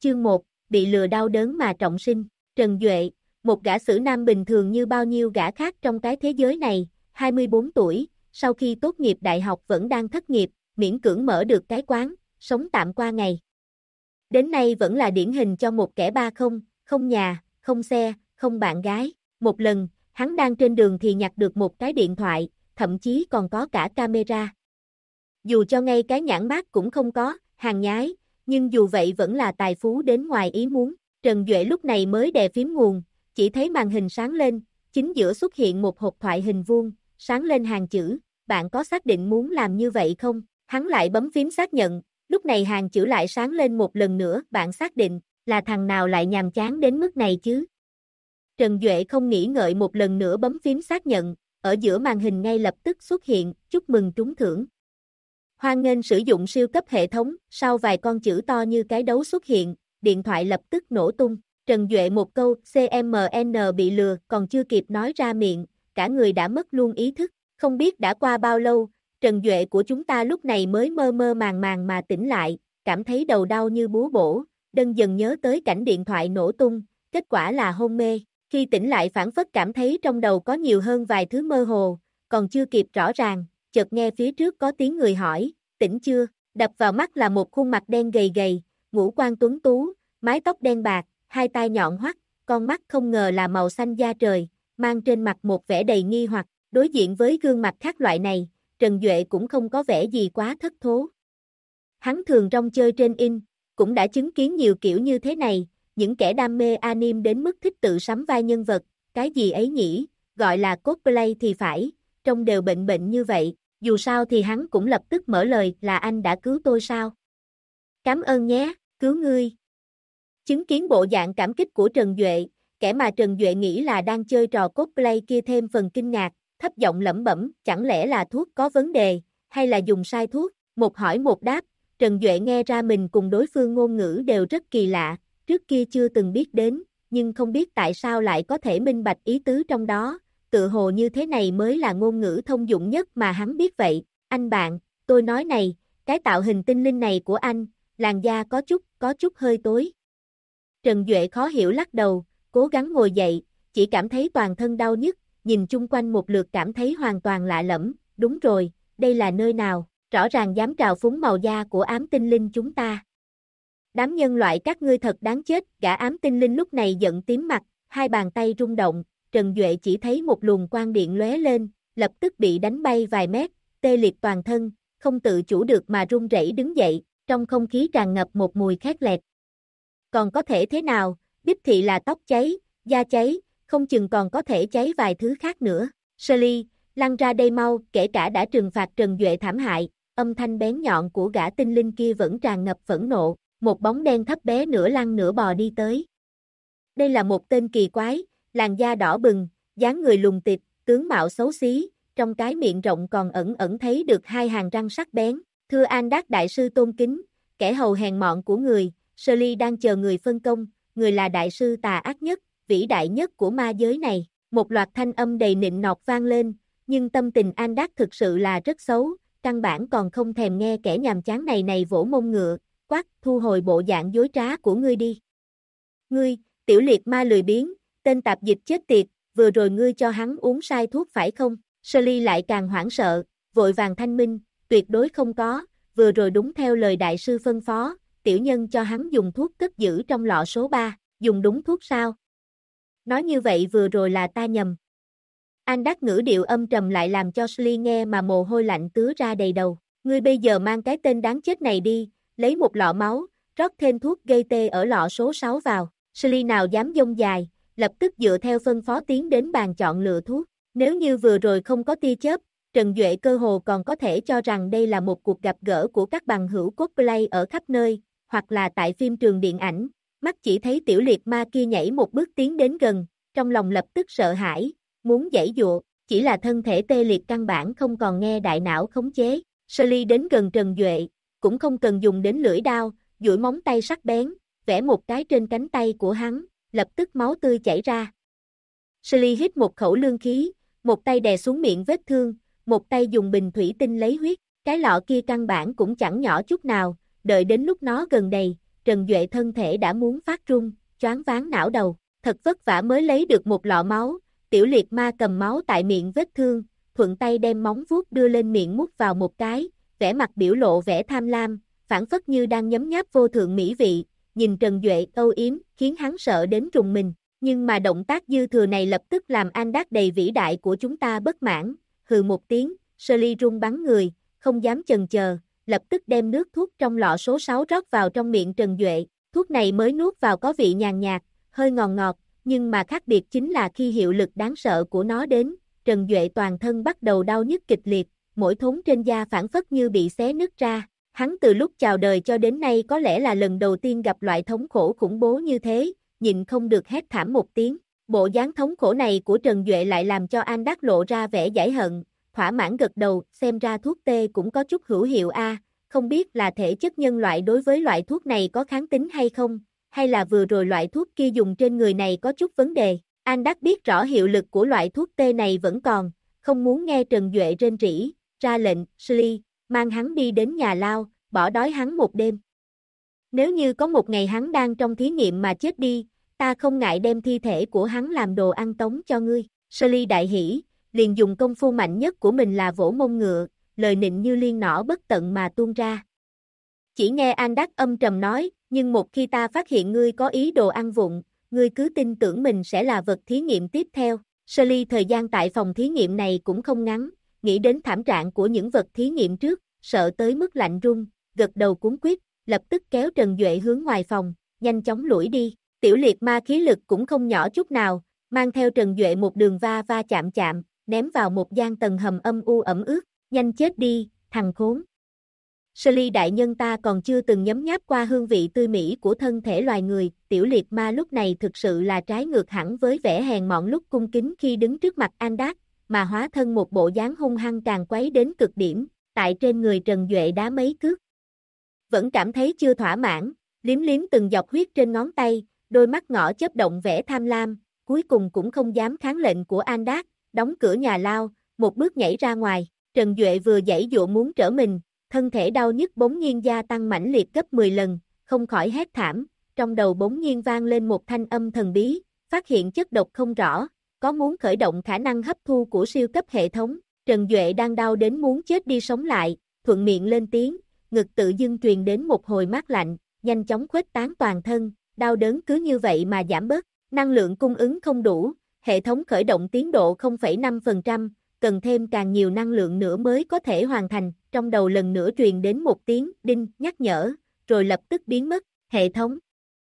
Chương 1, bị lừa đau đớn mà trọng sinh. Trần Duệ, một gã sử nam bình thường như bao nhiêu gã khác trong cái thế giới này, 24 tuổi, sau khi tốt nghiệp đại học vẫn đang thất nghiệp, miễn cưỡng mở được cái quán, sống tạm qua ngày. Đến nay vẫn là điển hình cho một kẻ ba không, không nhà, không xe, không bạn gái. Một lần, hắn đang trên đường thì nhặt được một cái điện thoại, thậm chí còn có cả camera. Dù cho ngay cái nhãn mác cũng không có, hàng nhái, nhưng dù vậy vẫn là tài phú đến ngoài ý muốn. Trần Duệ lúc này mới đè phím nguồn, chỉ thấy màn hình sáng lên, chính giữa xuất hiện một hộp thoại hình vuông, sáng lên hàng chữ, bạn có xác định muốn làm như vậy không? Hắn lại bấm phím xác nhận, lúc này hàng chữ lại sáng lên một lần nữa, bạn xác định, là thằng nào lại nhàm chán đến mức này chứ? Trần Duệ không nghĩ ngợi một lần nữa bấm phím xác nhận, ở giữa màn hình ngay lập tức xuất hiện, chúc mừng trúng thưởng. Hoan nghênh sử dụng siêu cấp hệ thống, sau vài con chữ to như cái đấu xuất hiện, điện thoại lập tức nổ tung. Trần Duệ một câu CMN bị lừa còn chưa kịp nói ra miệng, cả người đã mất luôn ý thức. Không biết đã qua bao lâu, Trần Duệ của chúng ta lúc này mới mơ mơ màng màng mà tỉnh lại, cảm thấy đầu đau như búa bổ, dần nhớ tới cảnh điện thoại nổ tung, kết quả là hôn mê. Khi tỉnh lại phảng phất cảm thấy trong đầu có nhiều hơn vài thứ mơ hồ, còn chưa kịp rõ ràng, chợt nghe phía trước có tiếng người hỏi, tỉnh chưa? Đập vào mắt là một khuôn mặt đen gầy gầy, ngũ quan tuấn tú, mái tóc đen bạc, hai tai nhọn hoắt, con mắt không ngờ là màu xanh da trời, mang trên mặt một vẻ đầy nghi hoặc. Đối diện với gương mặt khác loại này, Trần Duệ cũng không có vẻ gì quá thất thố. Hắn thường rong chơi trên cũng đã chứng kiến nhiều kiểu như thế này, những kẻ đam mê anime đến mức thích tự sắm vai nhân vật, cái gì ấy nhỉ, gọi là cosplay thì phải, trông đều bệnh như vậy, dù sao thì hắn cũng lập tức mở lời là anh đã cứu tôi sao? Cảm ơn nhé, cứu ngươi. Chứng kiến bộ dạng cảm kích của Trần Duệ, kẻ mà Trần Duệ nghĩ là đang chơi trò cosplay kia thêm phần kinh ngạc, thấp giọng lẩm bẩm, chẳng lẽ là thuốc có vấn đề, hay là dùng sai thuốc? Một hỏi một đáp, Trần Duệ nghe ra mình cùng đối phương ngôn ngữ đều rất kỳ lạ, trước kia chưa từng biết đến, nhưng không biết tại sao lại có thể minh bạch ý tứ trong đó, tự hồ như thế này mới là ngôn ngữ thông dụng nhất mà hắn biết vậy. Anh bạn, tôi nói này, cái tạo hình tinh linh này của anh, làn da có chút hơi tối. Trần Duệ khó hiểu lắc đầu, cố gắng ngồi dậy, chỉ cảm thấy toàn thân đau nhức, nhìn chung quanh một lượt cảm thấy hoàn toàn lạ lẫm, đúng rồi, đây là nơi nào, rõ ràng dám trào phúng màu da của ám tinh linh chúng ta. Đám nhân loại các ngươi thật đáng chết, gã ám tinh linh lúc này giận tím mặt, hai bàn tay rung động, Trần Duệ chỉ thấy một luồng quang điện lóe lên, lập tức bị đánh bay vài mét, tê liệt toàn thân, không tự chủ được mà run rẩy đứng dậy, trong không khí tràn ngập một mùi khét lẹt. Còn có thể thế nào, đích thị là tóc cháy, da cháy, không chừng còn có thể cháy vài thứ khác nữa. Shirley, lăn ra đây mau, kể cả đã trừng phạt Trần Duệ thảm hại, âm thanh bén nhọn của gã tinh linh kia vẫn tràn ngập phẫn nộ, một bóng đen thấp bé nửa lăn nửa bò đi tới. Đây là một tên kỳ quái, làn da đỏ bừng, dáng người lùn tịt, tướng mạo xấu xí, trong cái miệng rộng còn ẩn thấy được hai hàng răng sắc bén. Thưa An Đắc đại sư tôn kính, kẻ hầu hèn mọn của người, Shirley đang chờ người phân công, người là đại sư tà ác nhất, vĩ đại nhất của ma giới này. Một loạt thanh âm đầy nịnh nọt vang lên, nhưng tâm tình An Đắc thực sự là rất xấu, căn bản còn không thèm nghe kẻ nhàm chán này vỗ mông ngựa, quát, thu hồi bộ dạng dối trá của ngươi đi. Ngươi, tiểu liệt ma lười biếng, tên tạp dịch chết tiệt, vừa rồi ngươi cho hắn uống sai thuốc phải không? Shirley lại càng hoảng sợ, vội vàng thanh minh, tuyệt đối không có, vừa rồi đúng theo lời đại sư phân phó, tiểu nhân cho hắn dùng thuốc cất giữ trong lọ số 3, dùng đúng thuốc sao? Nói như vậy vừa rồi là ta nhầm. An Đắc ngữ điệu âm trầm lại làm cho Shirley nghe mà mồ hôi lạnh tứa ra đầy đầu. Ngươi bây giờ mang cái tên đáng chết này đi, lấy một lọ máu, rót thêm thuốc gây tê ở lọ số 6 vào. Shirley nào dám dông dài, lập tức dựa theo phân phó tiến đến bàn chọn lựa thuốc. Nếu như vừa rồi không có tia chớp, Trần Duệ cơ hồ còn có thể cho rằng đây là một cuộc gặp gỡ của các bằng hữu cosplay ở khắp nơi, hoặc là tại phim trường điện ảnh. Mắt chỉ thấy tiểu liệt ma kia nhảy một bước tiến đến gần, trong lòng lập tức sợ hãi, muốn giãy giụa, chỉ là thân thể tê liệt căn bản không còn nghe đại não khống chế. Shirley đến gần Trần Duệ, cũng không cần dùng đến lưỡi đao, duỗi móng tay sắc bén, vẽ một cái trên cánh tay của hắn, lập tức máu tươi chảy ra. Shirley hít một khẩu lương khí, một tay đè xuống miệng vết thương, một tay dùng bình thủy tinh lấy huyết, cái lọ kia căn bản cũng chẳng nhỏ chút nào, đợi đến lúc nó gần đầy, Trần Duệ thân thể đã muốn phát run, choáng váng não đầu, thật vất vả mới lấy được một lọ máu, tiểu liệt ma cầm máu tại miệng vết thương, thuận tay đem móng vuốt đưa lên miệng mút vào một cái, vẻ mặt biểu lộ vẻ tham lam, phảng phất như đang nhấm nháp vô thượng mỹ vị, nhìn Trần Duệ âu yếm, khiến hắn sợ đến rùng mình, nhưng mà động tác dư thừa này lập tức làm Andak đầy vĩ đại của chúng ta bất mãn, hừ một tiếng, Shirley run bắn người, không dám chần chờ, lập tức đem nước thuốc trong lọ số 6 rót vào trong miệng Trần Duệ, thuốc này mới nuốt vào có vị nhàn nhạt, hơi ngọt ngọt, nhưng mà khác biệt chính là khi hiệu lực đáng sợ của nó đến, Trần Duệ toàn thân bắt đầu đau nhức kịch liệt, mỗi thốn trên da phảng phất như bị xé nứt ra. Hắn từ lúc chào đời cho đến nay có lẽ là lần đầu tiên gặp loại thống khổ khủng bố như thế, nhịn không được hét thảm một tiếng. Bộ dáng thống khổ này của Trần Duệ lại làm cho Andak lộ ra vẻ giải hận, thỏa mãn gật đầu, xem ra thuốc tê cũng có chút hữu hiệu a, không biết là thể chất nhân loại đối với loại thuốc này có kháng tính hay không, hay là vừa rồi loại thuốc kia dùng trên người này có chút vấn đề. Andak biết rõ hiệu lực của loại thuốc tê này vẫn còn, không muốn nghe Trần Duệ rên rỉ, ra lệnh, Shirley, mang hắn đi đến nhà lao, bỏ đói hắn một đêm. Nếu như có một ngày hắn đang trong thí nghiệm mà chết đi, ta không ngại đem thi thể của hắn làm đồ ăn tống cho ngươi. Shirley đại hỉ, liền dùng công phu mạnh nhất của mình là vỗ mông ngựa, lời nịnh như liên nỏ bất tận mà tuôn ra. Chỉ nghe Andak âm trầm nói, nhưng một khi ta phát hiện ngươi có ý đồ ăn vụng, ngươi cứ tin tưởng mình sẽ là vật thí nghiệm tiếp theo. Shirley thời gian tại phòng thí nghiệm này cũng không ngắn, nghĩ đến thảm trạng của những vật thí nghiệm trước, sợ tới mức lạnh run, gật đầu cuống quýt, lập tức kéo Trần Duệ hướng ngoài phòng, nhanh chóng lủi đi. Tiểu liệt ma khí lực cũng không nhỏ chút nào, mang theo Trần Duệ một đường va va chạm chạm, ném vào một gian tầng hầm âm u ẩm ướt, nhanh chết đi, thằng khốn. Shirley đại nhân ta còn chưa từng nhấm nháp qua hương vị tươi mỹ của thân thể loài người, tiểu liệt ma lúc này thực sự là trái ngược hẳn với vẻ hèn mọn lúc cung kính khi đứng trước mặt Andak, mà hóa thân một bộ dáng hung hăng càng quấy đến cực điểm, tại trên người Trần Duệ đá mấy cước. Vẫn cảm thấy chưa thỏa mãn, liếm liếm từng giọt huyết trên ngón tay, đôi mắt ngõ chớp động vẻ tham lam, cuối cùng cũng không dám kháng lệnh của Andak, đóng cửa nhà lao, một bước nhảy ra ngoài, Trần Duệ vừa giãy giụa muốn trở mình, thân thể đau nhức bỗng nhiên gia tăng mãnh liệt gấp 10 lần, không khỏi hét thảm, trong đầu bỗng nhiên vang lên một thanh âm thần bí, phát hiện chất độc không rõ, có muốn khởi động khả năng hấp thu của siêu cấp hệ thống, Trần Duệ đang đau đến muốn chết đi sống lại, thuận miệng lên tiếng, ngực tự dưng truyền đến một hồi mát lạnh, nhanh chóng khuếch tán toàn thân, đau đớn cứ như vậy mà giảm bớt, năng lượng cung ứng không đủ, hệ thống khởi động tiến độ 0,5%, cần thêm càng nhiều năng lượng nữa mới có thể hoàn thành, trong đầu lần nữa truyền đến một tiếng đinh nhắc nhở, rồi lập tức biến mất, hệ thống.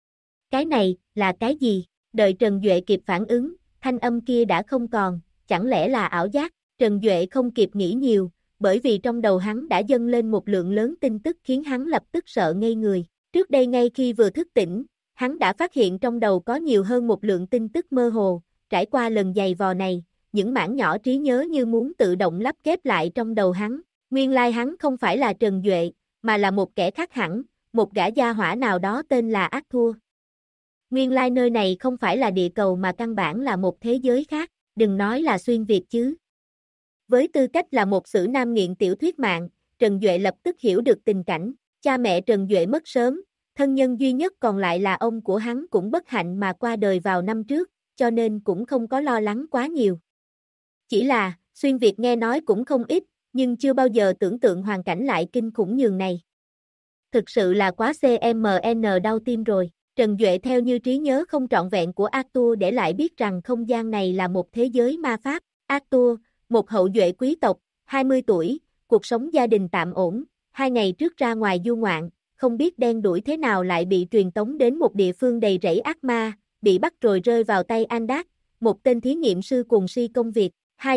Cái này, là cái gì? Đợi Trần Duệ kịp phản ứng, thanh âm kia đã không còn, chẳng lẽ là ảo giác? Trần Duệ không kịp nghĩ nhiều, bởi vì trong đầu hắn đã dâng lên một lượng lớn tin tức khiến hắn lập tức sợ ngây người. Trước đây ngay khi vừa thức tỉnh, hắn đã phát hiện trong đầu có nhiều hơn một lượng tin tức mơ hồ, trải qua lần giày vò này, những mảng nhỏ trí nhớ như muốn tự động lắp ghép lại trong đầu hắn. Nguyên lai hắn không phải là Trần Duệ, mà là một kẻ khác hẳn, một gã gia hỏa nào đó tên là Ác Thua. Nguyên lai nơi này không phải là địa cầu mà căn bản là một thế giới khác, đừng nói là xuyên Việt chứ. Với tư cách là một sử nam nghiện tiểu thuyết mạng, Trần Duệ lập tức hiểu được tình cảnh, cha mẹ Trần Duệ mất sớm, thân nhân duy nhất còn lại là ông của hắn cũng bất hạnh mà qua đời vào năm trước, cho nên cũng không có lo lắng quá nhiều. Chỉ là, xuyên Việt nghe nói cũng không ít, nhưng chưa bao giờ tưởng tượng hoàn cảnh lại kinh khủng nhường này. Thực sự là quá CMN đau tim rồi. Trần Duệ theo như trí nhớ không trọn vẹn của Arthur để lại biết rằng không gian này là một thế giới ma pháp. Arthur, một hậu duệ quý tộc, 20 tuổi, cuộc sống gia đình tạm ổn, 2 ngày trước ra ngoài du ngoạn, không biết đen đuổi thế nào lại bị truyền tống đến một địa phương đầy rẫy ác ma, bị bắt rồi rơi vào tay Andak, một tên thí nghiệm sư cuồng si công việc.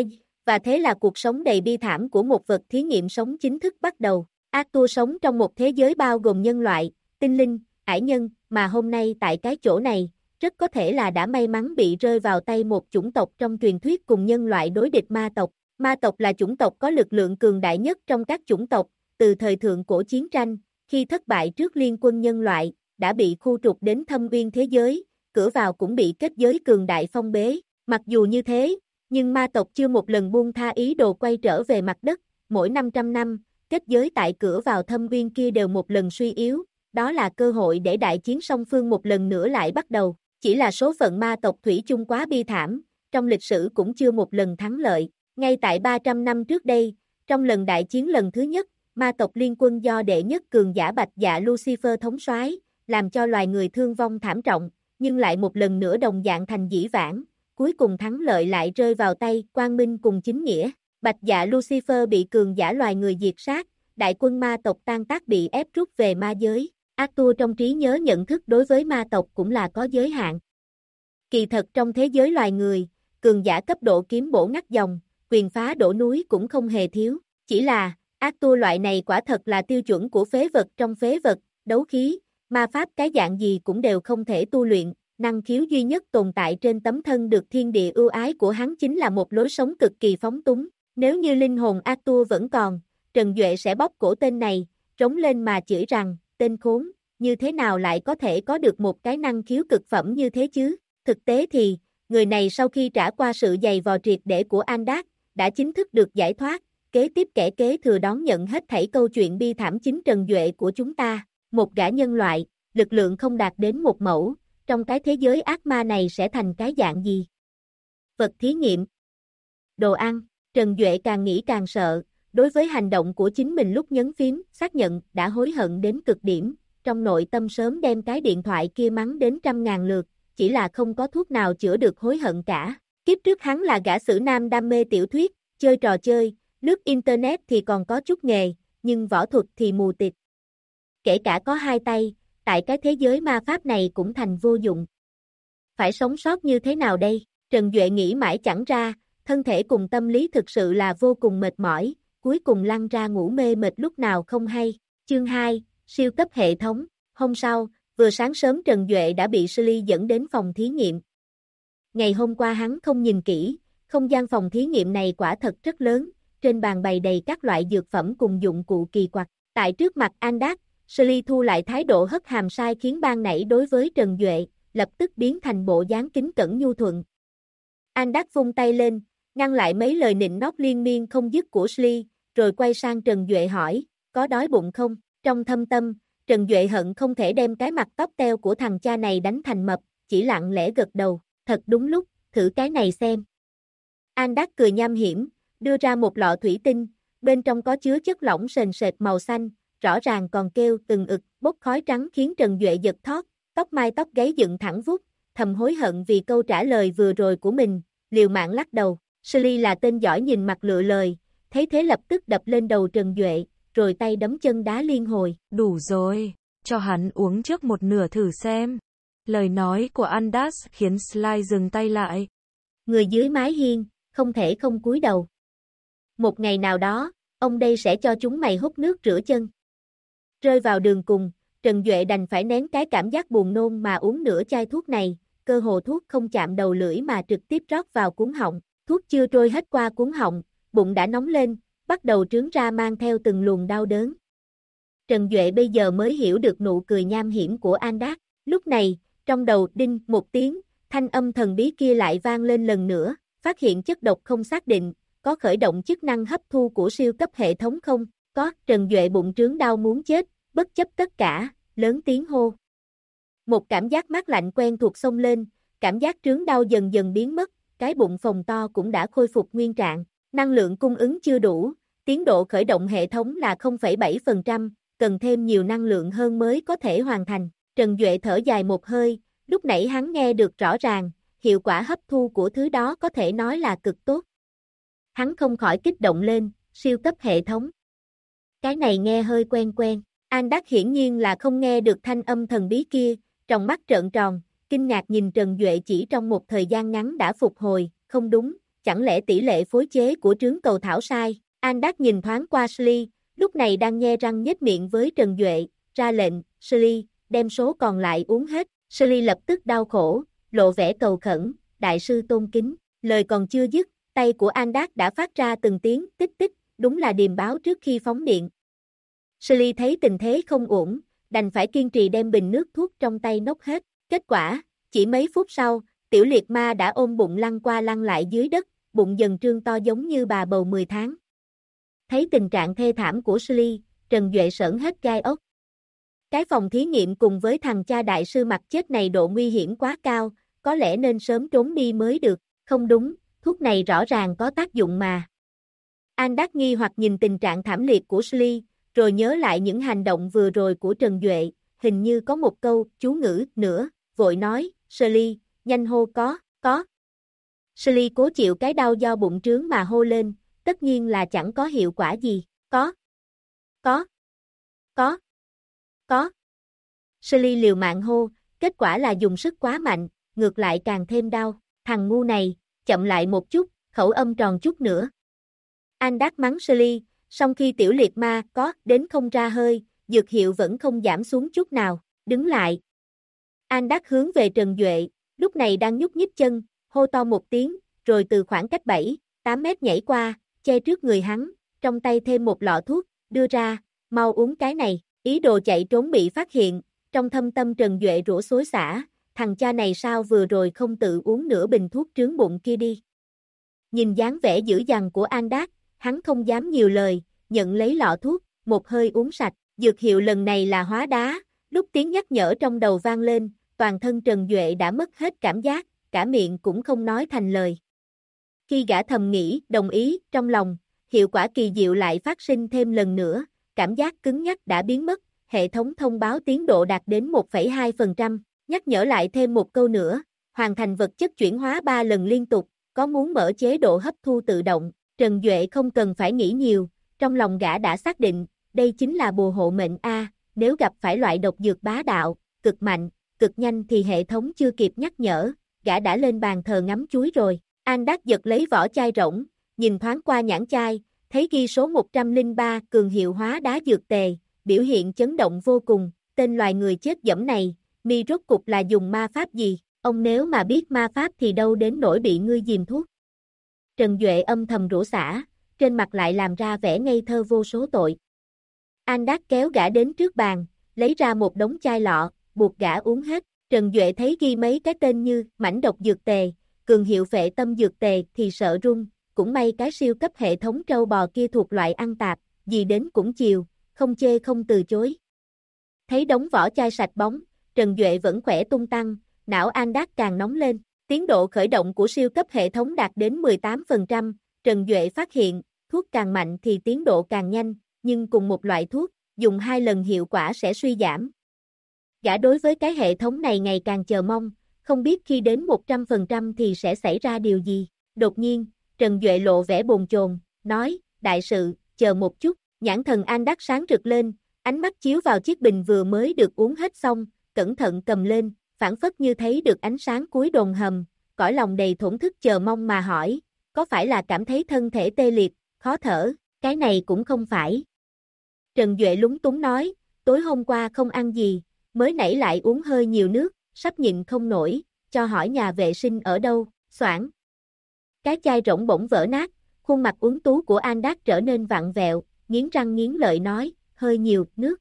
Và thế là cuộc sống đầy bi thảm của một vật thí nghiệm sống chính thức bắt đầu. Arthur sống trong một thế giới bao gồm nhân loại, tinh linh, ải nhân, mà hôm nay tại cái chỗ này, rất có thể là đã may mắn bị rơi vào tay một chủng tộc trong truyền thuyết cùng nhân loại đối địch ma tộc. Ma tộc là chủng tộc có lực lượng cường đại nhất trong các chủng tộc, từ thời thượng cổ chiến tranh, khi thất bại trước liên quân nhân loại, đã bị khu trục đến thâm uyên thế giới, cửa vào cũng bị kết giới cường đại phong bế. Mặc dù như thế, nhưng ma tộc chưa một lần buông tha ý đồ quay trở về mặt đất, mỗi 500 năm, kết giới tại cửa vào thâm uyên kia đều một lần suy yếu, đó là cơ hội để đại chiến song phương một lần nữa lại bắt đầu. Chỉ là số phận ma tộc thủy chung quá bi thảm, trong lịch sử cũng chưa một lần thắng lợi. Ngay tại 300 năm trước đây, trong lần đại chiến lần thứ nhất, ma tộc liên quân do đệ nhất cường giả Bạch Dạ Lucifer thống soái, làm cho loài người thương vong thảm trọng, nhưng lại một lần nữa đồng dạng thành dĩ vãng, cuối cùng thắng lợi lại rơi vào tay Quang Minh cùng chính nghĩa. Bạch Dạ Lucifer bị cường giả loài người diệt sát, đại quân ma tộc tan tác bị ép rút về ma giới. Arthur trong trí nhớ nhận thức đối với ma tộc cũng là có giới hạn. Kỳ thật trong thế giới loài người, cường giả cấp độ kiếm bổ ngắt dòng, quyền phá đổ núi cũng không hề thiếu. Chỉ là, Arthur loại này quả thật là tiêu chuẩn của phế vật trong phế vật, đấu khí, ma pháp cái dạng gì cũng đều không thể tu luyện. Năng khiếu duy nhất tồn tại trên tấm thân được thiên địa ưu ái của hắn chính là một lối sống cực kỳ phóng túng. Nếu như linh hồn Arthur vẫn còn, Trần Duệ sẽ bóp cổ tên này, trống lên mà chửi rằng, tên khốn, như thế nào lại có thể có được một cái năng khiếu cực phẩm như thế chứ? Thực tế thì, người này sau khi trải qua sự dày vò triệt để của Andak, đã chính thức được giải thoát, kế tiếp kẻ kế thừa đón nhận hết thảy câu chuyện bi thảm chính Trần Duệ của chúng ta. Một gã nhân loại, lực lượng không đạt đến một mẫu, trong cái thế giới ác ma này sẽ thành cái dạng gì? Vật thí nghiệm, đồ ăn. Trần Duệ càng nghĩ càng sợ, đối với hành động của chính mình lúc nhấn phím, xác nhận đã hối hận đến cực điểm, trong nội tâm sớm đem cái điện thoại kia mắng đến 100.000 lượt, chỉ là không có thuốc nào chữa được hối hận cả. Kiếp trước hắn là gã sử nam đam mê tiểu thuyết, chơi trò chơi, lướt internet thì còn có chút nghề, nhưng võ thuật thì mù tịt. Kể cả có hai tay, tại cái thế giới ma pháp này cũng thành vô dụng. Phải sống sót như thế nào đây? Trần Duệ nghĩ mãi chẳng ra, thân thể cùng tâm lý thực sự là vô cùng mệt mỏi, cuối cùng lăn ra ngủ mê mệt lúc nào không hay. Chương 2, siêu cấp hệ thống. Hôm sau, vừa sáng sớm Trần Duệ đã bị Sully dẫn đến phòng thí nghiệm. Ngày hôm qua hắn không nhìn kỹ, không gian phòng thí nghiệm này quả thật rất lớn, trên bàn bày đầy các loại dược phẩm cùng dụng cụ kỳ quặc. Tại trước mặt Andak, Sully thu lại thái độ hất hàm sai khiến ban nãy đối với Trần Duệ, lập tức biến thành bộ dáng kính cẩn nhu thuận. Andak vung tay lên, ngăn lại mấy lời nịnh nót liên miên không dứt của Sully, rồi quay sang Trần Duệ hỏi, có đói bụng không? Trong thâm tâm, Trần Duệ hận không thể đem cái mặt tóc teo của thằng cha này đánh thành mập, chỉ lặng lẽ gật đầu, thật đúng lúc, thử cái này xem. Andak cười nham hiểm, đưa ra một lọ thủy tinh, bên trong có chứa chất lỏng sền sệt màu xanh, rõ ràng còn kêu từng ực, bốc khói trắng khiến Trần Duệ giật thót, tóc mai tóc gáy dựng thẳng vút, thầm hối hận vì câu trả lời vừa rồi của mình, liều mạng lắc đầu. Sully là tên giỏi nhìn mặt lựa lời, thấy thế lập tức đập lên đầu Trần Duệ, rồi tay đấm chân đá liên hồi. Đủ rồi, cho hắn uống trước một nửa thử xem. Lời nói của Andas khiến Sly dừng tay lại. Người dưới mái hiên, không thể không cúi đầu. Một ngày nào đó, ông đây sẽ cho chúng mày hút nước rửa chân. Rơi vào đường cùng, Trần Duệ đành phải nén cái cảm giác buồn nôn mà uống nửa chai thuốc này, cơ hồ thuốc không chạm đầu lưỡi mà trực tiếp rót vào cuống họng. Thuốc chưa trôi hết qua cuống họng, bụng đã nóng lên, bắt đầu trướng ra mang theo từng luồng đau đớn. Trần Duệ bây giờ mới hiểu được nụ cười nham hiểm của Andak. Lúc này, trong đầu đinh một tiếng, thanh âm thần bí kia lại vang lên lần nữa, phát hiện chất độc không xác định, có khởi động chức năng hấp thu của siêu cấp hệ thống không? Có. Trần Duệ bụng trướng đau muốn chết, bất chấp tất cả, lớn tiếng hô. Một cảm giác mát lạnh quen thuộc xông lên, cảm giác trướng đau dần dần biến mất, cái bụng phồng to cũng đã khôi phục nguyên trạng, năng lượng cung ứng chưa đủ, tiến độ khởi động hệ thống là 0,7%, cần thêm nhiều năng lượng hơn mới có thể hoàn thành. Trần Duệ thở dài một hơi, lúc nãy hắn nghe được rõ ràng, hiệu quả hấp thu của thứ đó có thể nói là cực tốt. Hắn không khỏi kích động lên, siêu cấp hệ thống. Cái này nghe hơi quen quen, Andak hiển nhiên là không nghe được thanh âm thần bí kia, trong mắt trợn tròn, kinh ngạc nhìn Trần Duệ chỉ trong một thời gian ngắn đã phục hồi, không đúng, chẳng lẽ tỷ lệ phối chế của trứng cầu thảo sai? Andak nhìn thoáng qua Sully, lúc này đang nhe răng nhếch miệng với Trần Duệ, ra lệnh, Sully, đem số còn lại uống hết. Sully lập tức đau khổ, lộ vẻ cầu khẩn, đại sư tôn kính, lời còn chưa dứt, tay của Andak đã phát ra từng tiếng tích tích, đúng là điềm báo trước khi phóng điện. Sully thấy tình thế không ổn, đành phải kiên trì đem bình nước thuốc trong tay nốc hết. Kết quả, chỉ mấy phút sau, tiểu liệt ma đã ôm bụng lăn qua lăn lại dưới đất, bụng dần trương to giống như bà bầu 10 tháng. Thấy tình trạng thê thảm của Sully, Trần Duệ sởn hết gai ốc. Cái phòng thí nghiệm cùng với thằng cha đại sư mặt chết này độ nguy hiểm quá cao, có lẽ nên sớm trốn đi mới được. Không đúng, thuốc này rõ ràng có tác dụng mà. Andak nghi hoặc nhìn tình trạng thảm liệt của Sly, rồi nhớ lại những hành động vừa rồi của Trần Duệ, hình như có một câu chú ngữ nữa, vội nói, Sly, nhanh hô có. Sly cố chịu cái đau do bụng trướng mà hô lên, tất nhiên là chẳng có hiệu quả gì, có. Sly liều mạng hô, kết quả là dùng sức quá mạnh, ngược lại càng thêm đau, thằng ngu này, chậm lại một chút, khẩu âm tròn chút nữa. Andak mắng Sly, song khi tiểu liệt ma có đến không ra hơi, dược hiệu vẫn không giảm xuống chút nào, đứng lại. Andak hướng về Trần Duệ, lúc này đang nhúc nhích chân, hô to một tiếng, rồi từ khoảng cách 7-8 mét nhảy qua, che trước người hắn, trong tay thêm một lọ thuốc, đưa ra, mau uống cái này, ý đồ chạy trốn bị phát hiện, trong thâm tâm Trần Duệ rủa xối xả, thằng cha này sao vừa rồi không tự uống nửa bình thuốc trướng bụng kia đi. Nhìn dáng vẻ dữ dằn của Andak, hắn không dám nhiều lời, nhận lấy lọ thuốc, một hơi uống sạch, dược hiệu lần này là hóa đá, lúc tiếng nhắc nhở trong đầu vang lên, toàn thân Trần Duệ đã mất hết cảm giác, cả miệng cũng không nói thành lời. Khi gã thầm nghĩ, đồng ý, trong lòng, hiệu quả kỳ diệu lại phát sinh thêm lần nữa, cảm giác cứng nhắc đã biến mất, hệ thống thông báo tiến độ đạt đến 1,2%, nhắc nhở lại thêm một câu nữa, hoàn thành vật chất chuyển hóa 3 lần liên tục, có muốn mở chế độ hấp thu tự động, Trần Duệ không cần phải nghĩ nhiều, trong lòng gã đã xác định, đây chính là bùa hộ mệnh A, nếu gặp phải loại độc dược bá đạo, cực mạnh, cực nhanh thì hệ thống chưa kịp nhắc nhở, gã đã lên bàn thờ ngắm chuối rồi. Andak giật lấy vỏ chai rỗng, nhìn thoáng qua nhãn chai, thấy ghi số 103 cường hiệu hóa đá dược tề, biểu hiện chấn động vô cùng, tên loài người chết dẫm này, mi rốt cục là dùng ma pháp gì, ông nếu mà biết ma pháp thì đâu đến nỗi bị ngươi dìm thuốc. Trần Duệ âm thầm rủa xả, trên mặt lại làm ra vẻ ngây thơ vô số tội. Andak kéo gã đến trước bàn, lấy ra một đống chai lọ, buộc gã uống hết, Trần Duệ thấy ghi mấy cái tên như mảnh độc dược tề, cường hiệu phệ tâm dược tề thì sợ run, cũng may cái siêu cấp hệ thống trâu bò kia thuộc loại ăn tạp, gì đến cũng chiều, không chê không từ chối. Thấy đống vỏ chai sạch bóng, Trần Duệ vẫn khỏe tung tăng, não Andak càng nóng lên, tiến độ khởi động của siêu cấp hệ thống đạt đến 18%, Trần Duệ phát hiện, thuốc càng mạnh thì tiến độ càng nhanh, nhưng cùng một loại thuốc, dùng 2 lần hiệu quả sẽ suy giảm. Gã đối với cái hệ thống này ngày càng chờ mong, không biết khi đến 100% thì sẽ xảy ra điều gì. Đột nhiên, Trần Duệ lộ vẻ bồn chồn, nói, đại sự, chờ một chút, nhãn thần Andak sáng rực lên, ánh mắt chiếu vào chiếc bình vừa mới được uống hết xong, cẩn thận cầm lên, phảng phất như thấy được ánh sáng cuối đồn hầm, cõi lòng đầy thổn thức chờ mong mà hỏi, có phải là cảm thấy thân thể tê liệt, khó thở, cái này cũng không phải. Trần Duệ lúng túng nói, tối hôm qua không ăn gì, mới nãy lại uống hơi nhiều nước, sắp nhịn không nổi, cho hỏi nhà vệ sinh ở đâu, xoảng. Cái chai rỗng bỗng vỡ nát, khuôn mặt uốn tú của Andak trở nên vặn vẹo, nghiến răng nghiến lợi nói, hơi nhiều, nước.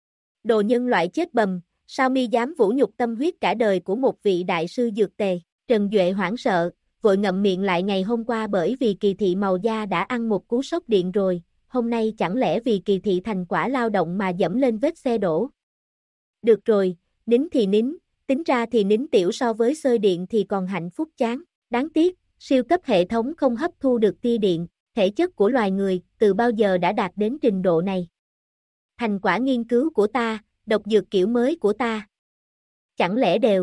Đồ nhân loại chết bầm, sao mi dám vũ nhục tâm huyết cả đời của một vị đại sư dược tề, Trần Duệ hoảng sợ, vội ngậm miệng lại ngày hôm qua bởi vì kỳ thị màu da đã ăn một cú sốc điện rồi, hôm nay chẳng lẽ vì kỳ thị thành quả lao động mà dẫm lên vết xe đổ. Được rồi, nín thì nín, tính ra thì nín tiểu so với xơi điện thì còn hạnh phúc chán, đáng tiếc, siêu cấp hệ thống không hấp thu được tia điện, thể chất của loài người từ bao giờ đã đạt đến trình độ này. Thành quả nghiên cứu của ta, độc dược kiểu mới của ta. Chẳng lẽ đều.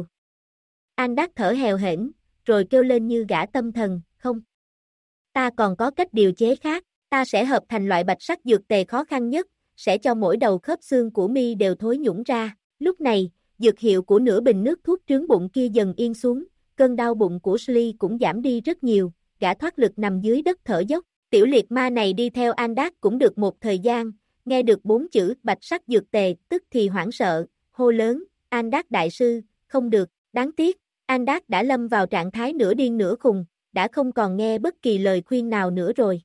Andak thở hèo hển, rồi kêu lên như gã tâm thần, không. Ta còn có cách điều chế khác, ta sẽ hợp thành loại bạch sắc dược tề khó khăn nhất, sẽ cho mỗi đầu khớp xương của mi đều thối nhũng ra. Lúc này, dược hiệu của nửa bình nước thuốc trướng bụng kia dần yên xuống, cơn đau bụng của Sly cũng giảm đi rất nhiều, gã thoát lực nằm dưới đất thở dốc. Tiểu liệt ma này đi theo Andak cũng được một thời gian, nghe được 4 chữ bạch sắc dược tề, tức thì hoảng sợ, hô lớn, Andak đại sư, không được, đáng tiếc, Andak đã lâm vào trạng thái nửa điên nửa khùng, đã không còn nghe bất kỳ lời khuyên nào nữa rồi.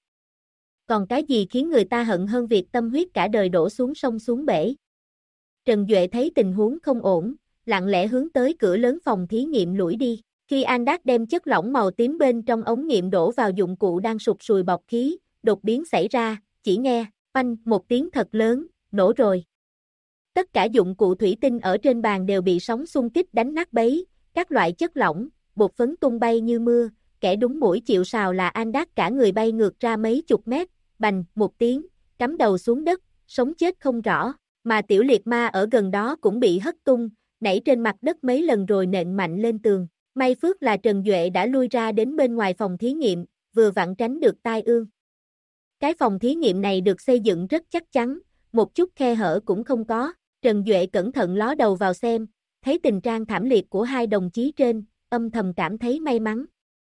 Còn cái gì khiến người ta hận hơn việc tâm huyết cả đời đổ xuống sông xuống bể? Trần Duệ thấy tình huống không ổn, lặng lẽ hướng tới cửa lớn phòng thí nghiệm lủi đi. Khi Andak đem chất lỏng màu tím bên trong ống nghiệm đổ vào dụng cụ đang sụt sùi bọt khí, đột biến xảy ra, chỉ nghe, phanh một tiếng thật lớn, nổ rồi. Tất cả dụng cụ thủy tinh ở trên bàn đều bị sóng xung kích đánh nát bấy, các loại chất lỏng, bột phấn tung bay như mưa, kẻ đúng mũi chịu sào là Andak cả người bay ngược ra mấy chục mét, bành một tiếng, cắm đầu xuống đất, sống chết không rõ, mà tiểu liệt ma ở gần đó cũng bị hất tung, nảy trên mặt đất mấy lần rồi nện mạnh lên tường. May phước là Trần Duệ đã lui ra đến bên ngoài phòng thí nghiệm, vừa vặn tránh được tai ương. Cái phòng thí nghiệm này được xây dựng rất chắc chắn, một chút khe hở cũng không có. Trần Duệ cẩn thận ló đầu vào xem, thấy tình trạng thảm liệt của hai đồng chí trên, âm thầm cảm thấy may mắn.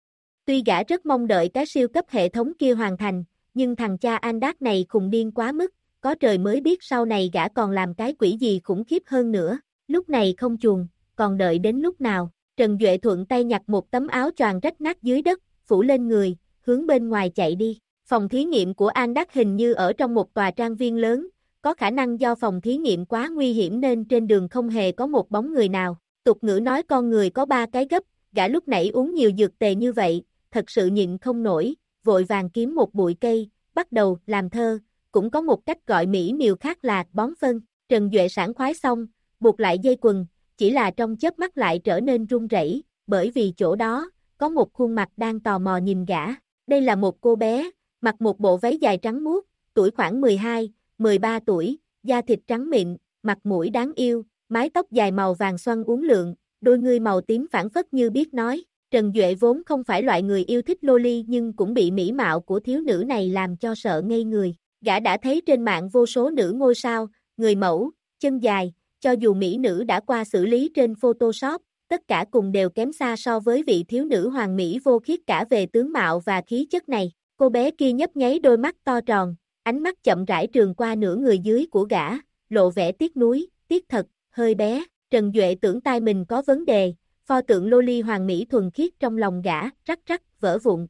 Tuy gã rất mong đợi cái siêu cấp hệ thống kia hoàn thành, nhưng thằng cha Andak này khùng điên quá mức, có trời mới biết sau này gã còn làm cái quỷ gì khủng khiếp hơn nữa. Lúc này không chuồn, còn đợi đến lúc nào? Trần Duệ thuận tay nhặt một tấm áo choàng rách nát dưới đất, phủ lên người, hướng bên ngoài chạy đi. Phòng thí nghiệm của Andak hình như ở trong một tòa trang viên lớn, có khả năng do phòng thí nghiệm quá nguy hiểm nên trên đường không hề có một bóng người nào. Tục ngữ nói con người có 3 cái gấp, gã lúc nãy uống nhiều dược tề như vậy, thật sự nhịn không nổi, vội vàng kiếm một bụi cây, bắt đầu làm thơ, cũng có một cách gọi mỹ miều khác là bón phân. Trần Duệ sảng khoái xong, buộc lại dây quần, chỉ là trong chớp mắt lại trở nên run rẩy, bởi vì chỗ đó, có một khuôn mặt đang tò mò nhìn gã. Đây là một cô bé, mặc một bộ váy dài trắng muốt, tuổi khoảng 12, 13 tuổi, da thịt trắng mịn, mặt mũi đáng yêu, mái tóc dài màu vàng xoăn uốn lượn, đôi ngươi màu tím phảng phất như biết nói. Trần Duệ vốn không phải loại người yêu thích loli nhưng cũng bị mỹ mạo của thiếu nữ này làm cho sợ ngây người. Gã đã thấy trên mạng vô số nữ ngôi sao, người mẫu, chân dài, cho dù mỹ nữ đã qua xử lý trên Photoshop, tất cả cùng đều kém xa so với vị thiếu nữ hoàng mỹ vô khiết cả về tướng mạo và khí chất này. Cô bé kia nhấp nháy đôi mắt to tròn, ánh mắt chậm rãi trườn qua nửa người dưới của gã, lộ vẻ tiếc nuối, tiếc thật, hơi bé. Trần Duệ tưởng tai mình có vấn đề, pho tượng loli hoàng mỹ thuần khiết trong lòng gã, rắc rắc, vỡ vụn.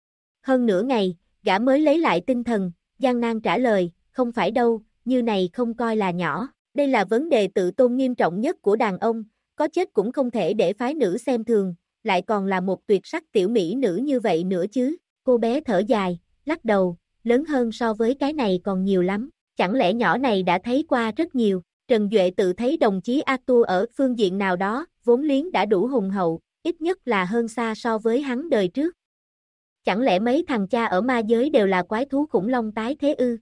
Hơn nửa ngày, gã mới lấy lại tinh thần, gian nan trả lời, không phải đâu, như này không coi là nhỏ. Đây là vấn đề tự tôn nghiêm trọng nhất của đàn ông, có chết cũng không thể để phái nữ xem thường, lại còn là một tuyệt sắc tiểu mỹ nữ như vậy nữa chứ. Cô bé thở dài, lắc đầu, lớn hơn so với cái này còn nhiều lắm, chẳng lẽ nhỏ này đã thấy qua rất nhiều. Trần Duệ tự thấy đồng chí Arthur ở phương diện nào đó, vốn liếng đã đủ hùng hậu, ít nhất là hơn xa so với hắn đời trước. Chẳng lẽ mấy thằng cha ở ma giới đều là quái thú khủng long tái thế ư?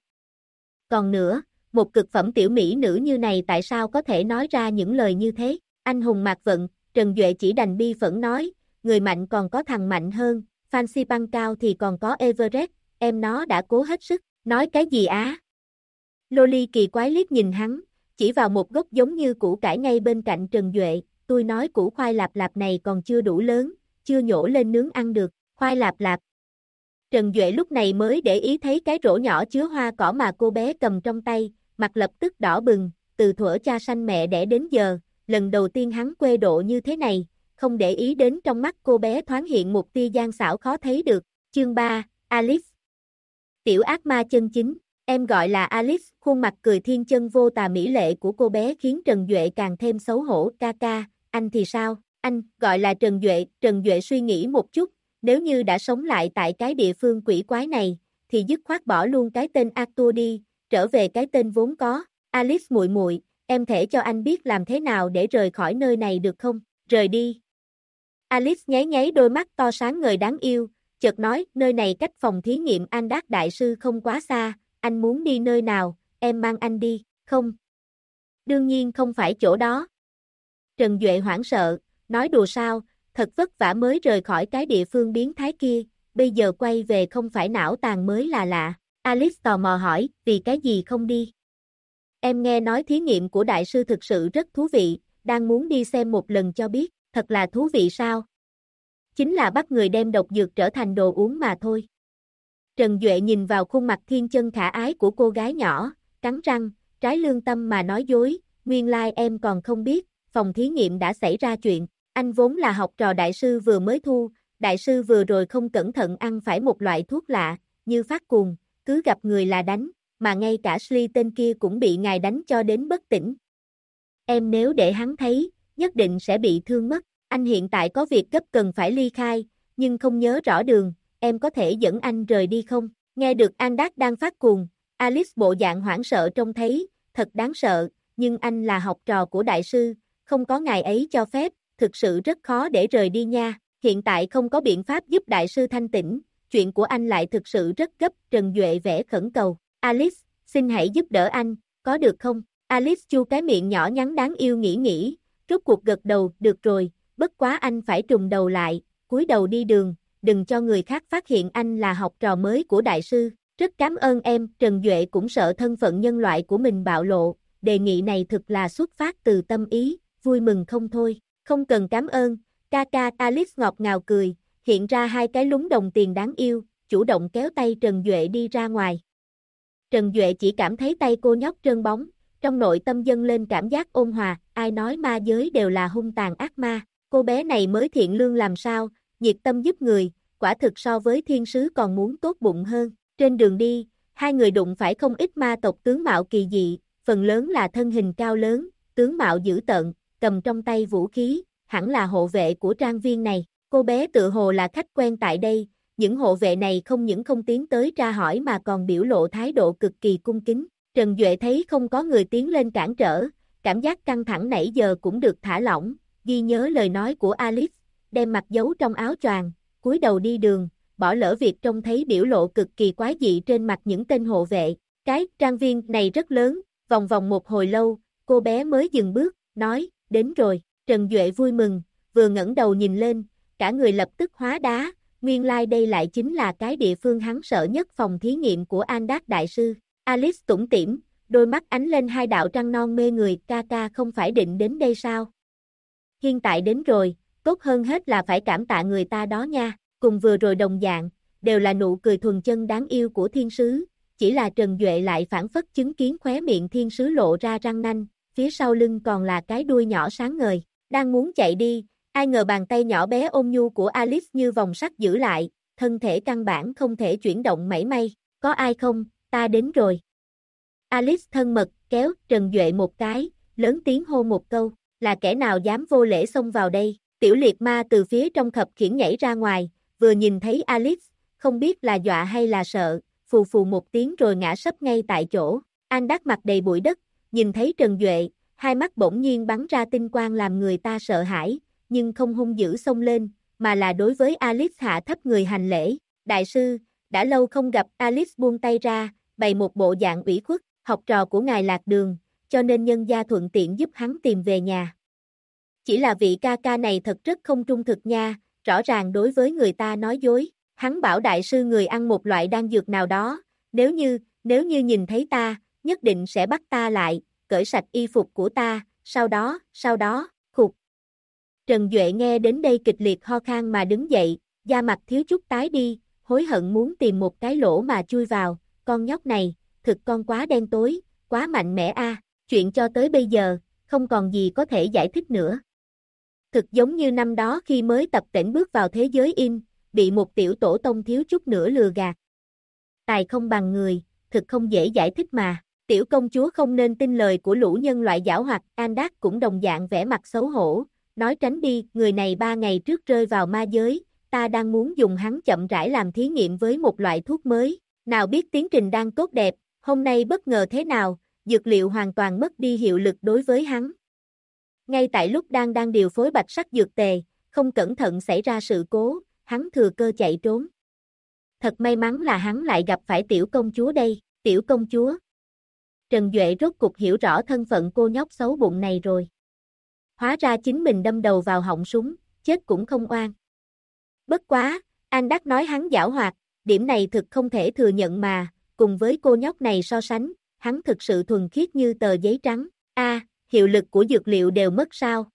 Còn nữa, một cực phẩm tiểu mỹ nữ như này tại sao có thể nói ra những lời như thế? Anh hùng mạc vận, Trần Duệ chỉ đành bi phẫn nói, người mạnh còn có thằng mạnh hơn, Fancy băng cao thì còn có Everest, em nó đã cố hết sức, nói cái gì á? Loli kỳ quái liếc nhìn hắn, chỉ vào một gốc giống như củ cải ngay bên cạnh Trần Duệ, tôi nói củ khoai lạp lạp này còn chưa đủ lớn, chưa nhổ lên nướng ăn được, khoai lạp lạp. Trần Duệ lúc này mới để ý thấy cái rổ nhỏ chứa hoa cỏ mà cô bé cầm trong tay, mặt lập tức đỏ bừng, từ thuở cha sanh mẹ đẻ đến giờ, lần đầu tiên hắn quê độ như thế này, không để ý đến trong mắt cô bé thoáng hiện một tia gian xảo khó thấy được. Chương 3, Alice. Tiểu ác ma chân chính, em gọi là Alice, khuôn mặt cười thiên chân vô tà mỹ lệ của cô bé khiến Trần Duệ càng thêm xấu hổ. Ca ca, anh thì sao? Anh, gọi là Trần Duệ suy nghĩ một chút, nếu như đã sống lại tại cái địa phương quỷ quái này, thì dứt khoát bỏ luôn cái tên Arthur đi, trở về cái tên vốn có. Alice muội muội, em thể cho anh biết làm thế nào để rời khỏi nơi này được không? Rời đi. Alice nháy nháy đôi mắt to sáng ngời đáng yêu, chợt nói, nơi này cách phòng thí nghiệm Andak đại sư không quá xa, anh muốn đi nơi nào, em mang anh đi, không? Đương nhiên không phải chỗ đó. Trần Duệ hoảng sợ, nói đùa sao, thật vất vả mới rời khỏi cái địa phương biến thái kia, bây giờ quay về không phải não tàn mới là lạ. Alice tò mò hỏi, vì cái gì không đi? Em nghe nói thí nghiệm của đại sư thực sự rất thú vị, đang muốn đi xem một lần cho biết, thật là thú vị sao? Chính là bắt người đem độc dược trở thành đồ uống mà thôi. Trần Duệ nhìn vào khuôn mặt thiên chân khả ái của cô gái nhỏ, cắn răng, trái lương tâm mà nói dối, nguyên lai em còn không biết, phòng thí nghiệm đã xảy ra chuyện, anh vốn là học trò đại sư vừa mới thu, đại sư vừa rồi không cẩn thận ăn phải một loại thuốc lạ, như phát cuồng, cứ gặp người là đánh, mà ngay cả Sly tên kia cũng bị ngài đánh cho đến bất tỉnh. Em nếu để hắn thấy, nhất định sẽ bị thương mất, anh hiện tại có việc gấp cần phải ly khai, nhưng không nhớ rõ đường, em có thể dẫn anh rời đi không? Nghe được Andak đang phát cuồng, Alice bộ dạng hoảng sợ trông thấy, thật đáng sợ, nhưng anh là học trò của đại sư, không có ngài ấy cho phép, thực sự rất khó để rời đi nha, hiện tại không có biện pháp giúp đại sư thanh tĩnh, chuyện của anh lại thực sự rất gấp, Trần Duệ vẽ khẩn cầu, Alice, xin hãy giúp đỡ anh, có được không? Alice chu cái miệng nhỏ nhắn đáng yêu nghĩ, rốt cuộc gật đầu, được rồi, bất quá anh phải trùng đầu lại, cúi đầu đi đường, đừng cho người khác phát hiện anh là học trò mới của đại sư, rất cảm ơn em, Trần Duệ cũng sợ thân phận nhân loại của mình bạo lộ, đề nghị này thực là xuất phát từ tâm ý, vui mừng không thôi, không cần cảm ơn, ca ca, Alice ngọt ngào cười, hiện ra hai cái lúm đồng tiền đáng yêu, chủ động kéo tay Trần Duệ đi ra ngoài. Trần Duệ chỉ cảm thấy tay cô nhóc trơn bóng, trong nội tâm dâng lên cảm giác ôn hòa, ai nói ma giới đều là hung tàn ác ma, cô bé này mới thiện lương làm sao, nhiệt tâm giúp người, quả thực so với thiên sứ còn muốn tốt bụng hơn. Trên đường đi, hai người đụng phải không ít ma tộc tướng mạo kỳ dị, phần lớn là thân hình cao lớn, tướng mạo dữ tợn, cầm trong tay vũ khí, hẳn là hộ vệ của trang viên này. Cô bé tự hồ là khách quen tại đây, những hộ vệ này không những không tiến tới tra hỏi mà còn biểu lộ thái độ cực kỳ cung kính. Trần Duệ thấy không có người tiến lên cản trở, cảm giác căng thẳng nãy giờ cũng được thả lỏng, ghi nhớ lời nói của Alice, đem mặt giấu trong áo choàng, cúi đầu đi đường, bỏ lỡ việc trông thấy biểu lộ cực kỳ quái dị trên mặt những tên hộ vệ. Cái trang viên này rất lớn, vòng vòng một hồi lâu, cô bé mới dừng bước, nói, đến rồi. Trần Duệ vui mừng, vừa ngẩng đầu nhìn lên, cả người lập tức hóa đá, nguyên lai đây lại chính là cái địa phương hắn sợ nhất, phòng thí nghiệm của Andak đại sư. Alice tủm tỉm, đôi mắt ánh lên hai đạo trăng non mê người, ca ca không phải định đến đây sao? Hiện tại đến rồi, tốt hơn hết là phải cảm tạ người ta đó nha, cùng vừa rồi đồng dạng, đều là nụ cười thuần chân đáng yêu của thiên sứ, chỉ là Trần Duệ lại phản phất chứng kiến khóe miệng thiên sứ lộ ra răng nanh, phía sau lưng còn là cái đuôi nhỏ sáng ngời, đang muốn chạy đi, ai ngờ bàn tay nhỏ bé ôn nhu của Alice như vòng sắt giữ lại, thân thể căn bản không thể chuyển động mảy may, có ai không, ta đến rồi. Alice thân mật, kéo Trần Duệ một cái, lớn tiếng hô một câu, là kẻ nào dám vô lễ xông vào đây, tiểu liệt ma từ phía trong khập khiễng nhảy ra ngoài, vừa nhìn thấy Alice, không biết là dọa hay là sợ, phù phù một tiếng rồi ngã sấp ngay tại chỗ, Andak mặt đầy bụi đất, nhìn thấy Trần Duệ, hai mắt bỗng nhiên bắn ra tinh quang làm người ta sợ hãi, nhưng không hung dữ xông lên, mà là đối với Alice hạ thấp người hành lễ, đại sư, đã lâu không gặp, Alice buông tay ra, bày một bộ dạng ủy khuất, học trò của ngài lạc đường, cho nên nhân gia thuận tiện giúp hắn tìm về nhà. Chỉ là vị ca ca này thật rất không trung thực nha, rõ ràng đối với người ta nói dối, hắn bảo đại sư người ăn một loại đan dược nào đó, nếu như nhìn thấy ta, nhất định sẽ bắt ta lại, cởi sạch y phục của ta, sau đó, khục. Trần Duệ nghe đến đây kịch liệt ho khan mà đứng dậy, da mặt thiếu chút tái đi, hối hận muốn tìm một cái lỗ mà chui vào, con nhóc này, thực con quá đen tối, quá mạnh mẽ a, chuyện cho tới bây giờ, không còn gì có thể giải thích nữa. Thực giống như năm đó khi mới tập tễnh bước vào thế giới in, bị một tiểu tổ tông thiếu chút nữa lừa gạt. Tài không bằng người, thực không dễ giải thích mà, tiểu công chúa không nên tin lời của lũ nhân loại giảo hoạt, Andak cũng đồng dạng vẻ mặt xấu hổ, nói tránh đi, người này 3 ngày trước rơi vào ma giới, ta đang muốn dùng hắn chậm rãi làm thí nghiệm với một loại thuốc mới, nào biết tiến trình đang tốt đẹp, hôm nay bất ngờ thế nào, dược liệu hoàn toàn mất đi hiệu lực đối với hắn. Ngay tại lúc đang điều phối bạch sắc dược tề, không cẩn thận xảy ra sự cố, hắn thừa cơ chạy trốn. Thật may mắn là hắn lại gặp phải tiểu công chúa đây, tiểu công chúa. Trần Duệ rốt cục hiểu rõ thân phận cô nhóc xấu bụng này rồi. Hóa ra chính mình đâm đầu vào họng súng, chết cũng không oan. Bất quá, Andak nói hắn giảo hoạt, điểm này thực không thể thừa nhận mà, cùng với cô nhóc này so sánh, hắn thực sự thuần khiết như tờ giấy trắng. Hiệu lực của dược liệu đều mất sao?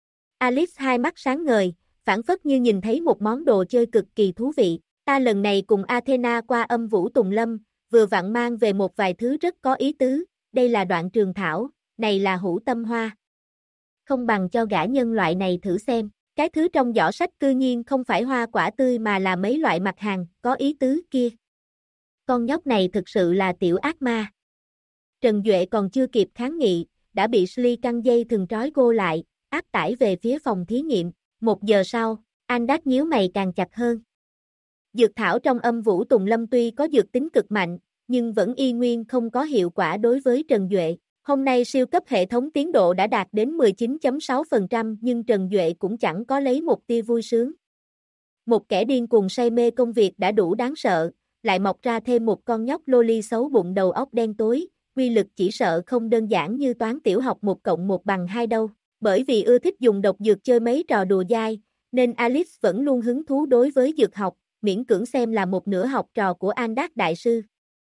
Alice hai mắt sáng ngời, phảng phất như nhìn thấy một món đồ chơi cực kỳ thú vị. Ta lần này cùng Athena qua âm vũ Tùng Lâm, vừa vặn mang về một vài thứ rất có ý tứ, đây là đoạn trường thảo, này là hữu tâm hoa. Không bằng cho gã nhân loại này thử xem, cái thứ trong giỏ sách cư nhiên không phải hoa quả tươi mà là mấy loại mặt hàng, có ý tứ kia. Con nhóc này thực sự là tiểu ác ma. Trần Duệ còn chưa kịp kháng nghị, đã bị Sly căng dây thừng trói gô lại, áp tải về phía phòng thí nghiệm. 1 giờ sau, Andak nhíu mày càng chặt hơn. Dược thảo trong âm vũ Tùng Lâm tuy có dược tính cực mạnh, nhưng vẫn y nguyên không có hiệu quả đối với Trần Duệ. Hôm nay siêu cấp hệ thống tiến độ đã đạt đến 19.6% nhưng Trần Duệ cũng chẳng có lấy một tia vui sướng. Một kẻ điên cuồng say mê công việc đã đủ đáng sợ, lại mọc ra thêm một con nhóc loli xấu bụng đầu óc đen tối, quy lực chỉ sợ không đơn giản như toán tiểu học 1+1=2 đâu. Bởi vì ưa thích dùng độc dược chơi mấy trò đùa dai, nên Alice vẫn luôn hứng thú đối với dược học, miễn cưỡng xem là một nửa học trò của Andak đại sư.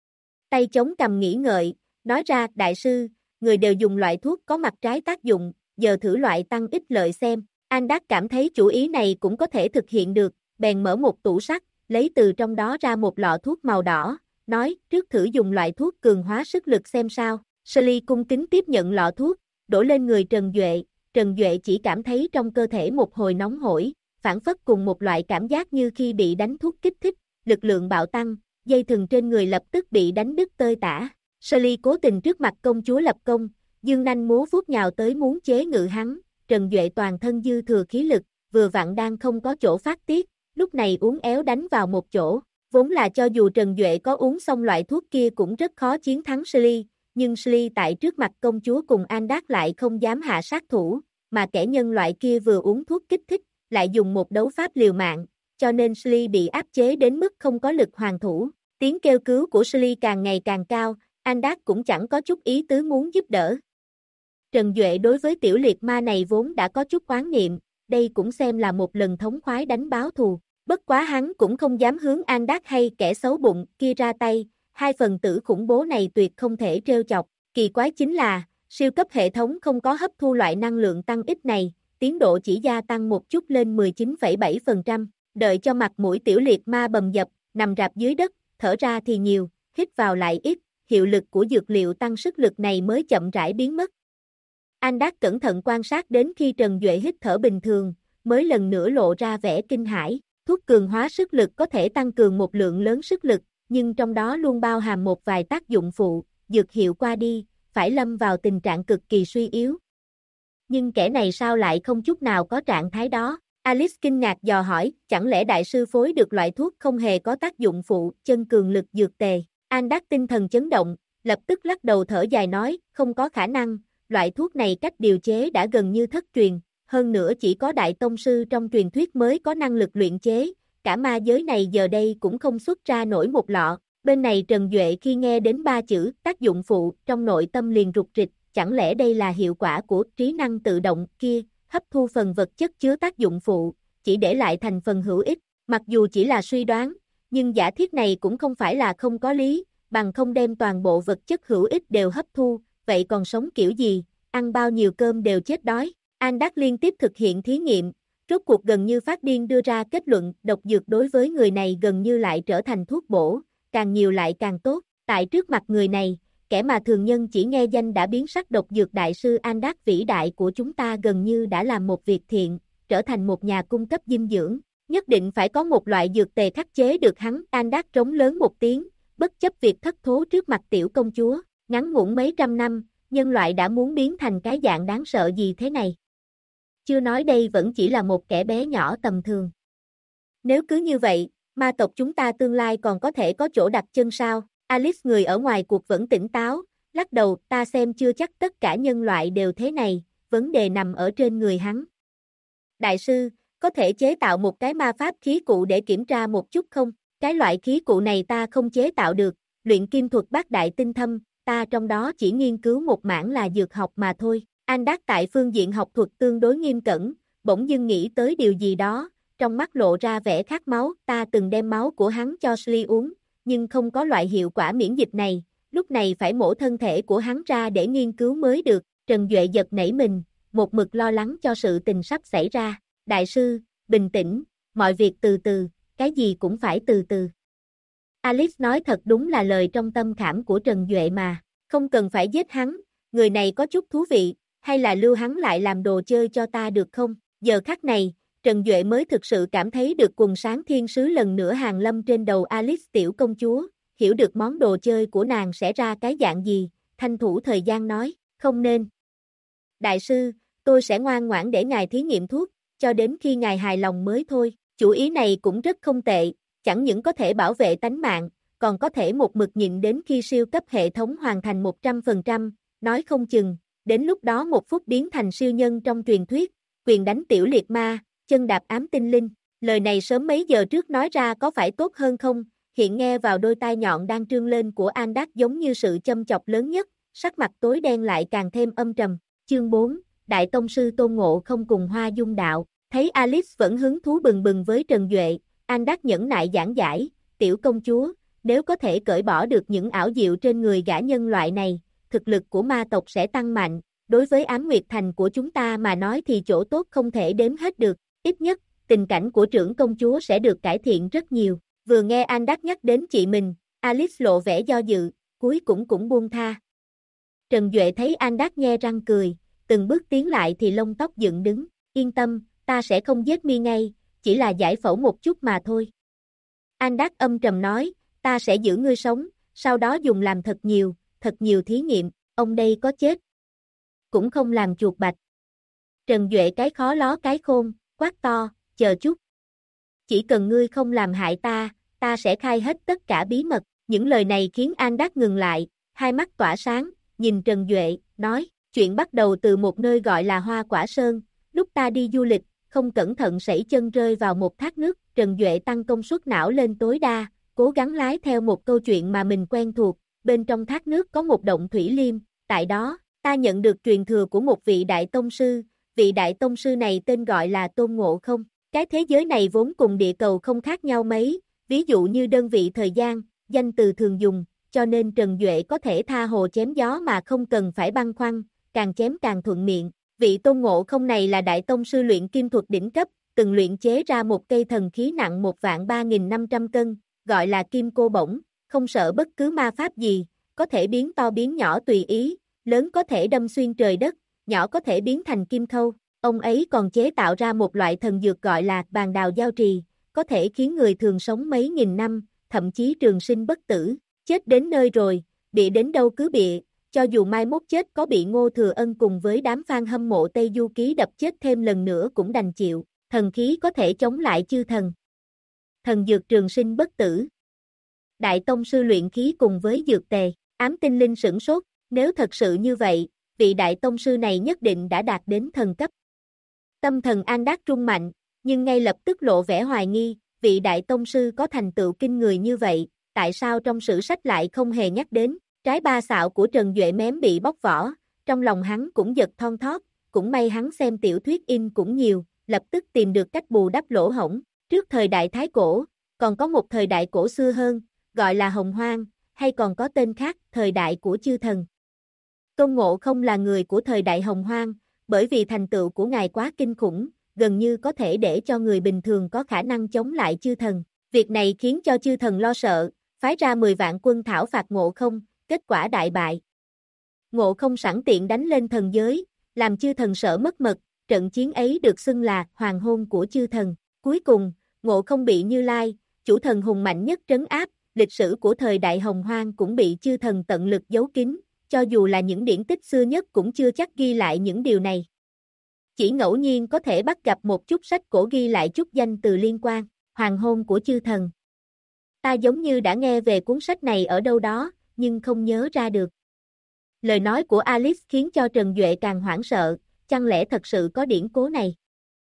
Tay chống cằm nghĩ ngợi, nói ra, đại sư, người đều dùng loại thuốc có mặt trái tác dụng, giờ thử loại tăng ích lợi xem. Andak cảm thấy chủ ý này cũng có thể thực hiện được, bèn mở một tủ sắt, lấy từ trong đó ra một lọ thuốc màu đỏ, nói, trước thử dùng loại thuốc cường hóa sức lực xem sao. Sully cung kính tiếp nhận lọ thuốc, đổ lên người Trần Duệ. Trần Duệ chỉ cảm thấy trong cơ thể một hồi nóng hổi, phản phất cùng một loại cảm giác như khi bị đánh thuốc kích thích, lực lượng bạo tăng, dây thừng trên người lập tức bị đánh đứt tơi tả. Sully cố tình trước mặt công chúa lập công, dương nanh múa vuốt nhào tới muốn chế ngự hắn. Trần Duệ toàn thân dư thừa khí lực, vừa vặn đang không có chỗ phát tiết, lúc này uốn éo đánh vào một chỗ. Vốn là cho dù Trần Duệ có uống xong loại thuốc kia cũng rất khó chiến thắng Sully, nhưng Sully tại trước mặt công chúa cùng Andak lại không dám hạ sát thủ, mà kẻ nhân loại kia vừa uống thuốc kích thích, lại dùng một đấu pháp liều mạng, cho nên Sully bị áp chế đến mức không có lực hoàn thủ. Tiếng kêu cứu của Sully càng ngày càng cao, Andak cũng chẳng có chút ý tứ muốn giúp đỡ. Trần Duệ đối với tiểu liệt ma này vốn đã có chút oán niệm, đây cũng xem là một lần thống khoái đánh báo thù. Bất quá hắn cũng không dám hướng Andak hay kẻ xấu bụng kia ra tay, hai phần tử khủng bố này tuyệt không thể trêu chọc. Kỳ quái chính là, siêu cấp hệ thống không có hấp thu loại năng lượng tăng ích này, tiến độ chỉ gia tăng một chút lên 19,7%, đợi cho mặt mũi tiểu liệt ma bầm dập, nằm rạp dưới đất, thở ra thì nhiều, hít vào lại ít, hiệu lực của dược liệu tăng sức lực này mới chậm rãi biến mất. Andak cẩn thận quan sát đến khi Trần Duệ hít thở bình thường, mới lần nữa lộ ra vẻ kinh hãi. Thuốc cường hóa sức lực có thể tăng cường một lượng lớn sức lực, nhưng trong đó luôn bao hàm một vài tác dụng phụ, dược hiệu qua đi, phải lâm vào tình trạng cực kỳ suy yếu. Nhưng kẻ này sao lại không chút nào có trạng thái đó? Alice kinh ngạc dò hỏi, chẳng lẽ đại sư phối được loại thuốc không hề có tác dụng phụ, chân cường lực dược tề? Andak tinh thần chấn động, lập tức lắc đầu thở dài nói, không có khả năng, loại thuốc này cách điều chế đã gần như thất truyền, hơn nữa chỉ có đại tông sư trong truyền thuyết mới có năng lực luyện chế, cả ma giới này giờ đây cũng không xuất ra nổi một lọ. Bên này Trần Duệ khi nghe đến ba chữ tác dụng phụ, trong nội tâm liền rục rịch, chẳng lẽ đây là hiệu quả của trí năng tự động kia, hấp thu phần vật chất chứa tác dụng phụ, chỉ để lại thành phần hữu ích. Mặc dù chỉ là suy đoán, nhưng giả thiết này cũng không phải là không có lý, bằng không đem toàn bộ vật chất hữu ích đều hấp thu, vậy còn sống kiểu gì, ăn bao nhiêu cơm đều chết đói. Andak liên tiếp thực hiện thí nghiệm, rốt cuộc gần như phát điên đưa ra kết luận độc dược đối với người này gần như lại trở thành thuốc bổ, càng nhiều lại càng tốt. Tại trước mặt người này, kẻ mà thường nhân chỉ nghe danh đã biến sắc độc dược đại sư Andak vĩ đại của chúng ta gần như đã làm một việc thiện, trở thành một nhà cung cấp dinh dưỡng. Nhất định phải có một loại dược tề khắc chế được hắn. Andak trống lớn một tiếng, bất chấp việc thất thố trước mặt tiểu công chúa. Ngắn ngủn mấy trăm năm, nhân loại đã muốn biến thành cái dạng đáng sợ gì thế này? Chưa nói đây vẫn chỉ là một kẻ bé nhỏ tầm thường. Nếu cứ như vậy, ma tộc chúng ta tương lai còn có thể có chỗ đặt chân sao? Alice người ở ngoài cuộc vẫn tỉnh táo, lắc đầu, ta xem chưa chắc tất cả nhân loại đều thế này, vấn đề nằm ở trên người hắn. Đại sư, có thể chế tạo một cái ma pháp khí cụ để kiểm tra một chút không? Cái loại khí cụ này ta không chế tạo được, luyện kim thuật bát đại tinh thâm, ta trong đó chỉ nghiên cứu một mảng là dược học mà thôi. Andak tại phương diện học thuật tương đối nghiêm cẩn, bỗng dưng nghĩ tới điều gì đó, trong mắt lộ ra vẻ khát máu, ta từng đem máu của hắn cho Sully uống, nhưng không có loại hiệu quả miễn dịch này, lúc này phải mổ thân thể của hắn ra để nghiên cứu mới được. Trần Duệ giật nảy mình, một mực lo lắng cho sự tình sắp xảy ra. Đại sư, bình tĩnh, mọi việc từ từ, cái gì cũng phải từ từ. Alice nói thật đúng là lời trong tâm khảm của Trần Duệ mà, không cần phải giết hắn, người này có chút thú vị, hay là lưu hắn lại làm đồ chơi cho ta được không? Giờ khắc này, Trần Duệ mới thực sự cảm thấy được quần sáng thiên sứ lần nữa hàng lâm trên đầu Alice tiểu công chúa, hiểu được món đồ chơi của nàng sẽ ra cái dạng gì, thanh thủ thời gian nói, không nên. Đại sư, tôi sẽ ngoan ngoãn để ngài thí nghiệm thuốc, cho đến khi ngài hài lòng mới thôi. Chủ ý này cũng rất không tệ, chẳng những có thể bảo vệ tánh mạng, còn có thể một mực nhịn đến khi siêu cấp hệ thống hoàn thành 100%, nói không chừng, đến lúc đó một phút biến thành siêu nhân trong truyền thuyết, quyền đánh tiểu liệt ma, chân đạp ám tinh linh. Lời này sớm mấy giờ trước nói ra có phải tốt hơn không, hiện nghe vào đôi tai nhọn đang trương lên của Andak giống như sự châm chọc lớn nhất, sắc mặt tối đen lại càng thêm âm trầm. Chương 4, Đại Tông Sư Tôn Ngộ Không cùng Hoa Dung Đạo, thấy Alice vẫn hứng thú bừng bừng với Trần Duệ, Andak nhẫn nại giảng giải, tiểu công chúa, nếu có thể cởi bỏ được những ảo diệu trên người gã nhân loại này, thực lực của ma tộc sẽ tăng mạnh, đối với Ám Nguyệt Thành của chúng ta mà nói thì chỗ tốt không thể đếm hết được, ít nhất, tình cảnh của trưởng công chúa sẽ được cải thiện rất nhiều. Vừa nghe Andak nhắc đến chị mình, Alice lộ vẻ do dự, cuối cũng buông tha. Trần Duệ thấy Andak nhe răng cười, từng bước tiến lại thì lông tóc dựng đứng, yên tâm, ta sẽ không giết mi ngay, chỉ là giải phẫu một chút mà thôi. Andak âm trầm nói, ta sẽ giữ ngươi sống, sau đó dùng làm thật nhiều thí nghiệm, ông đây có chết cũng không làm chuột bạch. Trần Duệ cái khó ló cái khôn, quát to, chờ chút. Chỉ cần ngươi không làm hại ta sẽ khai hết tất cả bí mật. Những lời này khiến Andak ngừng lại, hai mắt tỏa sáng, nhìn Trần Duệ, nói, chuyện bắt đầu từ một nơi gọi là Hoa Quả Sơn, lúc ta đi du lịch, không cẩn thận sẩy chân rơi vào một thác nước, Trần Duệ tăng công suất não lên tối đa, cố gắng lái theo một câu chuyện mà mình quen thuộc, bên trong thác nước có một động thủy liêm, tại đó, ta nhận được truyền thừa của một vị đại tông sư, vị đại tông sư này tên gọi là Tôn Ngộ Không. Cái thế giới này vốn cùng địa cầu không khác nhau mấy, ví dụ như đơn vị thời gian, danh từ thường dùng, cho nên Trần Duệ có thể tha hồ chém gió mà không cần phải băn khoăn, càng chém càng thuận miệng. Vị Tôn Ngộ Không này là đại tông sư luyện kim thuật đỉnh cấp, từng luyện chế ra một cây thần khí nặng 1.3500 cân, gọi là Kim Cô Bổng, không sợ bất cứ ma pháp gì, có thể biến to biến nhỏ tùy ý, lớn có thể đâm xuyên trời đất, nhỏ có thể biến thành kim khâu. Ông ấy còn chế tạo ra một loại thần dược gọi là bàn đào giao trì, có thể khiến người thường sống mấy nghìn năm, thậm chí trường sinh bất tử, chết đến nơi rồi, bịa đến đâu cứ bịa, cho dù mai mốt chết có bị Ngô Thừa Ân cùng với đám fan hâm mộ Tây Du Ký đập chết thêm lần nữa cũng đành chịu, thần khí có thể chống lại chư thần. Thần dược trường sinh bất tử. Đại tông sư luyện khí cùng với dược tề, Ám Tinh Linh sửng sốt, nếu thật sự như vậy, vị đại tông sư này nhất định đã đạt đến thần cấp. Tâm thần Andak rung mạnh, nhưng ngay lập tức lộ vẻ hoài nghi, vị đại tông sư có thành tựu kinh người như vậy, tại sao trong sử sách lại không hề nhắc đến, trái ba xạo của Trần Duệ mém bị bóc vỏ, trong lòng hắn cũng giật thon thót, cũng may hắn xem tiểu thuyết in cũng nhiều, lập tức tìm được cách bù đắp lỗ hổng, trước thời đại Thái Cổ, còn có một thời đại cổ xưa hơn, gọi là Hồng Hoang, hay còn có tên khác, thời đại của chư thần. Tôn Ngộ Không là người của thời đại Hồng Hoang, bởi vì thành tựu của ngài quá kinh khủng, gần như có thể để cho người bình thường có khả năng chống lại chư thần. Việc này khiến cho chư thần lo sợ, phái ra 10 vạn quân thảo phạt Ngộ Không, kết quả đại bại. Ngộ Không sẵn tiện đánh lên thần giới, làm chư thần sợ mất mật, trận chiến ấy được xưng là hoàng hôn của chư thần. Cuối cùng, Ngộ Không bị Như Lai, chủ thần hùng mạnh nhất trấn áp, lịch sử của thời đại Hồng Hoang cũng bị chư thần tận lực giấu kín. Cho dù là những điển tích xưa nhất cũng chưa chắc ghi lại những điều này. Chỉ ngẫu nhiên có thể bắt gặp một chút sách cổ ghi lại chút danh từ liên quan, hoàng hôn của chư thần. Ta giống như đã nghe về cuốn sách này ở đâu đó, nhưng không nhớ ra được. Lời nói của Alice khiến cho Trần Duệ càng hoảng sợ, chẳng lẽ thật sự có điển cố này?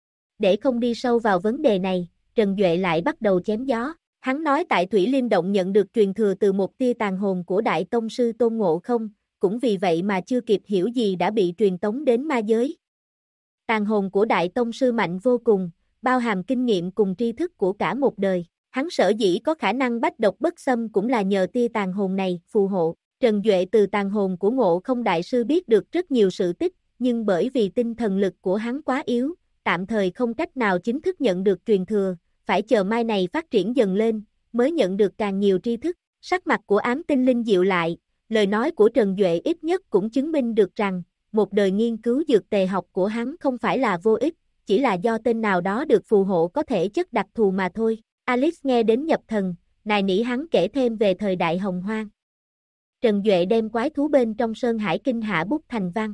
Để không đi sâu vào vấn đề này, Trần Duệ lại bắt đầu chém gió. Hắn nói tại Thủy Liêm Động nhận được truyền thừa từ một tia tàn hồn của Đại Tông Sư Tôn Ngộ Không, cũng vì vậy mà chưa kịp hiểu gì đã bị truyền tống đến ma giới. Tàn hồn của Đại Tông Sư mạnh vô cùng, bao hàm kinh nghiệm cùng tri thức của cả một đời. Hắn sở dĩ có khả năng bách độc bất xâm cũng là nhờ tia tàn hồn này phù hộ. Trần Duệ từ tàn hồn của Ngộ Không Đại Sư biết được rất nhiều sự tích, nhưng bởi vì tinh thần lực của hắn quá yếu, tạm thời không cách nào chính thức nhận được truyền thừa, phải chờ mai này phát triển dần lên, mới nhận được càng nhiều tri thức. Sắc mặt của Ám Tinh Linh dịu lại, lời nói của Trần Duệ ít nhất cũng chứng minh được rằng, một đời nghiên cứu dược tề học của hắn không phải là vô ích, chỉ là do tên nào đó được phù hộ có thể chất đặc thù mà thôi. Alice nghe đến nhập thần, nài nỉ hắn kể thêm về thời đại Hồng Hoang. Trần Duệ đem quái thú bên trong Sơn Hải Kinh hạ bút thành văn.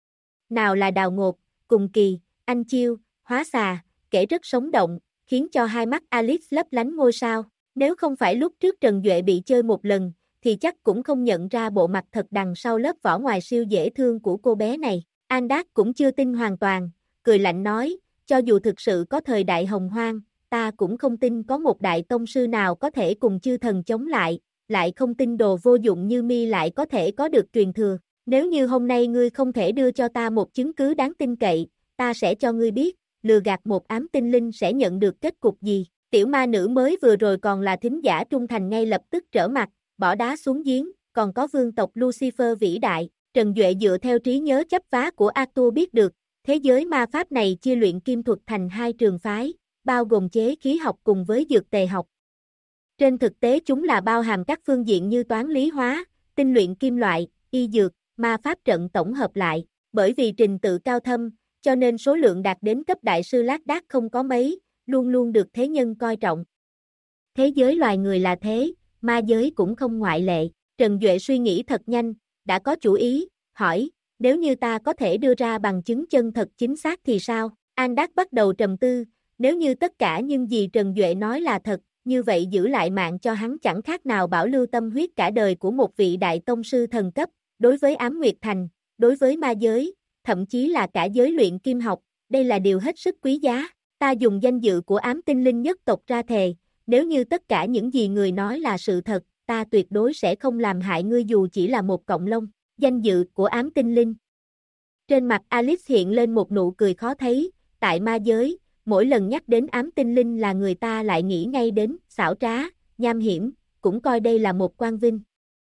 Nào là Đào Ngột, Cùng Kỳ, Anh Chiêu, Hóa Xà, kể rất sống động, khiến cho hai mắt Alice lấp lánh ngôi sao. Nếu không phải lúc trước Trần Duệ bị chơi một lần, thì chắc cũng không nhận ra bộ mặt thật đằng sau lớp vỏ ngoài siêu dễ thương của cô bé này. Andak cũng chưa tin hoàn toàn, cười lạnh nói, cho dù thực sự có thời đại hồng hoang, ta cũng không tin có một đại tông sư nào có thể cùng chư thần chống lại không tin đồ vô dụng như mi lại có thể có được truyền thừa. Nếu như hôm nay ngươi không thể đưa cho ta một chứng cứ đáng tin cậy, ta sẽ cho ngươi biết, lừa gạt một ám tinh linh sẽ nhận được kết cục gì. Tiểu ma nữ mới vừa rồi còn là thính giả trung thành ngay lập tức trở mặt, bỏ đá xuống giếng, còn có vương tộc Lucifer vĩ đại. Trần Duệ dựa theo trí nhớ chấp vá của Arthur biết được, thế giới ma pháp này chia luyện kim thuật thành hai trường phái, bao gồm chế khí học cùng với dược tề học. Trên thực tế chúng là bao hàm các phương diện như toán lý hóa, tinh luyện kim loại, y dược, ma pháp trận tổng hợp lại. Bởi vì trình tự cao thâm, cho nên số lượng đạt đến cấp đại sư lác đác không có mấy, luôn luôn được thế nhân coi trọng. Thế giới loài người là thế, ma giới cũng không ngoại lệ. Trần Duệ suy nghĩ thật nhanh, đã có chủ ý, hỏi, nếu như ta có thể đưa ra bằng chứng chân thật chính xác thì sao? Andak bắt đầu trầm tư, nếu như tất cả những gì Trần Duệ nói là thật, như vậy giữ lại mạng cho hắn chẳng khác nào bảo lưu tâm huyết cả đời của một vị đại tông sư thần cấp, đối với Ám Nguyệt Thành, đối với ma giới, thậm chí là cả giới luyện kim học, đây là điều hết sức quý giá. Ta dùng danh dự của ám tinh linh nhất tộc ra thề, nếu như tất cả những gì người nói là sự thật, ta tuyệt đối sẽ không làm hại ngươi dù chỉ là một cọng lông. Danh dự của ám tinh linh. Trên mặt Alice hiện lên một nụ cười khó thấy, tại ma giới, mỗi lần nhắc đến ám tinh linh là người ta lại nghĩ ngay đến xảo trá, nham hiểm, cũng coi đây là một quang vinh.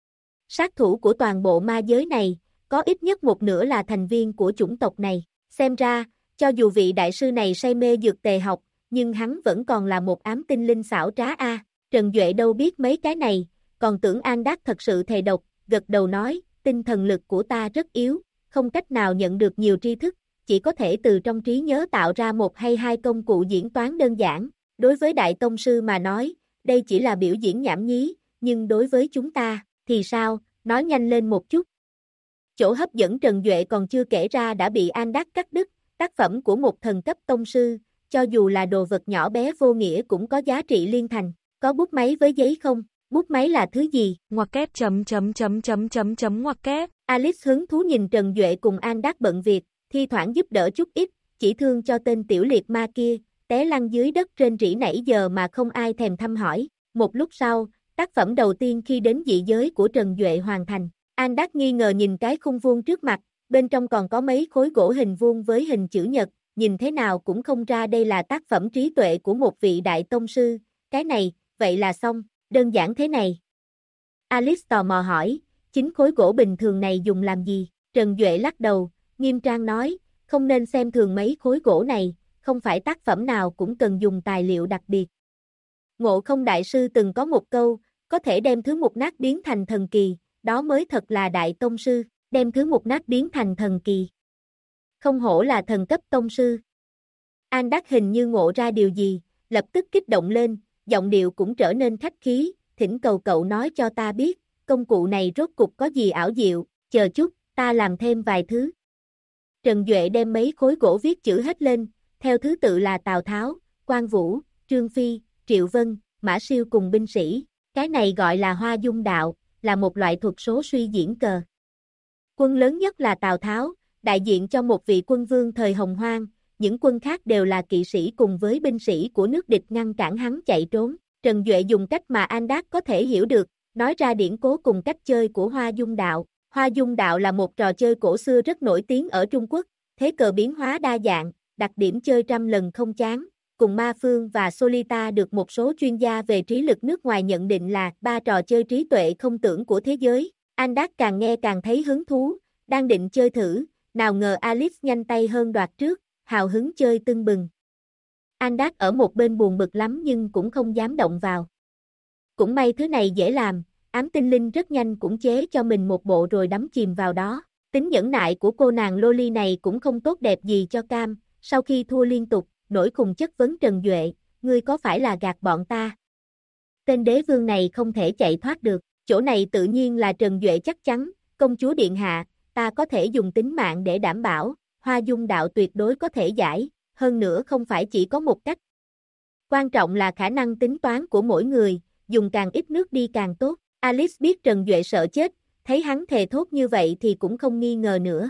Sát thủ của toàn bộ ma giới này, có ít nhất một nửa là thành viên của chủng tộc này. Xem ra, cho dù vị đại sư này say mê dược tề học, nhưng hắn vẫn còn là một ám tinh linh xảo trá a. Trần Duệ đâu biết mấy cái này, còn tưởng Andak thật sự thề độc, gật đầu nói, tinh thần lực của ta rất yếu, không cách nào nhận được nhiều tri thức, chỉ có thể từ trong trí nhớ tạo ra một hay hai công cụ diễn toán đơn giản. Đối với đại tông sư mà nói, đây chỉ là biểu diễn nhảm nhí, nhưng đối với chúng ta, thì sao, nói nhanh lên một chút. Chỗ hấp dẫn Trần Duệ còn chưa kể ra đã bị Andak cắt đứt, tác phẩm của một thần cấp tông sư, cho dù là đồ vật nhỏ bé vô nghĩa cũng có giá trị liên thành. Có bút máy với giấy không? Bút máy là thứ gì? Ngoặc kép ngoặc kép. Alice hứng thú nhìn Trần Duệ cùng Andak bận việc, thi thoảng giúp đỡ chút ít, chỉ thương cho tên tiểu liệt ma kia, té lăn dưới đất rên rỉ nãy giờ mà không ai thèm thăm hỏi. Một lúc sau, tác phẩm đầu tiên khi đến dị giới của Trần Duệ hoàn thành. Andak nghi ngờ nhìn cái khung vuông trước mặt, bên trong còn có mấy khối gỗ hình vuông với hình chữ nhật, nhìn thế nào cũng không ra đây là tác phẩm trí tuệ của một vị đại tông sư. Cái này, vậy là xong, đơn giản thế này. Alice tò mò hỏi, chính khối gỗ bình thường này dùng làm gì? Trần Duệ lắc đầu, nghiêm trang nói, không nên xem thường mấy khối gỗ này, không phải tác phẩm nào cũng cần dùng tài liệu đặc biệt. Ngộ Không đại sư từng có một câu, có thể đem thứ mục nát biến thành thần kỳ, đó mới thật là đại tông sư, đem thứ mục nát biến thành thần kỳ. Không hổ là thần cấp tông sư. Andak hình như ngộ ra điều gì, lập tức kích động lên, giọng điệu cũng trở nên khách khí, thỉnh cầu cậu nói cho ta biết, công cụ này rốt cục có gì ảo diệu, chờ chút, ta làm thêm vài thứ. Trần Duệ đem mấy khối gỗ viết chữ hết lên, theo thứ tự là Tào Tháo, Quan Vũ, Trương Phi, Triệu Vân, Mã Siêu cùng binh sĩ. Cái này gọi là Hoa Dung Đạo, là một loại thuật số suy diễn cờ. Quân lớn nhất là Tào Tháo, đại diện cho một vị quân vương thời Hồng Hoang, những quân khác đều là kỵ sĩ cùng với binh sĩ của nước địch ngăn cản hắn chạy trốn. Trần Duệ dùng cách mà Andak có thể hiểu được, nói ra điển cố cùng cách chơi của Hoa Dung Đạo. Hoa Dung Đạo là một trò chơi cổ xưa rất nổi tiếng ở Trung Quốc, thế cờ biến hóa đa dạng, đặc điểm chơi trăm lần không chán. Cùng Ma Phương và Solita được một số chuyên gia về trí lực nước ngoài nhận định là ba trò chơi trí tuệ không tưởng của thế giới. Andak càng nghe càng thấy hứng thú, đang định chơi thử, nào ngờ Alice nhanh tay hơn đoạt trước, hào hứng chơi tưng bừng. Andak ở một bên buồn bực lắm nhưng cũng không dám động vào. Cũng may thứ này dễ làm, ám tinh linh rất nhanh cũng chế cho mình một bộ rồi đắm chìm vào đó. Tính nhẫn nại của cô nàng Loli này cũng không tốt đẹp gì cho cam, sau khi thua liên tục, nổi khùng chất vấn Trần Duệ, ngươi có phải là gạt bọn ta? Tên đế vương này không thể chạy thoát được, chỗ này tự nhiên là Trần Duệ chắc chắn, công chúa điện hạ, ta có thể dùng tính mạng để đảm bảo, Hoa Dung Đạo tuyệt đối có thể giải, hơn nữa không phải chỉ có một cách. Quan trọng là khả năng tính toán của mỗi người, dùng càng ít nước đi càng tốt. Alice biết Trần Duệ sợ chết, thấy hắn thề thốt như vậy thì cũng không nghi ngờ nữa.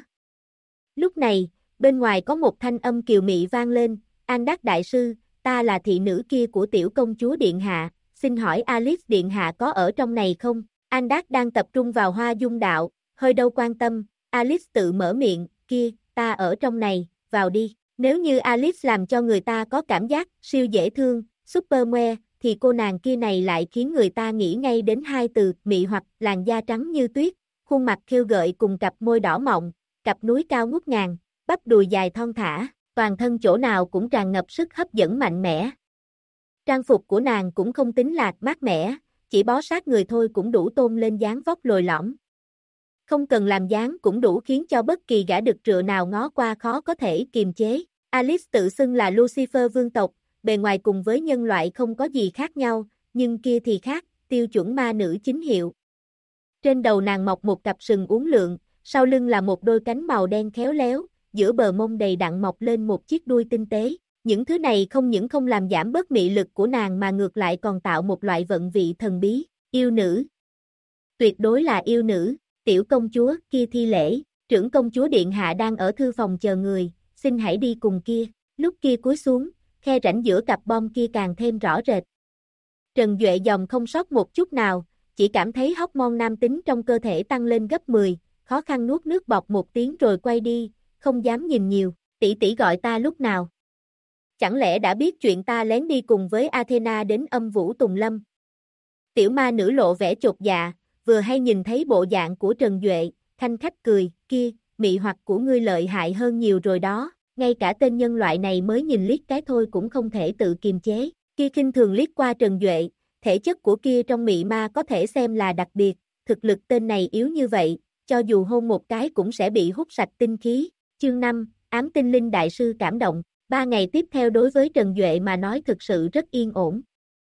Lúc này, bên ngoài có một thanh âm kiều mị vang lên, An Đắc đại sư, ta là thị nữ kia của tiểu công chúa điện hạ, xin hỏi Alice điện hạ có ở trong này không? An Đắc đang tập trung vào Hoa Dung đạo, hơi đâu quan tâm, Alice tự mở miệng, kia, ta ở trong này, vào đi. Nếu như Alice làm cho người ta có cảm giác siêu dễ thương, super mê, thì cô nàng kia này lại khiến người ta nghĩ ngay đến hai từ mị hoặc làn da trắng như tuyết, khuôn mặt khêu gợi cùng cặp môi đỏ mọng, cặp núi cao ngút ngàn, bắp đùi dài thon thả, toàn thân chỗ nào cũng tràn ngập sức hấp dẫn mạnh mẽ. Trang phục của nàng cũng không tính là mát mẻ, chỉ bó sát người thôi cũng đủ tôn lên dáng vóc lồi lõm. Không cần làm dáng cũng đủ khiến cho bất kỳ gã đực rựa nào ngó qua khó có thể kiềm chế. Alice tự xưng là Lucifer vương tộc, bề ngoài cùng với nhân loại không có gì khác nhau, nhưng kia thì khác, tiêu chuẩn ma nữ chính hiệu. Trên đầu nàng mọc một cặp sừng uốn lượn, sau lưng là một đôi cánh màu đen khéo léo, giữa bờ mông đầy đặn mọc lên một chiếc đuôi tinh tế. Những thứ này không những không làm giảm bớt mị lực của nàng mà ngược lại còn tạo một loại vận vị thần bí, yêu nữ. Tuyệt đối là yêu nữ, tiểu công chúa kia thi lễ, trưởng công chúa điện hạ đang ở thư phòng chờ người, xin hãy đi cùng kia, lúc kia cúi xuống, khe rãnh giữa cặp bom kia càng thêm rõ rệt. Trần Duệ dòng không sót một chút nào, chỉ cảm thấy hormone nam tính trong cơ thể tăng lên gấp 10, khó khăn nuốt nước bọt một tiếng rồi quay đi, không dám nhìn nhiều, tỷ tỷ gọi ta lúc nào. Chẳng lẽ đã biết chuyện ta lén đi cùng với Athena đến âm vũ Tùng Lâm? Tiểu ma nữ lộ vẻ chột dạ, vừa hay nhìn thấy bộ dạng của Trần Duệ, khanh khách cười, kia, mị hoặc của ngươi lợi hại hơn nhiều rồi đó, ngay cả tên nhân loại này mới nhìn liếc cái thôi cũng không thể tự kiềm chế, kia khinh thường liếc qua Trần Duệ, thể chất của kia trong mị ma có thể xem là đặc biệt, thực lực tên này yếu như vậy, cho dù hôn một cái cũng sẽ bị hút sạch tinh khí, chương 5, ám tinh linh đại sư cảm động. 3 ngày tiếp theo đối với Trần Duệ mà nói thực sự rất yên ổn.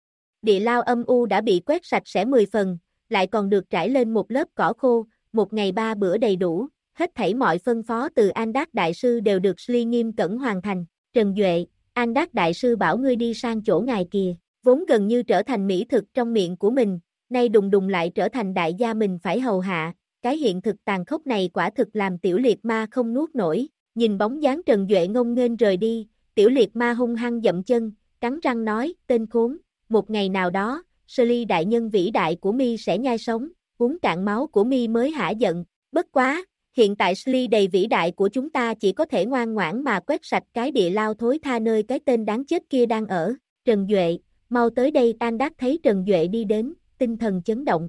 Địa lao âm u đã bị quét sạch sẽ 10 phần, lại còn được trải lên một lớp cỏ khô, một ngày 3 bữa đầy đủ, hết thảy mọi phân phó từ An Đắc đại sư đều được Sly nghiêm cẩn hoàn thành. Trần Duệ, An Đắc đại sư bảo ngươi đi sang chỗ ngài kìa, vốn gần như trở thành mỹ thực trong miệng của mình, nay đùng đùng lại trở thành đại gia mình phải hầu hạ, cái hiện thực tàn khốc này quả thực làm tiểu liệt ma không nuốt nổi. Nhìn bóng dáng Trần Duệ ngông nghênh rời đi, tiểu liệt ma hung hăng dậm chân, cắn răng nói, tên khốn, một ngày nào đó, Sly đại nhân vĩ đại của mi sẽ nhai sống, uống cạn máu của mi mới hả giận, bất quá, hiện tại Sly đầy vĩ đại của chúng ta chỉ có thể ngoan ngoãn mà quét sạch cái địa lao thối tha nơi cái tên đáng chết kia đang ở. Trần Duệ, mau tới đây. An Đắc thấy Trần Duệ đi đến, tinh thần chấn động.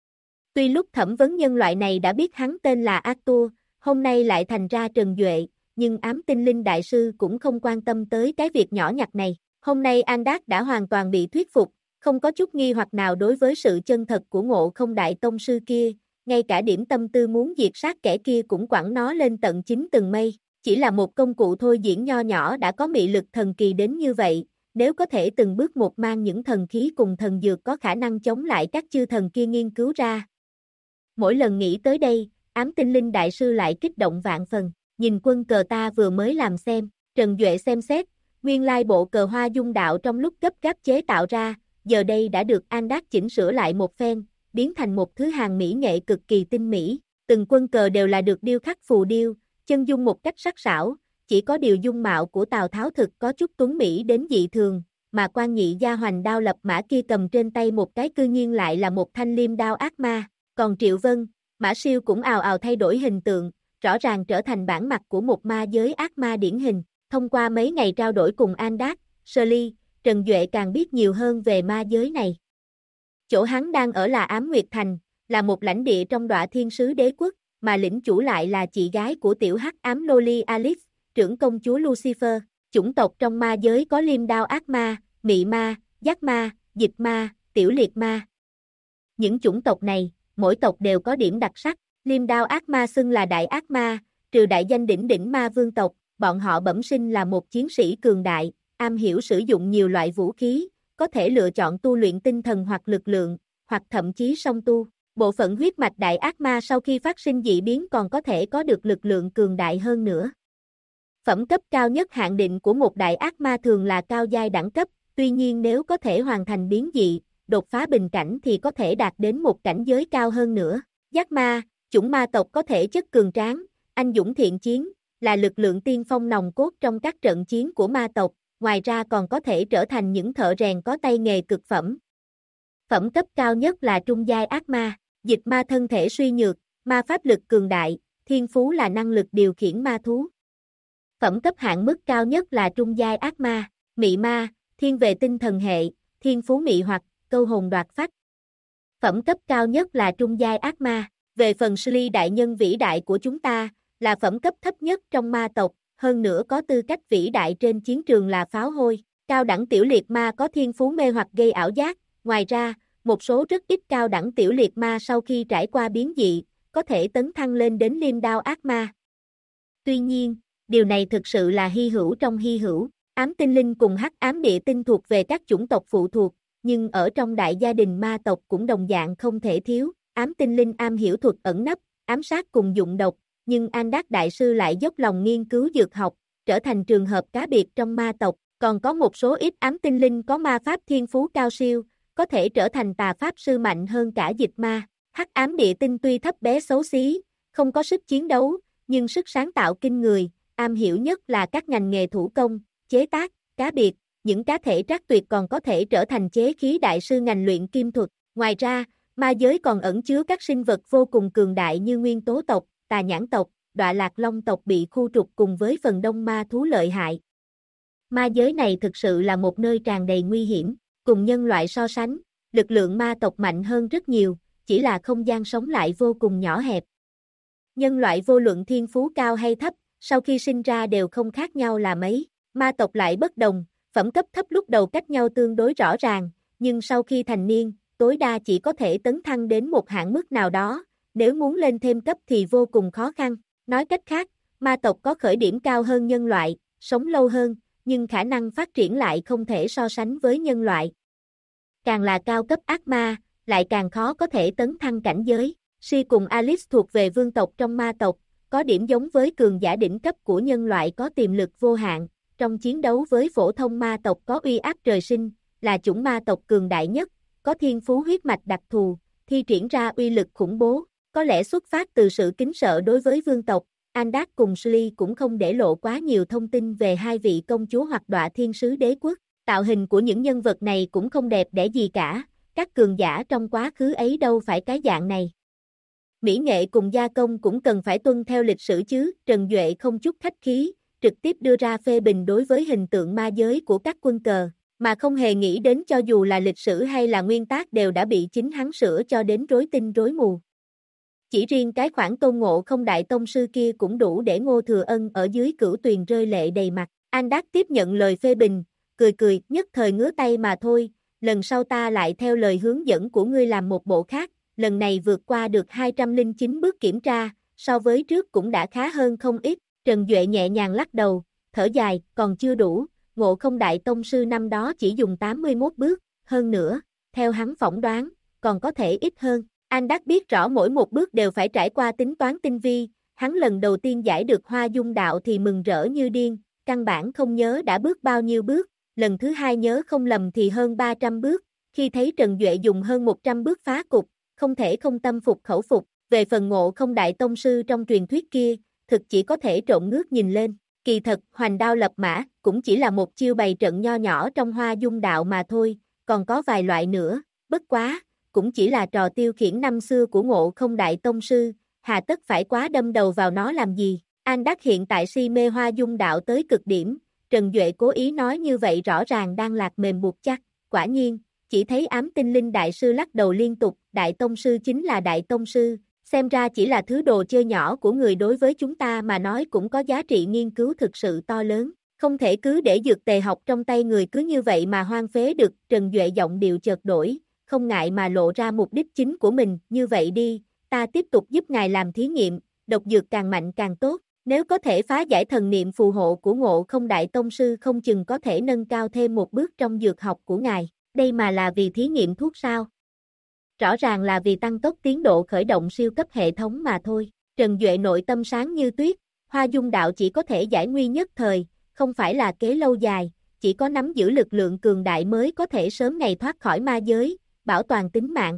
Tuy lúc thẩm vấn nhân loại này đã biết hắn tên là Arthur, hôm nay lại thành ra Trần Duệ, nhưng ám tinh linh đại sư cũng không quan tâm tới cái việc nhỏ nhặt này. Hôm nay An Đắc đã hoàn toàn bị thuyết phục, không có chút nghi hoặc nào đối với sự chân thật của Ngộ Không đại tông sư kia, ngay cả điểm tâm tư muốn diệt sát kẻ kia cũng quẳng nó lên tận 9 tầng mây, chỉ là một công cụ thôi diễn nho nhỏ đã có mị lực thần kỳ đến như vậy, nếu có thể từng bước một mang những thần khí cùng thần dược có khả năng chống lại các chư thần kia nghiên cứu ra. Mỗi lần nghĩ tới đây, ám tinh linh đại sư lại kích động vạn phần. Nhìn quân cờ ta vừa mới làm xem, Trần Duệ xem xét, nguyên lai bộ cờ Hoa Dung đạo trong lúc gấp gáp chế tạo ra, giờ đây đã được An Đắc chỉnh sửa lại một phen, biến thành một thứ hàng mỹ nghệ cực kỳ tinh mỹ. Từng quân cờ đều là được điêu khắc phù điêu, chân dung một cách sắc sảo, chỉ có điều dung mạo của Tào Tháo thực có chút tuấn mỹ đến dị thường, mà quan nhị gia hoành đao lập mã kia cầm trên tay một cái cư nhiên lại là một thanh liêm đao ác ma, còn Triệu Vân, Mã Siêu cũng ào ào thay đổi hình tượng, rõ ràng trở thành bản mặt của một ma giới ác ma điển hình. Thông qua mấy ngày trao đổi cùng An Đắc, Sly, Trần Duệ càng biết nhiều hơn về ma giới này. Chỗ hắn đang ở là Ám Nguyệt Thành, là một lãnh địa trong Đọa Thiên Sứ Đế Quốc, mà lĩnh chủ lại là chị gái của tiểu hắc ám Loli Alice, trưởng công chúa Lucifer. Chủng tộc trong ma giới có liêm đao ác ma, mị ma, giác ma, dịch ma, tiểu liệt ma. Những chủng tộc này, mỗi tộc đều có điểm đặc sắc. Liêm đao ác ma xưng là đại ác ma, trừ đại danh đỉnh ma vương tộc, bọn họ bẩm sinh là một chiến sĩ cường đại, am hiểu sử dụng nhiều loại vũ khí, có thể lựa chọn tu luyện tinh thần hoặc lực lượng, hoặc thậm chí song tu. Bộ phận huyết mạch đại ác ma sau khi phát sinh dị biến còn có thể có được lực lượng cường đại hơn nữa. Phẩm cấp cao nhất hạn định của một đại ác ma thường là cao giai đẳng cấp, tuy nhiên nếu có thể hoàn thành biến dị, đột phá bình cảnh thì có thể đạt đến một cảnh giới cao hơn nữa. Giác ma, chủng ma tộc có thể chất cường tráng, anh dũng thiện chiến, là lực lượng tiên phong nòng cốt trong các trận chiến của ma tộc, ngoài ra còn có thể trở thành những thợ rèn có tay nghề cực phẩm. Phẩm cấp cao nhất là trung giai ác ma, dịch ma thân thể suy nhược, ma pháp lực cường đại, thiên phú là năng lực điều khiển ma thú. Phẩm cấp hạn mức cao nhất là trung giai ác ma, mị ma, thiên về tinh thần hệ, thiên phú mị hoặc, câu hồn đoạt phách. Phẩm cấp cao nhất là trung giai ác ma, về phần Sly đại nhân vĩ đại của chúng ta, là phẩm cấp thấp nhất trong ma tộc, hơn nữa có tư cách vĩ đại trên chiến trường là pháo hôi. Cao đẳng tiểu liệt ma có thiên phú mê hoặc gây ảo giác, ngoài ra, một số rất ít cao đẳng tiểu liệt ma sau khi trải qua biến dị, có thể tấn thăng lên đến liêm đao ác ma. Tuy nhiên, điều này thực sự là hy hữu trong hy hữu. Ám tinh linh cùng hắc ám địa tinh thuộc về các chủng tộc phụ thuộc, nhưng ở trong đại gia đình ma tộc cũng đồng dạng không thể thiếu. Ám tinh linh am hiểu thuật ẩn nấp, ám sát cùng dụng độc, nhưng Andak đại sư lại dốc lòng nghiên cứu dược học, trở thành trường hợp cá biệt trong ma tộc. Còn có một số ít ám tinh linh có ma pháp thiên phú cao siêu, có thể trở thành tà pháp sư mạnh hơn cả dịch ma. Hắc ám địa tinh tuy thấp bé xấu xí, không có sức chiến đấu, nhưng sức sáng tạo kinh người, am hiểu nhất là các ngành nghề thủ công, chế tác, cá biệt, những cá thể trác tuyệt còn có thể trở thành chế khí đại sư ngành luyện kim thuật. Ngoài ra, ma giới còn ẩn chứa các sinh vật vô cùng cường đại như nguyên tố tộc, tà nhãn tộc, đọa lạc long tộc bị khu trục cùng với phần đông ma thú lợi hại. Ma giới này thực sự là một nơi tràn đầy nguy hiểm, cùng nhân loại so sánh, lực lượng ma tộc mạnh hơn rất nhiều, chỉ là không gian sống lại vô cùng nhỏ hẹp. Nhân loại vô luận thiên phú cao hay thấp, sau khi sinh ra đều không khác nhau là mấy, ma tộc lại bất đồng, phẩm cấp thấp lúc đầu cách nhau tương đối rõ ràng, nhưng sau khi thành niên, tối đa chỉ có thể tấn thăng đến một hạn mức nào đó, nếu muốn lên thêm cấp thì vô cùng khó khăn. Nói cách khác, ma tộc có khởi điểm cao hơn nhân loại, sống lâu hơn, nhưng khả năng phát triển lại không thể so sánh với nhân loại. Càng là cao cấp ác ma, lại càng khó có thể tấn thăng cảnh giới. Si cùng Alice thuộc về vương tộc trong ma tộc, có điểm giống với cường giả đỉnh cấp của nhân loại có tiềm lực vô hạn, trong chiến đấu với phổ thông ma tộc có uy áp trời sinh, là chủng ma tộc cường đại nhất, có thiên phú huyết mạch đặc thù, thi triển ra uy lực khủng bố, có lẽ xuất phát từ sự kính sợ đối với vương tộc. Andak cùng Sly cũng không để lộ quá nhiều thông tin về hai vị công chúa hoặc đọa thiên sứ đế quốc, tạo hình của những nhân vật này cũng không đẹp đẽ gì cả, các cường giả trong quá khứ ấy đâu phải cái dạng này. Mỹ nghệ cùng gia công cũng cần phải tuân theo lịch sử chứ, Trần Duệ không chút khách khí, trực tiếp đưa ra phê bình đối với hình tượng ma giới của các quân cờ, mà không hề nghĩ đến cho dù là lịch sử hay là nguyên tác đều đã bị chính hắn sửa cho đến rối tinh rối mù. Chỉ riêng cái khoản Tôn Ngộ Không đại tông sư kia cũng đủ để Ngô Thừa Ân ở dưới cửu tuyền rơi lệ đầy mặt. Andak tiếp nhận lời phê bình, cười nhất thời ngứa tay mà thôi, lần sau ta lại theo lời hướng dẫn của ngươi làm một bộ khác, lần này vượt qua được 209 bước kiểm tra, so với trước cũng đã khá hơn không ít. Trần Duệ nhẹ nhàng lắc đầu, thở dài, còn chưa đủ, Ngộ Không đại tông sư năm đó chỉ dùng 81 bước, hơn nữa, theo hắn phỏng đoán, còn có thể ít hơn. Andak biết rõ mỗi một bước đều phải trải qua tính toán tinh vi, hắn lần đầu tiên giải được Hoa Dung đạo thì mừng rỡ như điên, căn bản không nhớ đã bước bao nhiêu bước, lần thứ hai nhớ không lầm thì hơn 300 bước, khi thấy Trần Duệ dùng hơn 100 bước phá cục, không thể không tâm phục khẩu phục. Về phần Ngộ Không đại tông sư trong truyền thuyết kia, thực chỉ có thể trộn ngước nhìn lên, kỳ thật hoành đao lập mã cũng chỉ là một chiêu bày trận nho nhỏ trong Hoa Dung đạo mà thôi, còn có vài loại nữa, bất quá, cũng chỉ là trò tiêu khiển năm xưa của Ngộ Không đại tông sư, hà tất phải quá đâm đầu vào nó làm gì. Andak hiện tại si mê Hoa Dung đạo tới cực điểm, Trần Duệ cố ý nói như vậy rõ ràng đang lạc mềm buộc chắc, quả nhiên, chỉ thấy ám tinh linh đại sư lắc đầu liên tục, đại tông sư chính là đại tông sư, xem ra chỉ là thứ đồ chơi nhỏ của người đối với chúng ta mà nói cũng có giá trị nghiên cứu thực sự to lớn, không thể cứ để dược tề học trong tay người cứ như vậy mà hoang phế được. Trần Duệ giọng điệu chợt đổi, không ngại mà lộ ra mục đích chính của mình, như vậy đi, ta tiếp tục giúp ngài làm thí nghiệm, độc dược càng mạnh càng tốt, nếu có thể phá giải thần niệm phù hộ của Ngộ Không đại tông sư không chừng có thể nâng cao thêm một bước trong dược học của ngài, đây mà là vì thí nghiệm thuốc sao? Rõ ràng là vì tăng tốc tiến độ khởi động siêu cấp hệ thống mà thôi. Trần Duệ nội tâm sáng như tuyết, Hoa Dung đạo chỉ có thể giải nguy nhất thời, không phải là kế lâu dài, chỉ có nắm giữ lực lượng cường đại mới có thể sớm ngày thoát khỏi ma giới, bảo toàn tính mạng.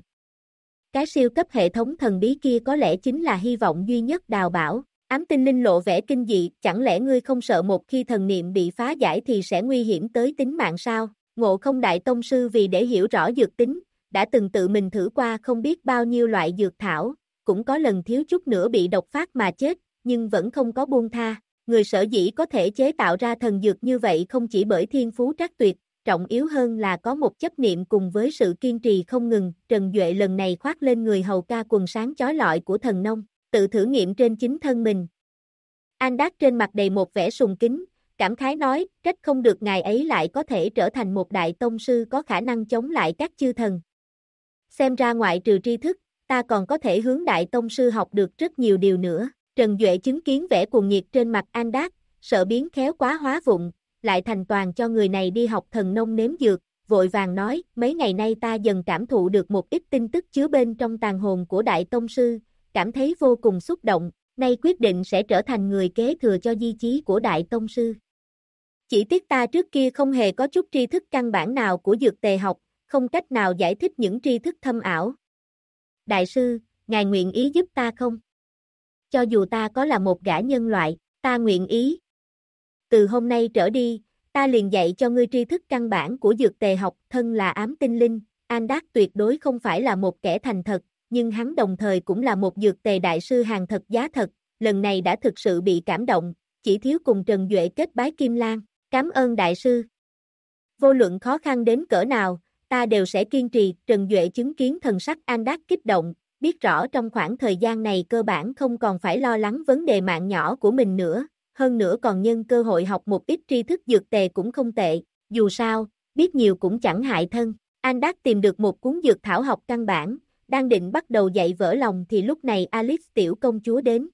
Cái siêu cấp hệ thống thần bí kia có lẽ chính là hy vọng duy nhất đào bảo. Ám tinh linh lộ vẻ kinh dị, chẳng lẽ ngươi không sợ một khi thần niệm bị phá giải thì sẽ nguy hiểm tới tính mạng sao? Ngộ Không Đại Tông Sư vì để hiểu rõ dược tính, đã từng tự mình thử qua không biết bao nhiêu loại dược thảo, cũng có lần thiếu chút nữa bị độc phát mà chết, nhưng vẫn không có buông tha. Người sở dĩ có thể chế tạo ra thần dược như vậy không chỉ bởi thiên phú trắc tuyệt, trọng yếu hơn là có một chấp niệm cùng với sự kiên trì không ngừng. Trần Duệ lần này khoác lên người hầu ca quần sáng chói lọi của thần nông, tự thử nghiệm trên chính thân mình. Andak trên mặt đầy một vẻ sùng kính, cảm khái nói, trách không được ngài ấy lại có thể trở thành một đại tông sư có khả năng chống lại các chư thần. Xem ra ngoại trừ tri thức, ta còn có thể hướng đại tông sư học được rất nhiều điều nữa. Trần Duệ chứng kiến vẻ cuồng nhiệt trên mặt Andak, sợ biến khéo quá hóa vụng, lại thành toàn cho người này đi học thần nông nếm dược, vội vàng nói, mấy ngày nay ta dần cảm thụ được một ít tin tức chứa bên trong tàn hồn của đại tông sư, cảm thấy vô cùng xúc động, nay quyết định sẽ trở thành người kế thừa cho di chí của đại tông sư. Chỉ tiếc ta trước kia không hề có chút tri thức căn bản nào của dược tề học, không cách nào giải thích những tri thức thâm ảo. Đại sư, ngài nguyện ý giúp ta không? Cho dù ta có là một gã nhân loại, ta nguyện ý. Từ hôm nay trở đi, ta liền dạy cho ngươi tri thức căn bản của dược tề học. Thân là ám tinh linh, Andak tuyệt đối không phải là một kẻ thành thật, nhưng hắn đồng thời cũng là một dược tề đại sư hàng thật giá thật, lần này đã thực sự bị cảm động, chỉ thiếu cùng Trần Duệ kết bái Kim Lan. Cảm ơn đại sư. Vô luận khó khăn đến cỡ nào, ta đều sẽ kiên trì. Trần Duệ chứng kiến thần sắc Andak kích động, biết rõ trong khoảng thời gian này cơ bản không còn phải lo lắng vấn đề mạng nhỏ của mình nữa, hơn nữa còn nhân cơ hội học một ít tri thức dược tề cũng không tệ, dù sao, biết nhiều cũng chẳng hại thân. Andak tìm được một cuốn dược thảo học căn bản, đang định bắt đầu dạy vỡ lòng thì lúc này Alice tiểu công chúa đến.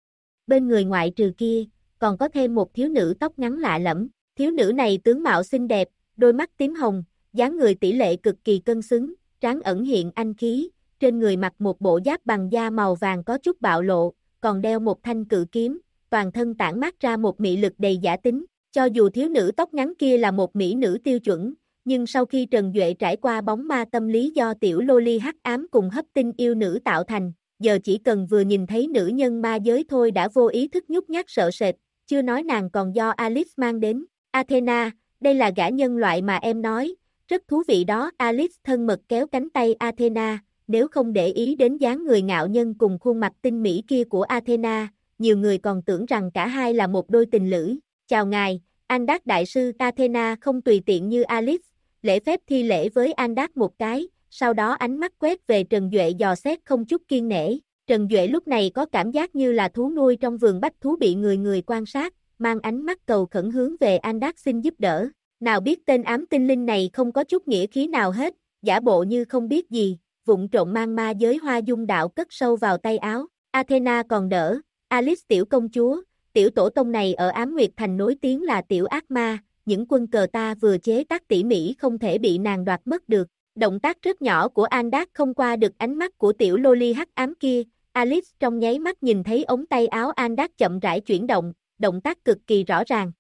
Bên người ngoại trừ kia, còn có thêm một thiếu nữ tóc ngắn lạ lẫm, thiếu nữ này tướng mạo xinh đẹp, đôi mắt tím hồng, dáng người tỷ lệ cực kỳ cân xứng, trán ẩn hiện anh khí, trên người mặc một bộ giáp bằng da màu vàng có chút bạo lộ, còn đeo một thanh cự kiếm, toàn thân tản mát ra một mị lực đầy giả tính. Cho dù thiếu nữ tóc ngắn kia là một mỹ nữ tiêu chuẩn, nhưng sau khi Trần Duệ trải qua bóng ma tâm lý do tiểu loli hắc ám cùng hấp tinh yêu nữ tạo thành, giờ chỉ cần vừa nhìn thấy nữ nhân ma giới thôi đã vô ý thức nhút nhát sợ sệt, chưa nói nàng còn do Alice mang đến. Athena, đây là gã nhân loại mà em nói, rất thú vị đó. Alice thân mật kéo cánh tay Athena, nếu không để ý đến dáng người ngạo nhân cùng khuôn mặt tinh mỹ kia của Athena, nhiều người còn tưởng rằng cả hai là một đôi tình lữ. Chào ngài, Andak đại sư. Athena không tùy tiện như Alice, lễ phép thi lễ với Andak một cái, sau đó ánh mắt quét về Trần Duệ dò xét không chút kiêng nể. Trần Duệ lúc này có cảm giác như là thú nuôi trong vườn bách thú bị người quan sát, mang ánh mắt cầu khẩn hướng về Andak xin giúp đỡ. Nào biết tên ám tinh linh này không có chút nghĩa khí nào hết, giả bộ như không biết gì, vụng trộm mang ma giới hoa dung đạo cất sâu vào tay áo. Athena còn đỡ, Alice tiểu công chúa, tiểu tổ tông này ở Ám Nguyệt Thành nổi tiếng là tiểu ác ma, những quân cờ ta vừa chế tác tỉ mỉ không thể bị nàng đoạt mất được. Động tác rất nhỏ của Andak không qua được ánh mắt của tiểu loli hắc ám kia, Alice trong nháy mắt nhìn thấy ống tay áo Andak chậm rãi chuyển động, động tác cực kỳ rõ ràng.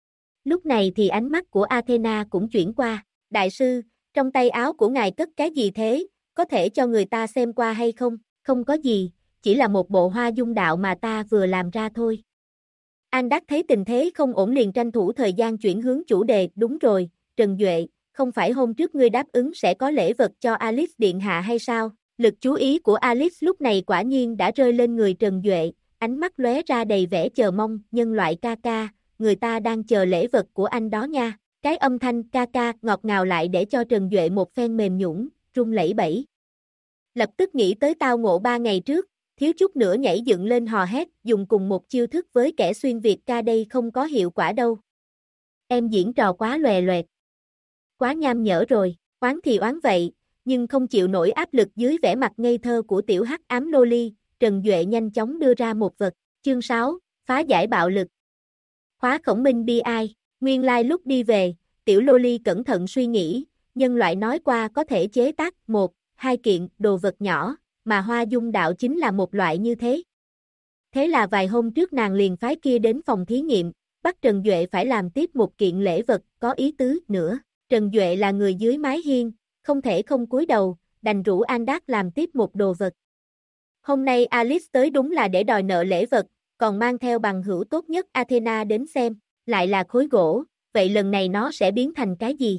Lúc này thì ánh mắt của Athena cũng chuyển qua, đại sư, trong tay áo của ngài cất cái gì thế, có thể cho người ta xem qua hay không? Không có gì, chỉ là một bộ hoa dung đạo mà ta vừa làm ra thôi. Andak thấy tình thế không ổn liền tranh thủ thời gian chuyển hướng chủ đề. Đúng rồi, Trần Duệ, không phải hôm trước ngươi đáp ứng sẽ có lễ vật cho Alice điện hạ hay sao? Lực chú ý của Alice lúc này quả nhiên đã rơi lên người Trần Duệ, ánh mắt lóe ra đầy vẻ chờ mong. Nhân loại ca ca, người ta đang chờ lễ vật của anh đó nha. Cái âm thanh ca ca ngọt ngào lại để cho Trần Duệ một phen mềm nhũn, run lẩy bẩy. Lập tức nghĩ tới tao ngộ 3 ngày trước, thiếu chút nữa nhảy dựng lên hò hét, dùng cùng một chiêu thức với kẻ xuyên Việt ca đây không có hiệu quả đâu. Em diễn trò quá lòe loẹt. Quá nham nhở rồi, oán thì oán vậy, nhưng không chịu nổi áp lực dưới vẻ mặt ngây thơ của tiểu hắc ám loli, Trần Duệ nhanh chóng đưa ra một vật. Chương 6, phá giải bạo lực. Khóa khổng minh bi ai, nguyên lai lúc đi về, tiểu loli cẩn thận suy nghĩ, nhân loại nói qua có thể chế tác 1-2 kiện đồ vật nhỏ, mà hoa dung đạo chính là một loại như thế. Thế là vài hôm trước nàng liền phái kia đến phòng thí nghiệm, bắt Trần Duệ phải làm tiếp một kiện lễ vật có ý tứ nữa. Trần Duệ là người dưới mái hiên, không thể không cúi đầu, đành rủ Andak làm tiếp một đồ vật. Hôm nay Alice tới đúng là để đòi nợ lễ vật, còn mang theo bằng hữu tốt nhất Athena đến xem, lại là khối gỗ, vậy lần này nó sẽ biến thành cái gì?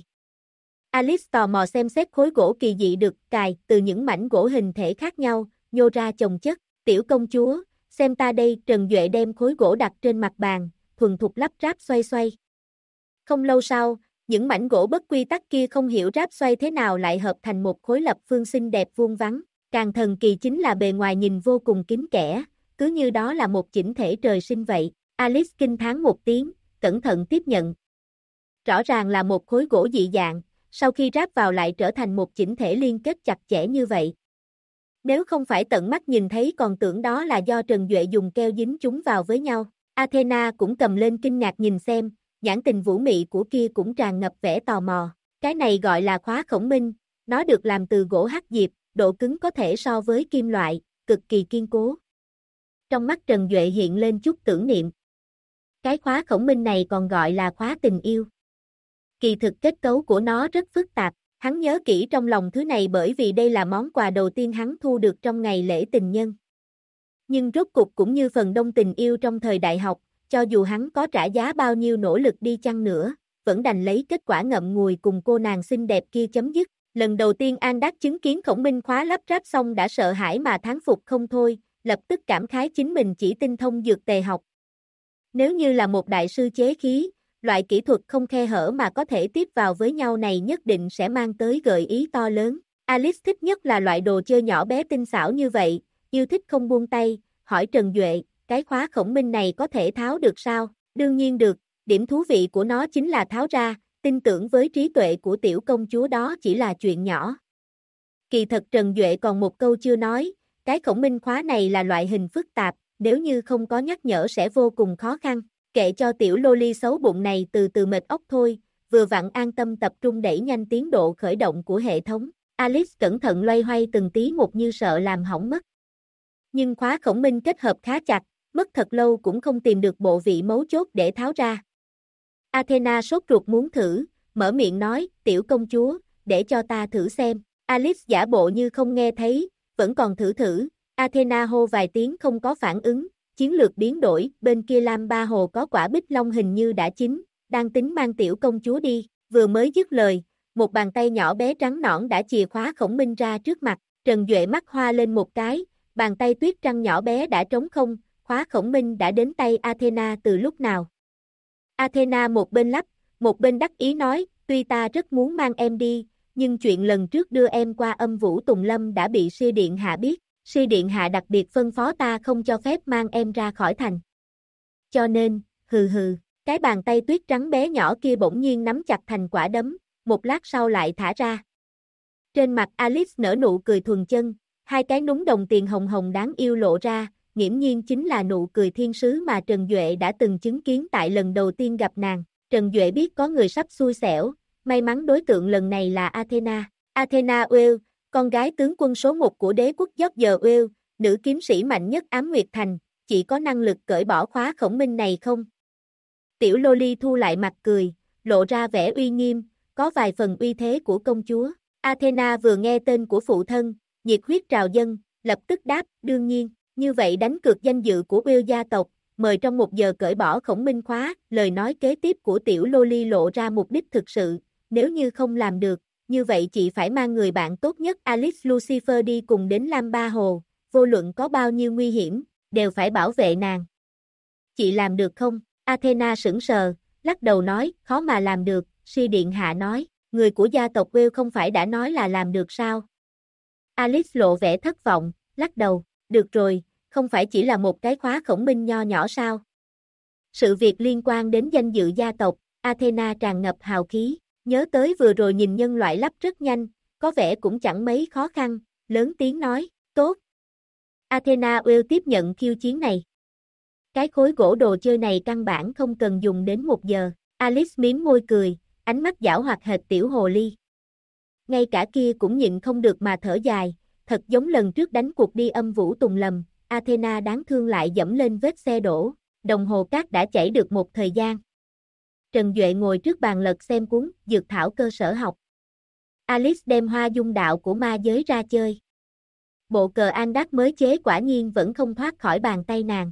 Alice tò mò xem xét khối gỗ kỳ dị được cài từ những mảnh gỗ hình thể khác nhau, nhô ra chồng chất. Tiểu công chúa, xem ta đây. Trần Duệ đem khối gỗ đặt trên mặt bàn, thuần thục lắp ráp xoay xoay. Không lâu sau, những mảnh gỗ bất quy tắc kia không hiểu ráp xoay thế nào lại hợp thành một khối lập phương xinh đẹp vuông vắn. Càng thần kỳ chính là bề ngoài nhìn vô cùng kín kẽ, cứ như đó là một chỉnh thể trời sinh vậy. Alice kinh thán một tiếng, cẩn thận tiếp nhận. Rõ ràng là một khối gỗ dị dạng, sau khi ráp vào lại trở thành một chỉnh thể liên kết chặt chẽ như vậy. Nếu không phải tận mắt nhìn thấy còn tưởng đó là do Trần Duệ dùng keo dính chúng vào với nhau. Athena cũng cầm lên kinh ngạc nhìn xem, nhãn tình vũ mị của kia cũng tràn ngập vẻ tò mò. Cái này gọi là khóa khổng minh, nó được làm từ gỗ hắc diệp, độ cứng có thể so với kim loại, cực kỳ kiên cố. Trong mắt Trần Duệ hiện lên chút tưởng niệm. Cái khóa khổng minh này còn gọi là khóa tình yêu. Kỳ thực kết cấu của nó rất phức tạp, hắn nhớ kỹ trong lòng thứ này bởi vì đây là món quà đầu tiên hắn thu được trong ngày lễ tình nhân. Nhưng rốt cục cũng như phần đông tình yêu trong thời đại học, cho dù hắn có trả giá bao nhiêu nỗ lực đi chăng nữa, vẫn đành lấy kết quả ngậm ngùi cùng cô nàng xinh đẹp kia chấm dứt. Lần đầu tiên Andak chứng kiến khổng minh khóa lắp ráp xong đã sợ hãi mà thán phục không thôi, lập tức cảm khái chính mình chỉ tinh thông dược tề học. Nếu như là một đại sư chế khí, loại kỹ thuật không khe hở mà có thể tiếp vào với nhau này nhất định sẽ mang tới gợi ý to lớn. Alice thích nhất là loại đồ chơi nhỏ bé tinh xảo như vậy, yêu thích không buông tay, hỏi Trần Duệ, cái khóa khổng minh này có thể tháo được sao? Đương nhiên được, điểm thú vị của nó chính là tháo ra, tin tưởng với trí tuệ của tiểu công chúa đó chỉ là chuyện nhỏ. Kỳ thật Trần Duệ còn một câu chưa nói, cái khổng minh khóa này là loại hình phức tạp, nếu như không có nhắc nhở sẽ vô cùng khó khăn. Kệ cho tiểu loli xấu bụng này từ từ mệt óc thôi, vừa vặn an tâm tập trung đẩy nhanh tiến độ khởi động của hệ thống. Alice cẩn thận loay hoay từng tí một như sợ làm hỏng mất. Nhưng khóa khổng minh kết hợp khá chặt, mất thật lâu cũng không tìm được bộ vị mấu chốt để tháo ra. Athena sốt ruột muốn thử, mở miệng nói, tiểu công chúa, để cho ta thử xem. Alice giả bộ như không nghe thấy, vẫn còn thử. Athena hô vài tiếng không có phản ứng. Chiến lược biến đổi, bên kia Lam Ba Hồ có quả bích long hình như đã chín, đang tính mang tiểu công chúa đi, vừa mới dứt lời, một bàn tay nhỏ bé trắng nõn đã chìa khóa khổng minh ra trước mặt, Trần Duệ mắt hoa lên một cái, bàn tay tuyết trăng nhỏ bé đã trống không, khóa khổng minh đã đến tay Athena từ lúc nào. Athena một bên lắp, một bên đắc ý nói, tuy ta rất muốn mang em đi, nhưng chuyện lần trước đưa em qua Âm Vũ Tùng Lâm đã bị sư điện hạ biết. Sư điện hạ đặc biệt phân phó ta không cho phép mang em ra khỏi thành. Cho nên, cái bàn tay tuyết trắng bé nhỏ kia bỗng nhiên nắm chặt thành quả đấm, một lát sau lại thả ra. Trên mặt Alice nở nụ cười thuần chân, hai cái núng đồng tiền hồng hồng đáng yêu lộ ra, nghiễm nhiên chính là nụ cười thiên sứ mà Trần Duệ đã từng chứng kiến tại lần đầu tiên gặp nàng. Trần Duệ biết có người sắp xui xẻo, may mắn đối tượng lần này là Athena. Athena Well, con gái tướng quân số 1 của đế quốc George Well, nữ kiếm sĩ mạnh nhất Ám Nguyệt Thành, chỉ có năng lực cởi bỏ khóa khổng minh này không? Tiểu Loli thu lại mặt cười, lộ ra vẻ uy nghiêm, có vài phần uy thế của công chúa. Athena vừa nghe tên của phụ thân, nhiệt huyết trào dâng, lập tức đáp, đương nhiên, như vậy đánh cược danh dự của Will gia tộc, mời trong 1 giờ cởi bỏ khổng minh khóa. Lời nói kế tiếp của tiểu Loli lộ ra mục đích thực sự, nếu như không làm được, như vậy chị phải mang người bạn tốt nhất Alice Lucifer đi cùng đến Lam Ba Hồ, vô luận có bao nhiêu nguy hiểm, đều phải bảo vệ nàng. Chị làm được không? Athena sững sờ, lắc đầu nói, khó mà làm được, sư điện hạ nói, người của gia tộc Will không phải đã nói là làm được sao? Alice lộ vẻ thất vọng, lắc đầu, được rồi, không phải chỉ là một cái khóa khổng minh nho nhỏ sao? Sự việc liên quan đến danh dự gia tộc, Athena tràn ngập hào khí. Nhớ tới vừa rồi nhìn nhân loại lắp rất nhanh, có vẻ cũng chẳng mấy khó khăn, lớn tiếng nói, tốt. Athena Will tiếp nhận khiêu chiến này. Cái khối gỗ đồ chơi này căn bản không cần dùng đến 1 giờ, Alice mím môi cười, ánh mắt giảo hoạt hệt tiểu hồ ly. Ngay cả kia cũng nhịn không được mà thở dài, thật giống lần trước đánh cuộc đi Âm Vũ Tùng Lâm, Athena đáng thương lại dẫm lên vết xe đổ, đồng hồ cát đã chảy được một thời gian. Trần Duệ ngồi trước bàn lật xem cuốn Dược thảo cơ sở học. Alice đem hoa dung đạo của ma giới ra chơi. Bộ cờ Andak mới chế quả nhiên vẫn không thoát khỏi bàn tay nàng.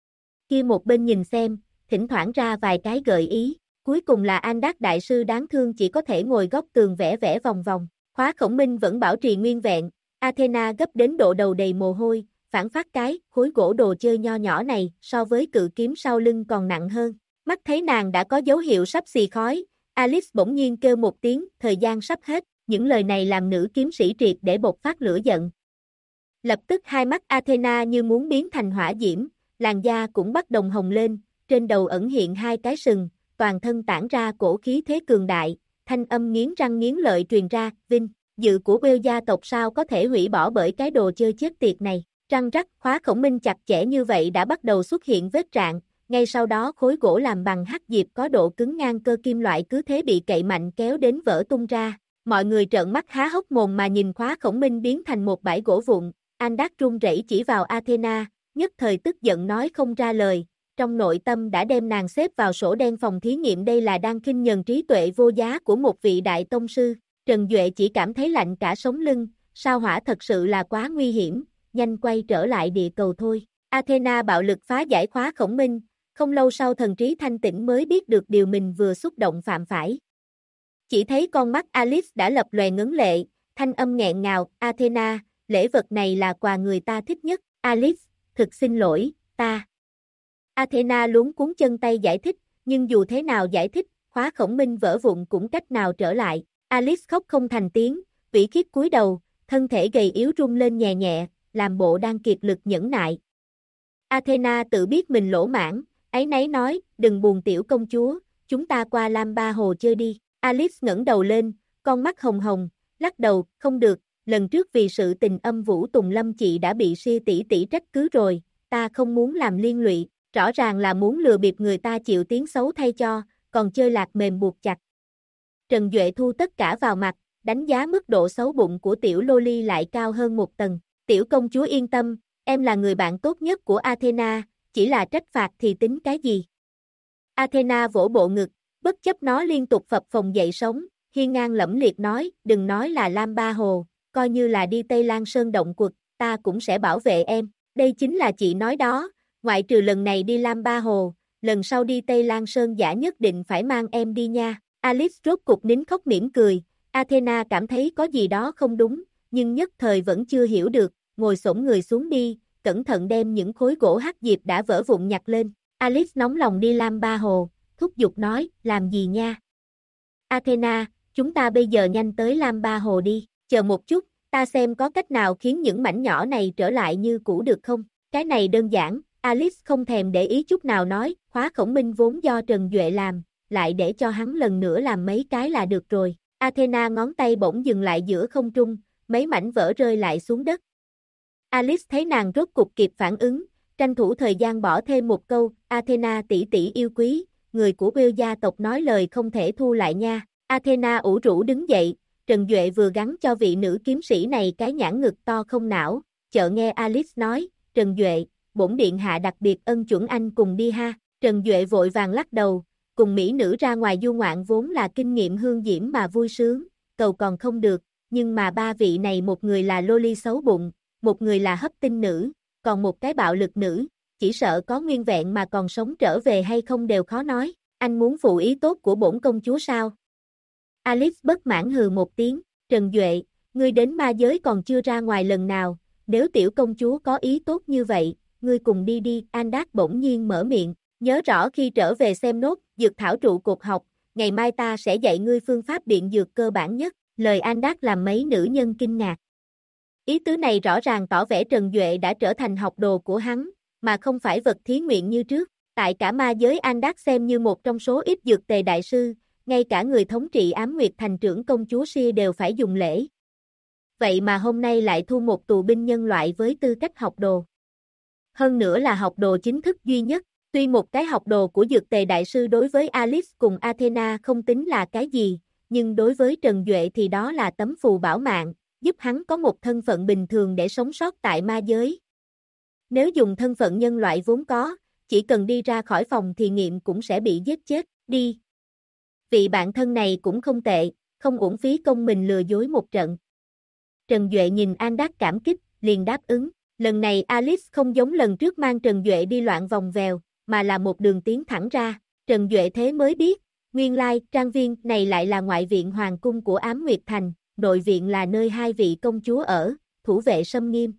Kia một bên nhìn xem, thỉnh thoảng ra vài cái gợi ý, cuối cùng là Andak đại sư đáng thương chỉ có thể ngồi góc tường vẽ vẽ vòng vòng. Khóa khổng minh vẫn bảo trì nguyên vẹn, Athena gấp đến độ đầu đầy mồ hôi, phản phát cái khối gỗ đồ chơi nho nhỏ này so với cự kiếm sau lưng còn nặng hơn. Mắt thấy nàng đã có dấu hiệu sắp xì khói, Alice bỗng nhiên kêu một tiếng, thời gian sắp hết, những lời này làm nữ kiếm sĩ triệt để bộc phát lửa giận. Lập tức hai mắt Athena như muốn biến thành hỏa diễm, làn da cũng bắt đồng hồng lên, trên đầu ẩn hiện hai cái sừng, toàn thân tản ra cổ khí thế cường đại, thanh âm nghiến răng nghiến lợi truyền ra, vinh, dự của Wales gia tộc sao có thể hủy bỏ bởi cái đồ chơi chết tiệt này. Răng rắc, khóa khổng minh chặt chẽ như vậy đã bắt đầu xuất hiện vết rạn, ngay sau đó khối gỗ làm bằng hắc diệp có độ cứng ngang cơ kim loại cứ thế bị cậy mạnh kéo đến vỡ tung ra. Mọi người trợn mắt há hốc mồm mà nhìn khóa khổng minh biến thành một bãi gỗ vụn. Andak run rẩy chỉ vào Athena, nhất thời tức giận nói không ra lời, trong nội tâm đã đem nàng xếp vào sổ đen phòng thí nghiệm, đây là đang khinh nhờn trí tuệ vô giá của một vị đại tông sư. Trần Duệ chỉ cảm thấy lạnh cả sống lưng, sao hỏa thật sự là quá nguy hiểm, nhanh quay trở lại địa cầu thôi. Athena bạo lực phá giải khóa khổng minh, không lâu sau thần trí thanh tĩnh mới biết được điều mình vừa xúc động phạm phải. Chỉ thấy con mắt Alice đã lập lòe ngấn lệ, thanh âm nghẹn ngào, Athena, lễ vật này là quà người ta thích nhất. Alice, thực xin lỗi, ta. Athena luống cuống chân tay giải thích, nhưng dù thế nào giải thích, khóa khổng minh vỡ vụn cũng cách nào trở lại. Alice khóc không thành tiếng, vĩ khiếp cúi đầu, thân thể gầy yếu rung lên nhẹ nhẹ, làm bộ đang kiệt lực nhẫn nại. Athena tự biết mình lỗ mãn, áy náy nói, đừng buồn tiểu công chúa, chúng ta qua Lam Ba Hồ chơi đi. Alice ngẩng đầu lên, con mắt hồng hồng, lắc đầu, không được, lần trước vì sự tình âm vũ Tùng Lâm chị đã bị si tỷ tỷ trách cứ rồi, ta không muốn làm liên lụy, rõ ràng là muốn lừa bịp người ta chịu tiếng xấu thay cho, còn chơi lạc mềm buộc chặt. Trần Duệ thu tất cả vào mặt, đánh giá mức độ xấu bụng của tiểu Loli lại cao hơn một tầng. Tiểu công chúa yên tâm, em là người bạn tốt nhất của Athena, chỉ là trách phạt thì tính cái gì. Athena vỗ bộ ngực, bất chấp nó liên tục phập phồng dậy sống, hiên ngang lẫm liệt nói, đừng nói là Lam Ba Hồ, coi như là đi Tây Lan Sơn động quật, ta cũng sẽ bảo vệ em. Đây chính là chị nói đó, ngoại trừ lần này đi Lam Ba Hồ, lần sau đi Tây Lan Sơn giả nhất định phải mang em đi nha. Alice rốt cục nín khóc mỉm cười, Athena cảm thấy có gì đó không đúng, nhưng nhất thời vẫn chưa hiểu được, ngồi xổm người xuống đi, cẩn thận đem những khối gỗ hắc diệp đã vỡ vụn nhặt lên. Alice nóng lòng đi Lam Ba Hồ, thúc giục nói, làm gì nha? Athena, chúng ta bây giờ nhanh tới Lam Ba Hồ đi, chờ một chút, ta xem có cách nào khiến những mảnh nhỏ này trở lại như cũ được không? Cái này đơn giản, Alice không thèm để ý chút nào nói, khóa khổng minh vốn do Trần Duệ làm, lại để cho hắn lần nữa làm mấy cái là được rồi. Athena ngón tay bỗng dừng lại giữa không trung, mấy mảnh vỡ rơi lại xuống đất. Alice thấy nàng rốt cục kịp phản ứng, tranh thủ thời gian bỏ thêm một câu, Athena tỷ tỷ yêu quý, người của Wales gia tộc nói lời không thể thu lại nha. Athena ủ rũ đứng dậy, Trần Duệ vừa gắn cho vị nữ kiếm sĩ này cái nhãn ngực to không não, chợ nghe Alice nói, Trần Duệ, bổn điện hạ đặc biệt ân chuẩn anh cùng đi ha. Trần Duệ vội vàng lắc đầu, cùng mỹ nữ ra ngoài du ngoạn vốn là kinh nghiệm hương diễm mà vui sướng, cầu còn không được, nhưng mà ba vị này một người là loli xấu bụng, một người là hấp tinh nữ, còn một cái bạo lực nữ, chỉ sợ có nguyên vẹn mà còn sống trở về hay không đều khó nói, anh muốn phụ ý tốt của bổn công chúa sao? Alice bất mãn hừ một tiếng, Trần Duệ, ngươi đến ma giới còn chưa ra ngoài lần nào, nếu tiểu công chúa có ý tốt như vậy, ngươi cùng đi đi. Andak bỗng nhiên mở miệng, nhớ rõ khi trở về xem nốt, dược thảo trụ cột học, ngày mai ta sẽ dạy ngươi phương pháp biện dược cơ bản nhất, lời Andak làm mấy nữ nhân kinh ngạc. Ý tứ này rõ ràng tỏ vẻ Trần Duệ đã trở thành học đồ của hắn, mà không phải vật thí nguyện như trước. Tại cả ma giới Andak xem như một trong số ít dược tề đại sư, ngay cả người thống trị Ám Nguyệt thành trưởng công chúa Sia đều phải dùng lễ. Vậy mà hôm nay lại thu một tù binh nhân loại với tư cách học đồ. Hơn nữa là học đồ chính thức duy nhất, tuy một cái học đồ của dược tề đại sư đối với Alice cùng Athena không tính là cái gì, nhưng đối với Trần Duệ thì đó là tấm phù bảo mạng, giúp hắn có một thân phận bình thường để sống sót tại ma giới. Nếu dùng thân phận nhân loại vốn có, chỉ cần đi ra khỏi phòng thí nghiệm cũng sẽ bị giết chết, đi. Vị bạn thân này cũng không tệ, không uổng phí công mình lừa dối một trận. Trần Duệ nhìn Andak cảm kích, liền đáp ứng. Lần này Alice không giống lần trước mang Trần Duệ đi loạn vòng vèo, mà là một đường tiến thẳng ra. Trần Duệ thế mới biết, nguyên lai trang viên này lại là ngoại viện hoàng cung của Ám Nguyệt Thành, nội viện là nơi hai vị công chúa ở, thủ vệ xâm nghiêm.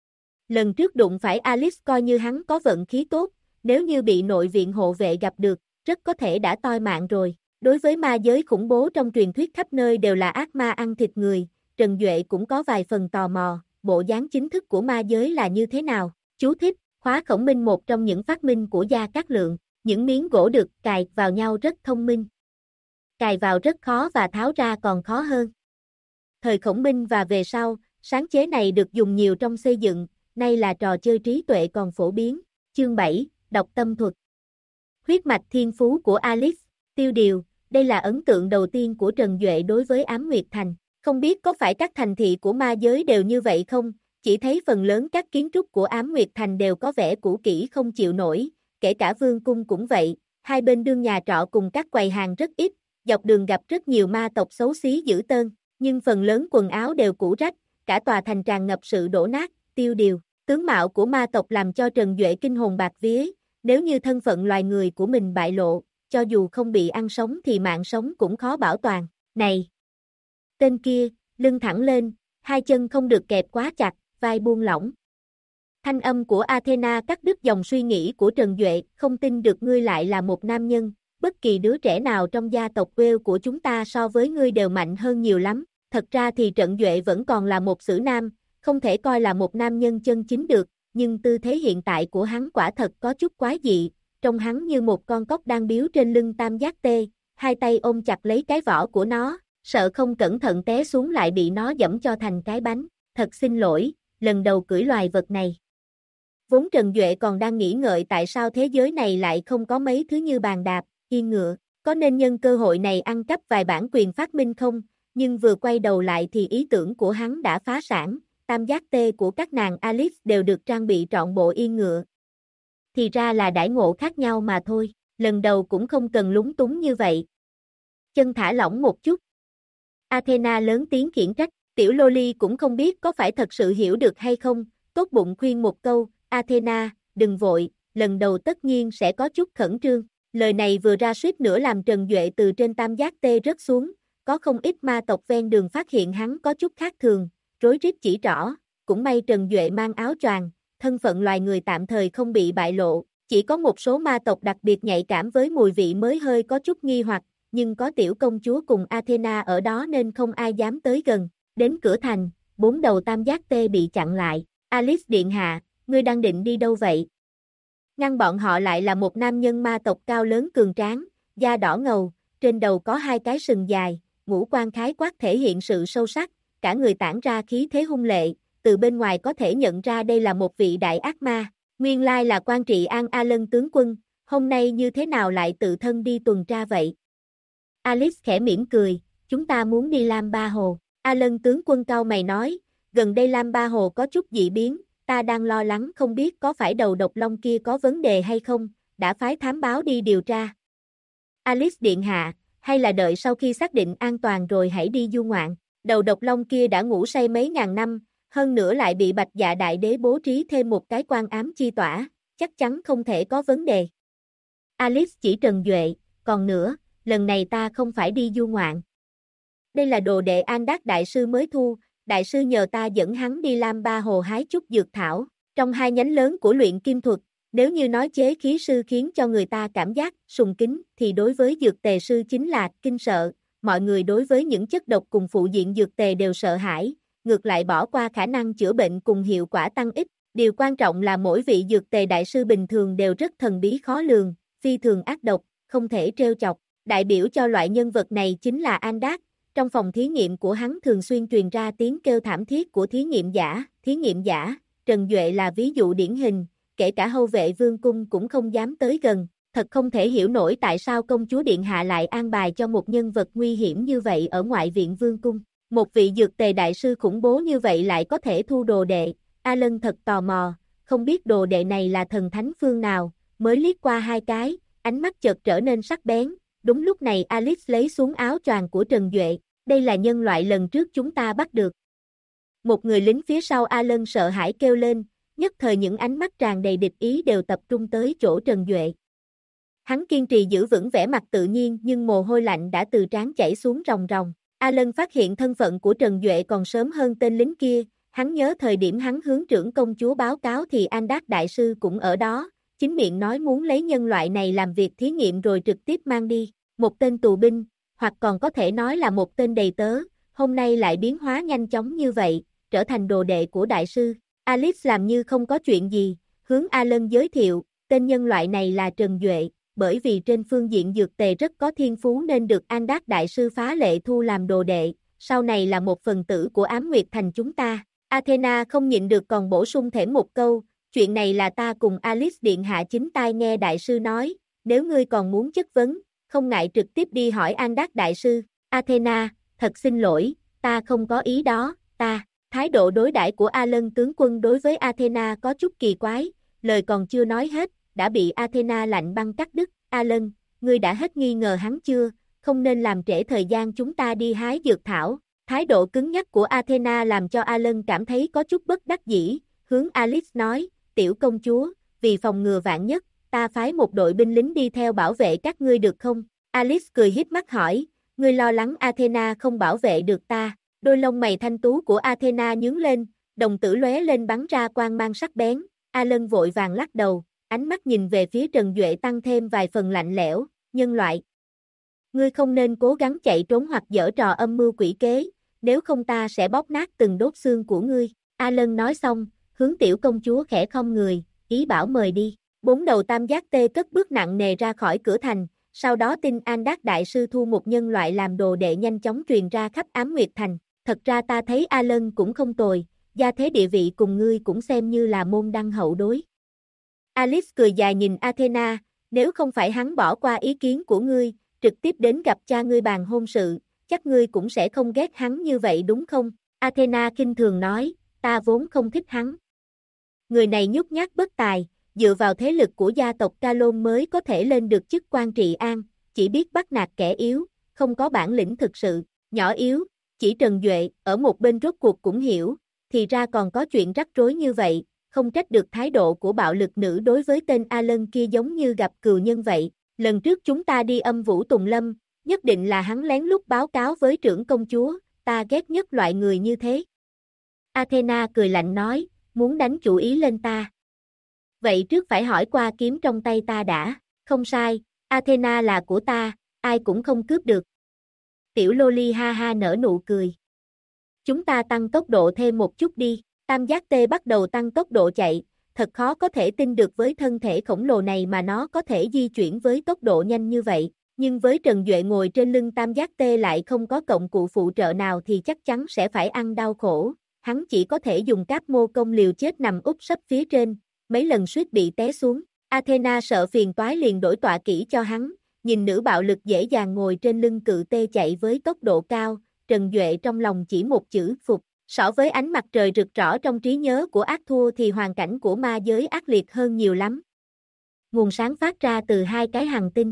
Lần trước đụng phải Alice coi như hắn có vận khí tốt, nếu như bị nội viện hộ vệ gặp được, rất có thể đã toi mạng rồi. Đối với ma giới khủng bố trong truyền thuyết khắp nơi đều là ác ma ăn thịt người, Trần Duệ cũng có vài phần tò mò, bộ dáng chính thức của ma giới là như thế nào. Chú thích, khóa khổng minh một trong những phát minh của Gia Cát Lượng, những miếng gỗ được cài vào nhau rất thông minh. Cài vào rất khó và tháo ra còn khó hơn. Thời khổng minh và về sau, sáng chế này được dùng nhiều trong xây dựng, nay là trò chơi trí tuệ còn phổ biến. Chương 7, đọc tâm thuật. Huyết mạch thiên phú của Alice, tiêu điều, đây là ấn tượng đầu tiên của Trần Duệ đối với Ám Nguyệt Thành. Không biết có phải các thành thị của ma giới đều như vậy không, chỉ thấy phần lớn các kiến trúc của Ám Nguyệt Thành đều có vẻ cũ kỹ không chịu nổi, kể cả vương cung cũng vậy, hai bên đương nhà trọ cùng các quầy hàng rất ít, dọc đường gặp rất nhiều ma tộc xấu xí dữ tợn, nhưng phần lớn quần áo đều cũ rách, cả tòa thành tràn ngập sự đổ nát, tiêu điều. Tướng mạo của ma tộc làm cho Trần Duệ kinh hồn bạt vía, nếu như thân phận loài người của mình bại lộ, cho dù không bị ăn sống thì mạng sống cũng khó bảo toàn. Này! Tên kia, lưng thẳng lên, hai chân không được kẹp quá chặt, vai buông lỏng. Thanh âm của Athena cắt đứt dòng suy nghĩ của Trần Duệ, không tin được ngươi lại là một nam nhân, bất kỳ đứa trẻ nào trong gia tộc Wales của chúng ta so với ngươi đều mạnh hơn nhiều lắm. Thật ra thì Trần Duệ vẫn còn là một sử nam, không thể coi là một nam nhân chân chính được, nhưng tư thế hiện tại của hắn quả thật có chút quái dị, trông hắn như một con cóc đang biếu trên lưng tam giác tê, hai tay ôm chặt lấy cái vỏ của nó, sợ không cẩn thận té xuống lại bị nó giẫm cho thành cái bánh. Thật xin lỗi, lần đầu cưỡi loài vật này. Vốn Trần Duệ còn đang nghĩ ngợi tại sao thế giới này lại không có mấy thứ như bàn đạp, yên ngựa, có nên nhân cơ hội này ăn cắp vài bản quyền phát minh không, nhưng vừa quay đầu lại thì ý tưởng của hắn đã phá sản, tam giác tê của các nàng Alice đều được trang bị trọn bộ yên ngựa. Thì ra là đãi ngộ khác nhau mà thôi, lần đầu cũng không cần lúng túng như vậy. Chân thả lỏng một chút. Athena lớn tiếng khiển trách, tiểu Loli cũng không biết có phải thật sự hiểu được hay không, tốt bụng khuyên một câu, Athena, đừng vội, lần đầu tất nhiên sẽ có chút khẩn trương. Lời này vừa ra suýt nữa làm Trần Duệ từ trên tam giác tê rớt xuống, có không ít ma tộc ven đường phát hiện hắn có chút khác thường, rối rít chỉ trỏ, cũng may Trần Duệ mang áo choàng, thân phận loài người tạm thời không bị bại lộ, chỉ có một số ma tộc đặc biệt nhạy cảm với mùi vị mới hơi có chút nghi hoặc, nhưng có tiểu công chúa cùng Athena ở đó nên không ai dám tới gần. Đến cửa thành, bốn đầu tam giác tê bị chặn lại, Alice điện hạ, ngươi đang định đi đâu vậy? Ngăn bọn họ lại là một nam nhân ma tộc cao lớn cường tráng, da đỏ ngầu, trên đầu có hai cái sừng dài, ngũ quan khái quát thể hiện sự sâu sắc, cả người tản ra khí thế hung lệ, từ bên ngoài có thể nhận ra đây là một vị đại ác ma, nguyên lai là Quan Trị An Alan tướng quân, hôm nay như thế nào lại tự thân đi tuần tra vậy? Alice khẽ mỉm cười, chúng ta muốn đi Lam Ba Hồ. Alan tướng quân cau mày nói, gần đây Lam Ba Hồ có chút dị biến, ta đang lo lắng không biết có phải đầu độc long kia có vấn đề hay không, đã phái thám báo đi điều tra. Alice điện hạ, hay là đợi sau khi xác định an toàn rồi hãy đi du ngoạn, đầu độc long kia đã ngủ say mấy ngàn năm, hơn nữa lại bị Bạch Dạ Đại Đế bố trí thêm một cái quan ám chi tỏa, chắc chắn không thể có vấn đề. Alice chỉ Trần Duệ, còn nữa, lần này ta không phải đi du ngoạn. Đây là đồ đệ Andak đại sư mới thu, đại sư nhờ ta dẫn hắn đi Lam Ba Hồ hái chút dược thảo, trong hai nhánh lớn của luyện kim thuật, nếu như nói chế khí sư khiến cho người ta cảm giác sùng kính thì đối với dược tề sư chính là kinh sợ, mọi người đối với những chất độc cùng phụ diện dược tề đều sợ hãi, ngược lại bỏ qua khả năng chữa bệnh cùng hiệu quả tăng ít, điều quan trọng là mỗi vị dược tề đại sư bình thường đều rất thần bí khó lường, phi thường ác độc, không thể trêu chọc, đại biểu cho loại nhân vật này chính là Andak. Trong phòng thí nghiệm của hắn thường xuyên truyền ra tiếng kêu thảm thiết của thí nghiệm giả, Trần Duệ là ví dụ điển hình, kể cả hầu vệ vương cung cũng không dám tới gần, thật không thể hiểu nổi tại sao công chúa điện hạ lại an bài cho một nhân vật nguy hiểm như vậy ở ngoại viện vương cung, một vị dược tề đại sư khủng bố như vậy lại có thể thu đồ đệ, Alan thật tò mò, không biết đồ đệ này là thần thánh phương nào, mới liếc qua hai cái, ánh mắt chợt trở nên sắc bén. Đúng lúc này Alice lấy xuống áo choàng của Trần Duệ, Đây là nhân loại lần trước chúng ta bắt được. Một người lính phía sau Alan sợ hãi kêu lên, nhất thời những ánh mắt tràn đầy địch ý đều tập trung tới chỗ Trần Duệ. Hắn kiên trì giữ vững vẻ mặt tự nhiên nhưng mồ hôi lạnh đã từ trán chảy xuống ròng ròng. Alan phát hiện thân phận của Trần Duệ còn sớm hơn tên lính kia, hắn nhớ thời điểm hắn hướng trưởng công chúa báo cáo thì Andat đại sư cũng ở đó, chính miệng nói muốn lấy nhân loại này làm việc thí nghiệm rồi trực tiếp mang đi. Một tên tù binh, hoặc còn có thể nói là một tên đầy tớ, hôm nay lại biến hóa nhanh chóng như vậy, trở thành đồ đệ của đại sư. Alice làm như không có chuyện gì, hướng Alan giới thiệu, tên nhân loại này là Trần Duệ, bởi vì trên phương diện dược tề rất có thiên phú nên được Andat đại sư phá lệ thu làm đồ đệ, sau này là một phần tử của Ám Nguyệt Thành chúng ta. Athena không nhịn được còn bổ sung thêm một câu, chuyện này là ta cùng Alice điện hạ chính tai nghe đại sư nói, nếu ngươi còn muốn chất vấn, không ngại trực tiếp đi hỏi Andat đại sư. Athena, thật xin lỗi, ta không có ý đó, thái độ đối đãi của Alan tướng quân đối với Athena có chút kỳ quái, lời còn chưa nói hết, đã bị Athena lạnh băng cắt đứt. Alan, ngươi đã hết nghi ngờ hắn chưa, không nên làm trễ thời gian chúng ta đi hái dược thảo. Thái độ cứng nhắc của Athena làm cho Alan cảm thấy có chút bất đắc dĩ, hướng Alice nói, tiểu công chúa, vì phòng ngừa vạn nhất, ta phái một đội binh lính đi theo bảo vệ các ngươi được không? Alice cười híp mắt hỏi, ngươi lo lắng Athena không bảo vệ được ta. Đôi lông mày thanh tú của Athena nhướng lên, đồng tử lóe lên bắn ra quang mang sắc bén. Alan vội vàng lắc đầu, ánh mắt nhìn về phía Trần Duệ tăng thêm vài phần lạnh lẽo, nhân loại. Ngươi không nên cố gắng chạy trốn hoặc giở trò âm mưu quỷ kế, nếu không ta sẽ bóp nát từng đốt xương của ngươi. Alan nói xong, hướng tiểu công chúa khẽ khom người, ý bảo mời đi. Bốn đầu tam giác tê cất bước nặng nề ra khỏi cửa thành, sau đó tin Andat đại sư thu một nhân loại làm đồ đệ nhanh chóng truyền ra khắp Ám Nguyệt Thành. Thật ra ta thấy Alan cũng không tồi, gia thế địa vị cùng ngươi cũng xem như là môn đăng hậu đối. Alice cười dài nhìn Athena, nếu không phải hắn bỏ qua ý kiến của ngươi, trực tiếp đến gặp cha ngươi bàn hôn sự, chắc ngươi cũng sẽ không ghét hắn như vậy đúng không? Athena khinh thường nói, ta vốn không thích hắn. Người này nhút nhát bất tài, dựa vào thế lực của gia tộc Kalon mới có thể lên được chức quan trị an, chỉ biết bắt nạt kẻ yếu, không có bản lĩnh thực sự, nhỏ yếu, chỉ Trần Duệ, ở một bên rốt cuộc cũng hiểu, thì ra còn có chuyện rắc rối như vậy, không trách được thái độ của bạo lực nữ đối với tên Alan kia giống như gặp cừu nhân vậy. Lần trước chúng ta đi âm vũ Tùng Lâm, nhất định là hắn lén lút báo cáo với trưởng công chúa, ta ghét nhất loại người như thế. Athena cười lạnh nói, muốn đánh chủ ý lên ta. Vậy trước phải hỏi qua kiếm trong tay ta đã, không sai, Athena là của ta, ai cũng không cướp được. Tiểu Loli ha ha nở nụ cười. Chúng ta tăng tốc độ thêm một chút đi, tam giác tê bắt đầu tăng tốc độ chạy, thật khó có thể tin được với thân thể khổng lồ này mà nó có thể di chuyển với tốc độ nhanh như vậy, nhưng với Trần Duệ ngồi trên lưng tam giác tê lại không có công cụ phụ trợ nào thì chắc chắn sẽ phải ăn đau khổ, hắn chỉ có thể dùng cáp mô công liều chết nằm úp sấp phía trên, mấy lần suýt bị té xuống. Athena sợ phiền toái liền đổi tọa kỹ cho hắn, nhìn nữ bạo lực dễ dàng ngồi trên lưng cự tê chạy với tốc độ cao, Trần Duệ trong lòng chỉ một chữ phục. So với ánh mặt trời rực rỡ trong trí nhớ của ác thua thì hoàn cảnh của ma giới ác liệt hơn nhiều lắm. Nguồn sáng phát ra từ hai cái hành tinh.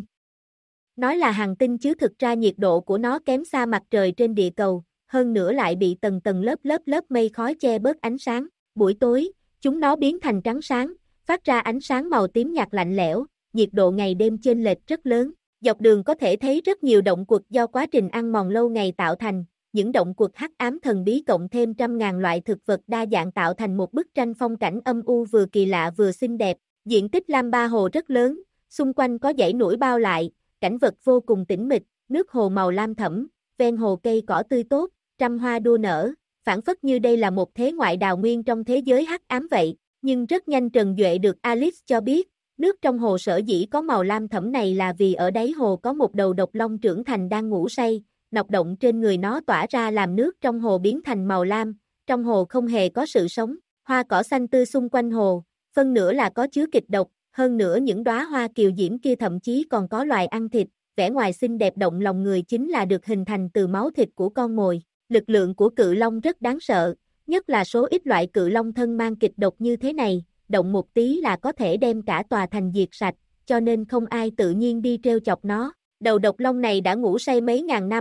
Nói là hành tinh chứ thực ra nhiệt độ của nó kém xa mặt trời trên địa cầu, hơn nữa lại bị tầng tầng lớp mây khói che bớt ánh sáng. Buổi tối, chúng nó biến thành trắng sáng, phát ra ánh sáng màu tím nhạt lạnh lẽo, nhiệt độ ngày đêm chênh lệch rất lớn. Dọc đường có thể thấy rất nhiều động quật do quá trình ăn mòn lâu ngày tạo thành. Những động quật hắc ám thần bí cộng thêm trăm ngàn loại thực vật đa dạng tạo thành một bức tranh phong cảnh âm u vừa kỳ lạ vừa xinh đẹp. Diện tích Lam Ba Hồ rất lớn, xung quanh có dãy núi bao lại, cảnh vật vô cùng tĩnh mịch, nước hồ màu lam thẫm, ven hồ cây cỏ tươi tốt, trăm hoa đua nở, phảng phất như đây là một thế ngoại đào nguyên trong thế giới hắc ám vậy. Nhưng rất nhanh Trần Duệ được Alice cho biết, nước trong hồ sở dĩ có màu lam thẫm này là vì ở đáy hồ có một đầu độc long trưởng thành đang ngủ say. Nọc động trên người nó tỏa ra làm nước trong hồ biến thành màu lam, trong hồ không hề có sự sống, hoa cỏ xanh tươi xung quanh hồ, phân nửa là có chứa kịch độc, hơn nữa những đóa hoa kiều diễm kia thậm chí còn có loài ăn thịt, vẻ ngoài xinh đẹp động lòng người chính là được hình thành từ máu thịt của con mồi. Lực lượng của cự long rất đáng sợ, nhất là số ít loại cự long thân mang kịch độc như thế này, động một tí là có thể đem cả tòa thành diệt sạch, cho nên không ai tự nhiên đi trêu chọc nó. Đầu độc long này đã ngủ say mấy ngàn năm,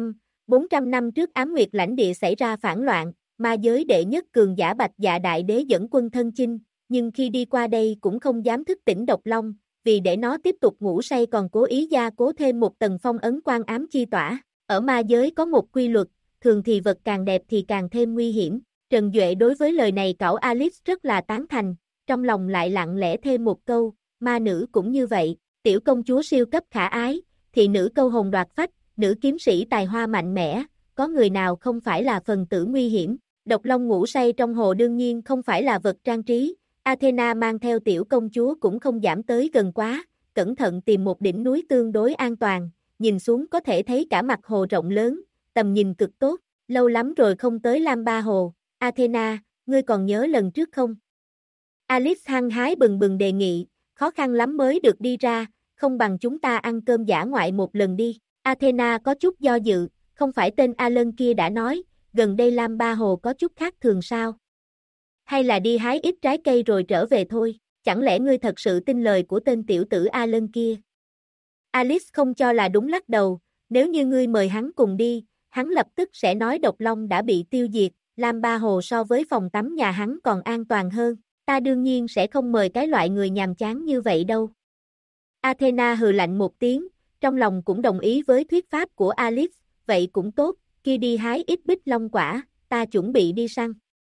400 năm trước Ám Nguyệt lãnh địa xảy ra phản loạn, ma giới đệ nhất cường giả Bạch Dạ Đại Đế dẫn quân thân chinh, nhưng khi đi qua đây cũng không dám thức tỉnh độc long, vì để nó tiếp tục ngủ say còn cố ý gia cố thêm một tầng phong ấn quan ám chi tỏa. Ở ma giới có một quy luật, thường thì vật càng đẹp thì càng thêm nguy hiểm. Trần Duệ đối với lời này cậu Alice rất là tán thành, trong lòng lại lặng lẽ thêm một câu, ma nữ cũng như vậy, tiểu công chúa siêu cấp khả ái, thị nữ câu hồn đoạt phách, nữ kiếm sĩ tài hoa mạnh mẽ, có người nào không phải là phần tử nguy hiểm. Độc long ngủ say trong hồ đương nhiên không phải là vật trang trí, Athena mang theo tiểu công chúa cũng không giảm tới gần quá, cẩn thận tìm một đỉnh núi tương đối an toàn, nhìn xuống có thể thấy cả mặt hồ rộng lớn, tầm nhìn cực tốt, lâu lắm rồi không tới Lam Ba Hồ, Athena, ngươi còn nhớ lần trước không? Alice hăng hái bừng bừng đề nghị, khó khăn lắm mới được đi ra, không bằng chúng ta ăn cơm dã ngoại một lần đi. Athena có chút do dự, không phải tên Alan kia đã nói, gần đây Lam Ba Hồ có chút khác thường sao? Hay là đi hái ít trái cây rồi trở về thôi, chẳng lẽ ngươi thật sự tin lời của tên tiểu tử Alan kia? Alice không cho là đúng lắc đầu, nếu như ngươi mời hắn cùng đi, hắn lập tức sẽ nói độc long đã bị tiêu diệt, Lam Ba Hồ so với phòng tắm nhà hắn còn an toàn hơn, ta đương nhiên sẽ không mời cái loại người nhàm chán như vậy đâu. Athena hừ lạnh một tiếng, trong lòng cũng đồng ý với thuyết pháp của Alice, vậy cũng tốt, kia đi hái ít bích long quả, ta chuẩn bị đi săn.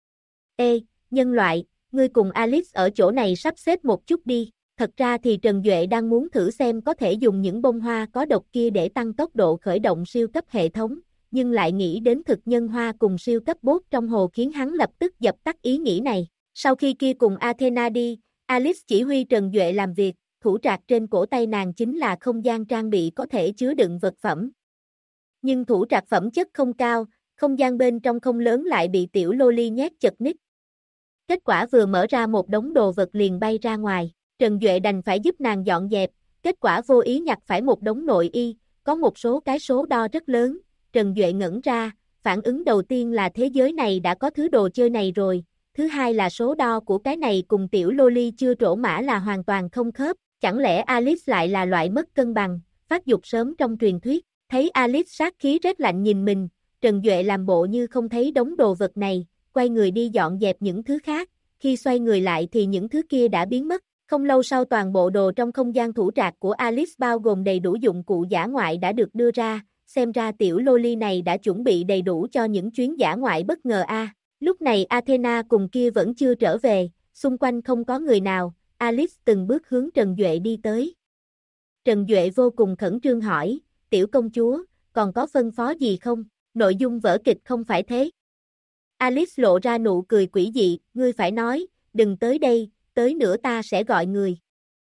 Ê, nhân loại, ngươi cùng Alice ở chỗ này sắp xếp một chút đi, thật ra thì Trần Duệ đang muốn thử xem có thể dùng những bông hoa có độc kia để tăng tốc độ khởi động siêu cấp hệ thống, nhưng lại nghĩ đến thực nhân hoa cùng siêu cấp bốt trong hồ khiến hắn lập tức dập tắt ý nghĩ này. Sau khi kia cùng Athena đi, Alice chỉ huy Trần Duệ làm việc, thủ trạc trên cổ tay nàng chính là không gian trang bị có thể chứa đựng vật phẩm. Nhưng thủ trạc phẩm chất không cao, không gian bên trong không lớn lại bị tiểu loli nhét chật ních. Kết quả vừa mở ra một đống đồ vật liền bay ra ngoài, Trần Duệ đành phải giúp nàng dọn dẹp, kết quả vô ý nhặt phải một đống nội y, có một số cái số đo rất lớn, Trần Duệ ngẩn ra, phản ứng đầu tiên là thế giới này đã có thứ đồ chơi này rồi, thứ hai là số đo của cái này cùng tiểu loli chưa trổ mã là hoàn toàn không khớp, chẳng lẽ Alice lại là loại mất cân bằng, phát dục sớm trong truyền thuyết, thấy Alice sát khí rét lạnh nhìn mình, Trần Duệ làm bộ như không thấy đống đồ vật này, quay người đi dọn dẹp những thứ khác, khi xoay người lại thì những thứ kia đã biến mất, không lâu sau toàn bộ đồ trong không gian thủ trạc của Alice bao gồm đầy đủ dụng cụ dã ngoại đã được đưa ra, xem ra tiểu loli này đã chuẩn bị đầy đủ cho những chuyến dã ngoại bất ngờ a. Lúc này Athena cùng kia vẫn chưa trở về, xung quanh không có người nào, Alice từng bước hướng Trần Duệ đi tới. Trần Duệ vô cùng khẩn trương hỏi, tiểu công chúa, còn có phân phó gì không? Nội dung vở kịch không phải thế. Alice lộ ra nụ cười quỷ dị, ngươi phải nói, đừng tới đây, tới nữa ta sẽ gọi người.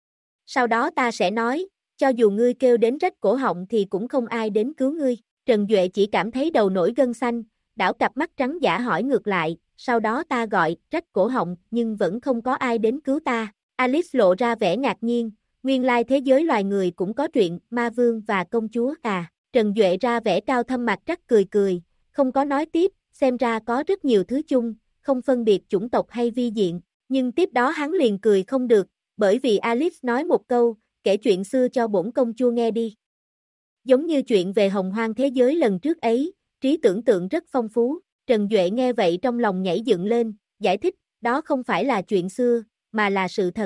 Sau đó ta sẽ nói, cho dù ngươi kêu đến rách cổ họng thì cũng không ai đến cứu ngươi. Trần Duệ chỉ cảm thấy đầu nổi gân xanh, đảo cặp mắt trắng dã hỏi ngược lại, sau đó ta gọi, rách cổ họng, nhưng vẫn không có ai đến cứu ta. Alice lộ ra vẻ ngạc nhiên, nguyên lai thế giới loài người cũng có chuyện, ma vương và công chúa à. Trần Duệ ra vẻ cao thâm mặt trắc cười cười, không có nói tiếp, xem ra có rất nhiều thứ chung, không phân biệt chủng tộc hay vi diện, nhưng tiếp đó hắn liền cười không được, bởi vì Alice nói một câu, kể chuyện xưa cho bổn công chúa nghe đi. Giống như chuyện về hồng hoang thế giới lần trước ấy, trí tưởng tượng rất phong phú, Trần Duệ nghe vậy trong lòng nhảy dựng lên, giải thích, đó không phải là chuyện xưa, mà là sự thật.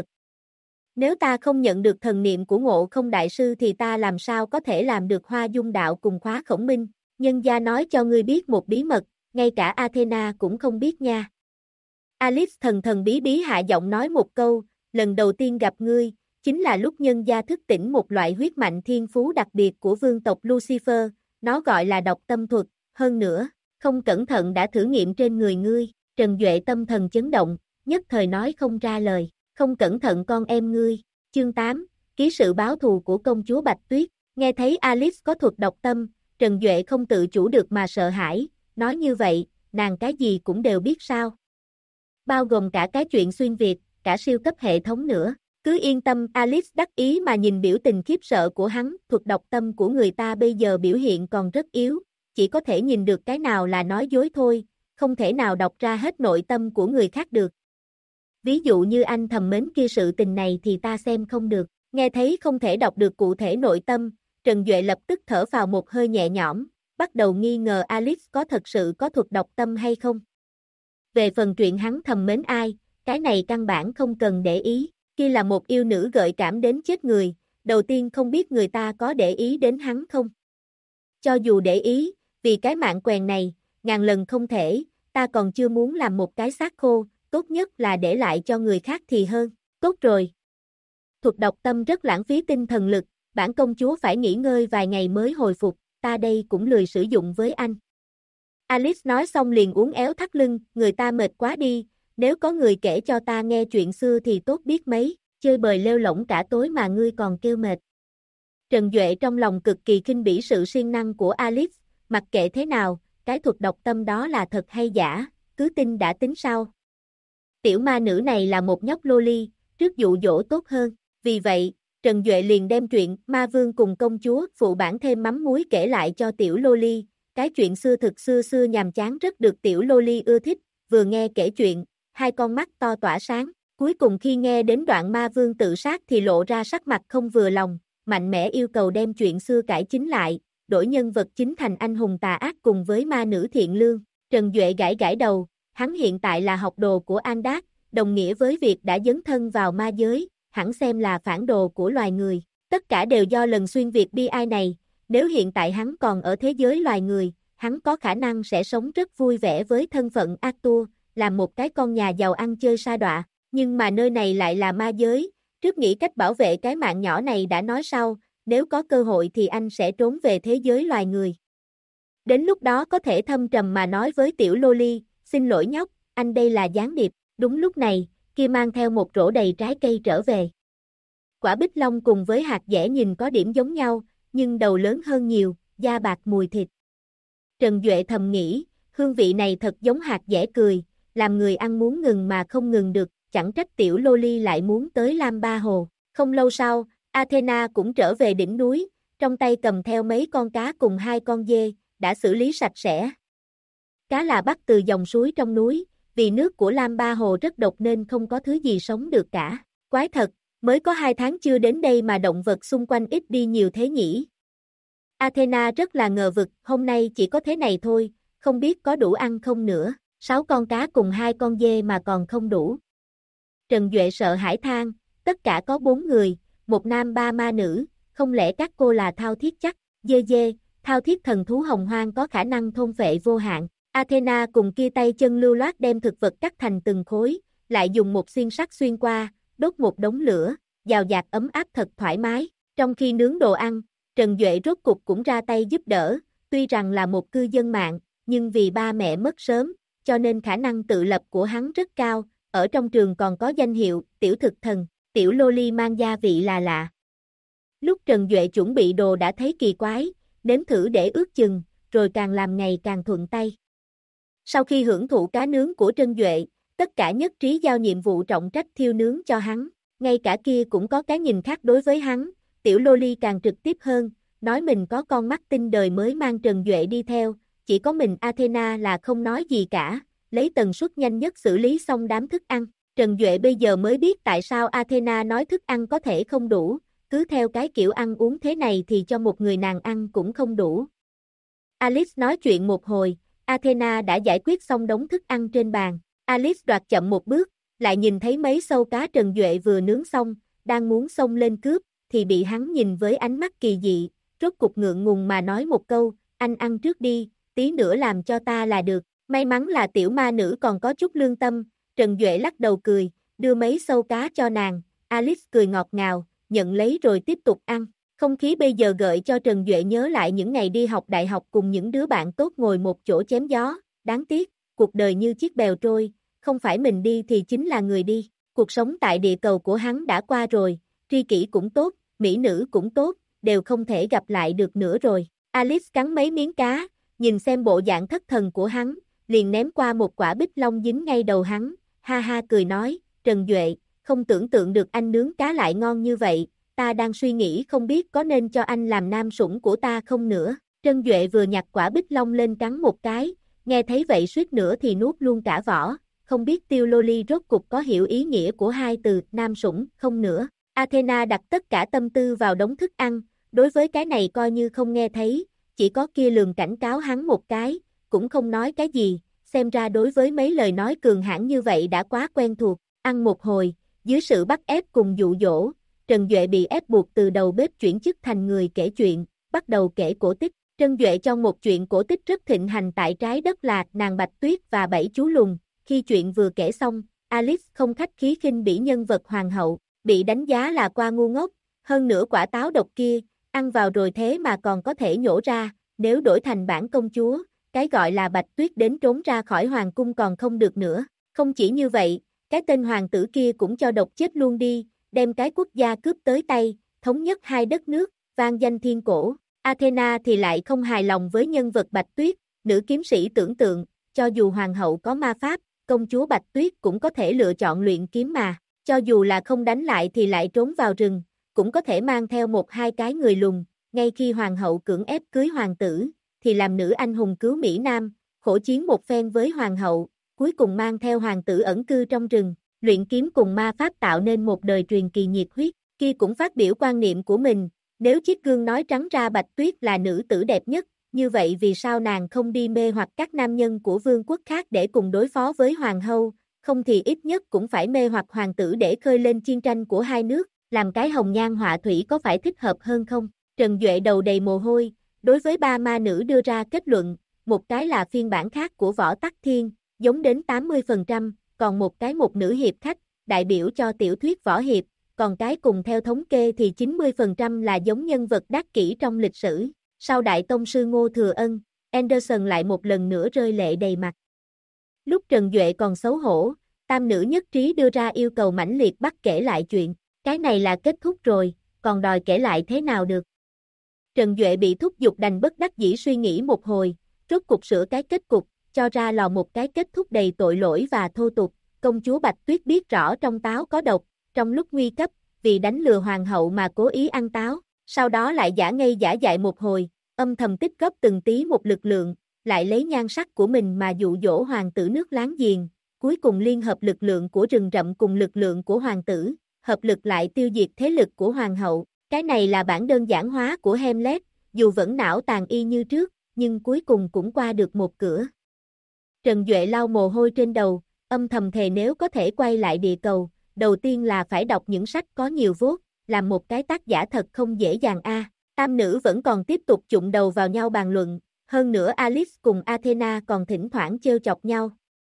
Nếu ta không nhận được thần niệm của Ngộ Không Đại Sư thì ta làm sao có thể làm được Hoa Dung Đạo cùng Khóa Khổng Minh, nhân gia nói cho ngươi biết một bí mật, ngay cả Athena cũng không biết nha. Alice thần thần bí bí hạ giọng nói một câu, lần đầu tiên gặp ngươi, chính là lúc nhân gia thức tỉnh một loại huyết mạnh thiên phú đặc biệt của vương tộc Lucifer, nó gọi là độc tâm thuật, hơn nữa, không cẩn thận đã thử nghiệm trên người ngươi, Trần Duệ tâm thần chấn động, nhất thời nói không ra lời, không cẩn thận con em ngươi, chương 8, ký sự báo thù của công chúa Bạch Tuyết, nghe thấy Alice có thuật độc tâm, Trần Duệ không tự chủ được mà sợ hãi, nói như vậy, nàng cái gì cũng đều biết sao. Bao gồm cả cái chuyện xuyên Việt, cả siêu cấp hệ thống nữa. Cứ yên tâm, Alice đắc ý mà nhìn biểu tình khiếp sợ của hắn, thuật độc tâm của người ta bây giờ biểu hiện còn rất yếu, chỉ có thể nhìn được cái nào là nói dối thôi, không thể nào đọc ra hết nội tâm của người khác được. Ví dụ như anh thầm mến kia sự tình này thì ta xem không được, nghe thấy không thể đọc được cụ thể nội tâm, Trần Duệ lập tức thở vào một hơi nhẹ nhõm, bắt đầu nghi ngờ Alice có thật sự có thuật đọc tâm hay không. Về phần chuyện hắn thầm mến ai, cái này căn bản không cần để ý, kia là một yêu nữ gợi cảm đến chết người, đầu tiên không biết người ta có để ý đến hắn không. Cho dù để ý, vì cái mạng quèn này, ngàn lần không thể, ta còn chưa muốn làm một cái xác khô, tốt nhất là để lại cho người khác thì hơn. Tốt rồi. Thuật đọc tâm rất lãng phí tinh thần lực, bản công chúa phải nghỉ ngơi vài ngày mới hồi phục, ta đây cũng lười sử dụng với anh. Alice nói xong liền uốn éo thắt lưng, người ta mệt quá đi, nếu có người kể cho ta nghe chuyện xưa thì tốt biết mấy, chơi bời lêu lổng cả tối mà ngươi còn kêu mệt. Trần Duệ trong lòng cực kỳ khinh bỉ sự siêng năng của Alice, mặc kệ thế nào, cái thuật đọc tâm đó là thật hay giả, cứ tin đã tính sao. Tiểu ma nữ này là một nhóc loli, trước dụ dỗ tốt hơn, vì vậy, Trần Duệ liền đem chuyện Ma Vương cùng công chúa phụ bản thêm mắm muối kể lại cho tiểu loli, cái chuyện xưa thực xưa xưa nhàm chán rất được tiểu loli ưa thích, vừa nghe kể chuyện, hai con mắt to tỏa sáng, cuối cùng khi nghe đến đoạn Ma Vương tự sát thì lộ ra sắc mặt không vừa lòng, mạnh mẽ yêu cầu đem chuyện xưa cải chính lại, đổi nhân vật chính thành anh hùng tà ác cùng với ma nữ thiện lương. Trần Duệ gãi gãi đầu, hắn hiện tại là học đồ của Andat, đồng nghĩa với việc đã dấn thân vào ma giới, hẳn xem là phản đồ của loài người. Tất cả đều do lần xuyên Việt bi ai này, nếu hiện tại hắn còn ở thế giới loài người, hắn có khả năng sẽ sống rất vui vẻ với thân phận Arthur, làm một cái con nhà giàu ăn chơi sa đọa, nhưng mà nơi này lại là ma giới, trước nghĩ cách bảo vệ cái mạng nhỏ này đã nói sau, nếu có cơ hội thì anh sẽ trốn về thế giới loài người. Đến lúc đó có thể thâm trầm mà nói với tiểu loli, xin lỗi nhóc, anh đây là gián điệp, đúng lúc này, kia mang theo một rổ đầy trái cây trở về. Quả bích long cùng với hạt dẻ nhìn có điểm giống nhau, nhưng đầu lớn hơn nhiều, da bạc mùi thịt. Trần Duệ thầm nghĩ, hương vị này thật giống hạt dẻ cười, làm người ăn muốn ngừng mà không ngừng được, chẳng trách tiểu loli lại muốn tới Lam Ba Hồ. Không lâu sau, Athena cũng trở về đỉnh núi, trong tay cầm theo mấy con cá cùng hai con dê, đã xử lý sạch sẽ. Cá là bắt từ dòng suối trong núi, vì nước của Lam Ba Hồ rất độc nên không có thứ gì sống được cả. Quái thật, mới có 2 tháng chưa đến đây mà động vật xung quanh ít đi nhiều thế nhỉ. Athena rất là ngờ vực, hôm nay chỉ có thế này thôi, không biết có đủ ăn không nữa, 6 con cá cùng 2 con dê mà còn không đủ. Trần Duệ sợ hãi than, tất cả có 4 người, 1 nam 3 ma nữ, không lẽ các cô là thao thiết chắc, dê, thao thiết thần thú hồng hoang có khả năng thôn phệ vô hạn. Athena cùng kia tay chân lưu loát đem thực vật cắt thành từng khối, lại dùng một xiên sắt xuyên qua, đốt một đống lửa, dào dạt ấm áp thật thoải mái. Trong khi nướng đồ ăn, Trần Duệ rốt cục cũng ra tay giúp đỡ, tuy rằng là một cư dân mạng, nhưng vì ba mẹ mất sớm, cho nên khả năng tự lập của hắn rất cao, ở trong trường còn có danh hiệu, tiểu thực thần, tiểu loli mang gia vị là lạ. Lúc Trần Duệ chuẩn bị đồ đã thấy kỳ quái, nếm thử để ước chừng, rồi càng làm ngày càng thuận tay. Sau khi hưởng thụ cá nướng của Trần Duệ, tất cả nhất trí giao nhiệm vụ trọng trách thiêu nướng cho hắn, ngay cả kia cũng có cái nhìn khác đối với hắn, tiểu loli càng trực tiếp hơn, nói mình có con mắt tinh đời mới mang Trần Duệ đi theo, chỉ có mình Athena là không nói gì cả, lấy tần suất nhanh nhất xử lý xong đám thức ăn. Trần Duệ bây giờ mới biết tại sao Athena nói thức ăn có thể không đủ, cứ theo cái kiểu ăn uống thế này thì cho một người nàng ăn cũng không đủ. Alice nói chuyện một hồi, Athena đã giải quyết xong đống thức ăn trên bàn. Alice đoạt chậm một bước, lại nhìn thấy mấy sâu cá Trần Duệ vừa nướng xong, đang muốn xông lên cướp, thì bị hắn nhìn với ánh mắt kỳ dị, rốt cục ngượng ngùng mà nói một câu, anh ăn trước đi, tí nữa làm cho ta là được. May mắn là tiểu ma nữ còn có chút lương tâm, Trần Duệ lắc đầu cười, đưa mấy sâu cá cho nàng, Alice cười ngọt ngào, nhận lấy rồi tiếp tục ăn. Không khí bây giờ gợi cho Trần Duệ nhớ lại những ngày đi học đại học cùng những đứa bạn tốt ngồi một chỗ chém gió, đáng tiếc, cuộc đời như chiếc bèo trôi, không phải mình đi thì chính là người đi. Cuộc sống tại địa cầu của hắn đã qua rồi, tri kỷ cũng tốt, mỹ nữ cũng tốt, đều không thể gặp lại được nữa rồi. Alice cắn mấy miếng cá, nhìn xem bộ dạng thất thần của hắn, liền ném qua một quả bích long dính ngay đầu hắn, ha ha cười nói, Trần Duệ, không tưởng tượng được anh nướng cá lại ngon như vậy, ta đang suy nghĩ không biết có nên cho anh làm nam sủng của ta không nữa. Trần Duệ vừa nhặt quả bích long lên cắn một cái, nghe thấy vậy suýt nữa thì nuốt luôn cả vỏ, không biết tiêu loli rốt cục có hiểu ý nghĩa của hai từ nam sủng không nữa. Athena đặt tất cả tâm tư vào đống thức ăn, đối với cái này coi như không nghe thấy, chỉ có kia lườm cảnh cáo hắn một cái, cũng không nói cái gì, xem ra đối với mấy lời nói cường hãn như vậy đã quá quen thuộc, ăn một hồi, dưới sự bắt ép cùng dụ dỗ, Trần Duệ bị ép buộc từ đầu bếp chuyển chức thành người kể chuyện, bắt đầu kể cổ tích. Trần Duệ cho một chuyện cổ tích rất thịnh hành tại trái đất là nàng Bạch Tuyết và 7 chú lùn. Khi chuyện vừa kể xong, Alice không khách khí khinh bỉ nhân vật hoàng hậu, bị đánh giá là qua ngu ngốc, hơn nữa quả táo độc kia, ăn vào rồi thế mà còn có thể nhổ ra, nếu đổi thành bản công chúa, cái gọi là Bạch Tuyết đến trốn ra khỏi hoàng cung còn không được nữa. Không chỉ như vậy, cái tên hoàng tử kia cũng cho độc chết luôn đi, đem cái quốc gia cướp tới tay, thống nhất hai đất nước, vang danh thiên cổ. Athena thì lại không hài lòng với nhân vật Bạch Tuyết, nữ kiếm sĩ tưởng tượng, cho dù hoàng hậu có ma pháp, công chúa Bạch Tuyết cũng có thể lựa chọn luyện kiếm mà, cho dù là không đánh lại thì lại trốn vào rừng, cũng có thể mang theo một hai cái người lùn, ngay khi hoàng hậu cưỡng ép cưới hoàng tử, thì làm nữ anh hùng cứu Mỹ Nam, khổ chiến một phen với hoàng hậu, cuối cùng mang theo hoàng tử ẩn cư trong rừng, luyện kiếm cùng ma pháp tạo nên một đời truyền kỳ nhiệt huyết. Kia cũng phát biểu quan niệm của mình, nếu chiếc gương nói trắng ra Bạch Tuyết là nữ tử đẹp nhất, như vậy vì sao nàng không đi mê hoặc các nam nhân của vương quốc khác để cùng đối phó với hoàng hậu, không thì ít nhất cũng phải mê hoặc hoàng tử để khơi lên chiến tranh của hai nước, làm cái hồng nhan họa thủy có phải thích hợp hơn không? Trần Duệ đầu đầy mồ hôi, đối với ba ma nữ đưa ra kết luận, một cái là phiên bản khác của Võ Tắc Thiên, giống đến 80%, còn một cái một nữ hiệp khách, đại biểu cho tiểu thuyết võ hiệp, còn cái cùng theo thống kê thì 90% là giống nhân vật đắc kỷ trong lịch sử. Sau Đại Tông sư Ngô Thừa Ân, Anderson lại một lần nữa rơi lệ đầy mặt. Lúc Trần Duệ còn xấu hổ, tam nữ nhất trí đưa ra yêu cầu mãnh liệt bắt kể lại chuyện, cái này là kết thúc rồi, còn đòi kể lại thế nào được. Trần Duệ bị thúc giục đành bất đắc dĩ suy nghĩ một hồi, rốt cục sửa cái kết cục, cho ra lò một cái kết thúc đầy tội lỗi và thô tục. Công chúa Bạch Tuyết biết rõ trong táo có độc, trong lúc nguy cấp, vì đánh lừa hoàng hậu mà cố ý ăn táo, sau đó lại giả ngây giả dại một hồi, âm thầm tích góp từng tí một lực lượng, lại lấy nhan sắc của mình mà dụ dỗ hoàng tử nước láng giềng, cuối cùng liên hợp lực lượng của rừng rậm cùng lực lượng của hoàng tử, hợp lực lại tiêu diệt thế lực của hoàng hậu. Cái này là bản đơn giản hóa của Hamlet, dù vẫn não tàn y như trước, nhưng cuối cùng cũng qua được một cửa. Trần Duệ lau mồ hôi trên đầu, âm thầm thề nếu có thể quay lại địa cầu, đầu tiên là phải đọc những sách có nhiều vốt, làm một cái tác giả thật không dễ dàng a. Tam nữ vẫn còn tiếp tục chụng đầu vào nhau bàn luận, hơn nữa Alice cùng Athena còn thỉnh thoảng trêu chọc nhau.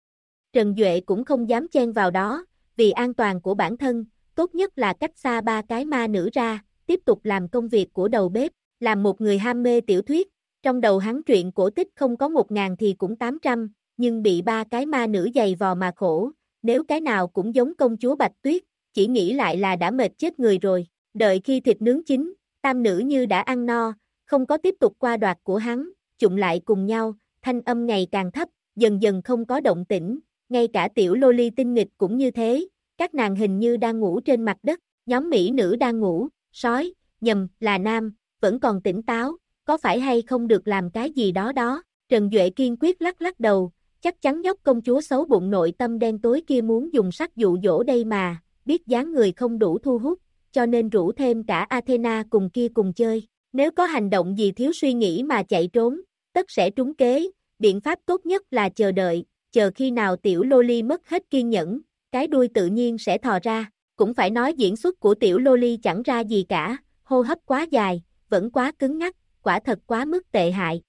Trần Duệ cũng không dám chen vào đó, vì an toàn của bản thân, tốt nhất là cách xa ba cái ma nữ ra, tiếp tục làm công việc của đầu bếp, làm một người ham mê tiểu thuyết, trong đầu hắn truyện cổ tích không có 1000 thì cũng 800, nhưng bị ba cái ma nữ giày vò mà khổ, nếu cái nào cũng giống công chúa Bạch Tuyết, chỉ nghĩ lại là đã mệt chết người rồi. Đợi khi thịt nướng chín, tam nữ như đã ăn no, không có tiếp tục qua đoạt của hắn, chụng lại cùng nhau, thanh âm ngày càng thấp, dần dần không có động tĩnh, ngay cả tiểu loli tinh nghịch cũng như thế, các nàng hình như đang ngủ trên mặt đất, nhóm mỹ nữ đang ngủ, sói, nhầm, là nam, vẫn còn tỉnh táo, có phải hay không được làm cái gì đó đó. Trần Duệ kiên quyết lắc lắc đầu, chắc chắn nhóc công chúa xấu bụng nội tâm đen tối kia muốn dùng sắc dụ dỗ đây mà, biết dáng người không đủ thu hút, cho nên rủ thêm cả Athena cùng kia cùng chơi. Nếu có hành động gì thiếu suy nghĩ mà chạy trốn, tất sẽ trúng kế, biện pháp tốt nhất là chờ đợi, chờ khi nào tiểu loli mất hết kiên nhẫn, cái đuôi tự nhiên sẽ thò ra. Cũng phải nói diễn xuất của tiểu loli chẳng ra gì cả, hô hấp quá dài, vẫn quá cứng ngắc, quả thật quá mức tệ hại.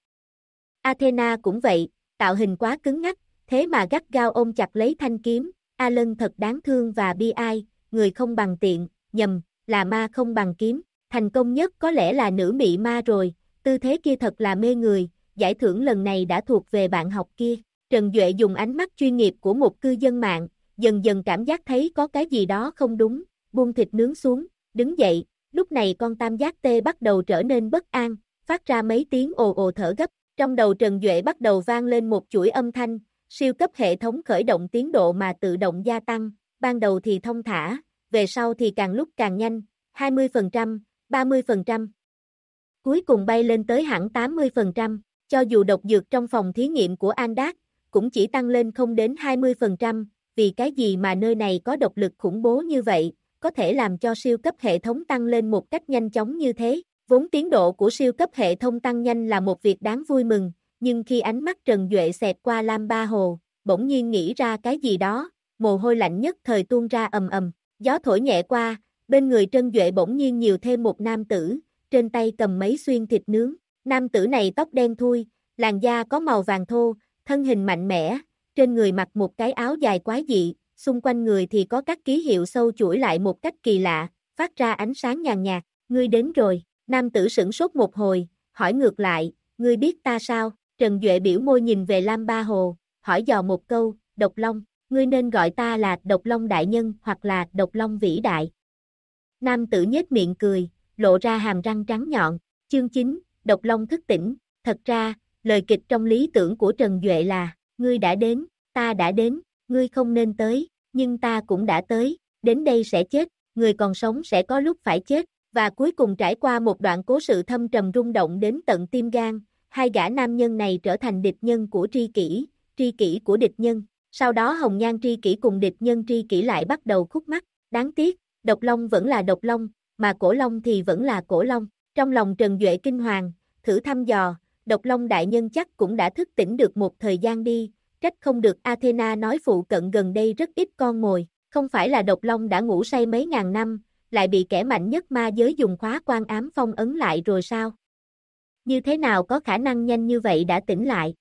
Athena cũng vậy, tạo hình quá cứng ngắc, thế mà gắt gao ôm chặt lấy thanh kiếm, Alan thật đáng thương và bi ai, người không bằng tiện, nhầm, là ma không bằng kiếm, thành công nhất có lẽ là nữ mị ma rồi, tư thế kia thật là mê người, giải thưởng lần này đã thuộc về bạn học kia. Trần Duệ dùng ánh mắt chuyên nghiệp của một cư dân mạng, dần dần cảm giác thấy có cái gì đó không đúng, buông thịt nướng xuống, đứng dậy, lúc này con tam giác tê bắt đầu trở nên bất an, phát ra mấy tiếng ồ ồ thở gấp, trong đầu Trần Duệ bắt đầu vang lên một chuỗi âm thanh, siêu cấp hệ thống khởi động tiến độ mà tự động gia tăng, ban đầu thì thông thả, về sau thì càng lúc càng nhanh, 20%, 30%, cuối cùng bay lên tới hẳn 80%, cho dù độc dược trong phòng thí nghiệm của Andak, cũng chỉ tăng lên không đến 20%, vì cái gì mà nơi này có độc lực khủng bố như vậy, có thể làm cho siêu cấp hệ thống tăng lên một cách nhanh chóng như thế. Vốn tiến độ của siêu cấp hệ thống tăng nhanh là một việc đáng vui mừng, nhưng khi ánh mắt Trần Duệ xẹt qua Lam Ba Hồ, bỗng nhiên nghĩ ra cái gì đó, mồ hôi lạnh nhất thời tuôn ra ầm ầm, gió thổi nhẹ qua, bên người Trần Duệ bỗng nhiên nhiều thêm một nam tử, trên tay cầm mấy xuyên thịt nướng, nam tử này tóc đen thui, làn da có màu vàng thô, thân hình mạnh mẽ, trên người mặc một cái áo dài quái dị, xung quanh người thì có các ký hiệu sâu chuỗi lại một cách kỳ lạ, phát ra ánh sáng nhàn nhạt, ngươi đến rồi, nam tử sửng sốt một hồi, hỏi ngược lại, ngươi biết ta sao, Trần Duệ biểu môi nhìn về Lam Ba Hồ, hỏi dò một câu, Độc Long, ngươi nên gọi ta là Độc Long Đại Nhân hoặc là Độc Long Vĩ Đại. Nam tử nhếch miệng cười, lộ ra hàm răng trắng nhọn, chương 9, Độc Long thức tỉnh, thật ra, lời kịch trong lý tưởng của Trần Duệ là, ngươi đã đến, ta đã đến, ngươi không nên tới, nhưng ta cũng đã tới, đến đây sẽ chết, người còn sống sẽ có lúc phải chết, và cuối cùng trải qua một đoạn cố sự thâm trầm rung động đến tận tim gan, hai gã nam nhân này trở thành địch nhân của tri kỷ của địch nhân, sau đó Hồng Nhan tri kỷ cùng địch nhân tri kỷ lại bắt đầu khúc mắc, đáng tiếc, Độc Long vẫn là Độc Long, mà Cổ Long thì vẫn là Cổ Long, trong lòng Trần Duệ kinh hoàng, thử thăm dò, Độc Long Đại Nhân chắc cũng đã thức tỉnh được một thời gian đi, trách không được Athena nói phụ cận gần đây rất ít con mồi, không phải là Độc Long đã ngủ say mấy ngàn năm, lại bị kẻ mạnh nhất ma giới dùng khóa quan ám phong ấn lại rồi sao? Như thế nào có khả năng nhanh như vậy đã tỉnh lại?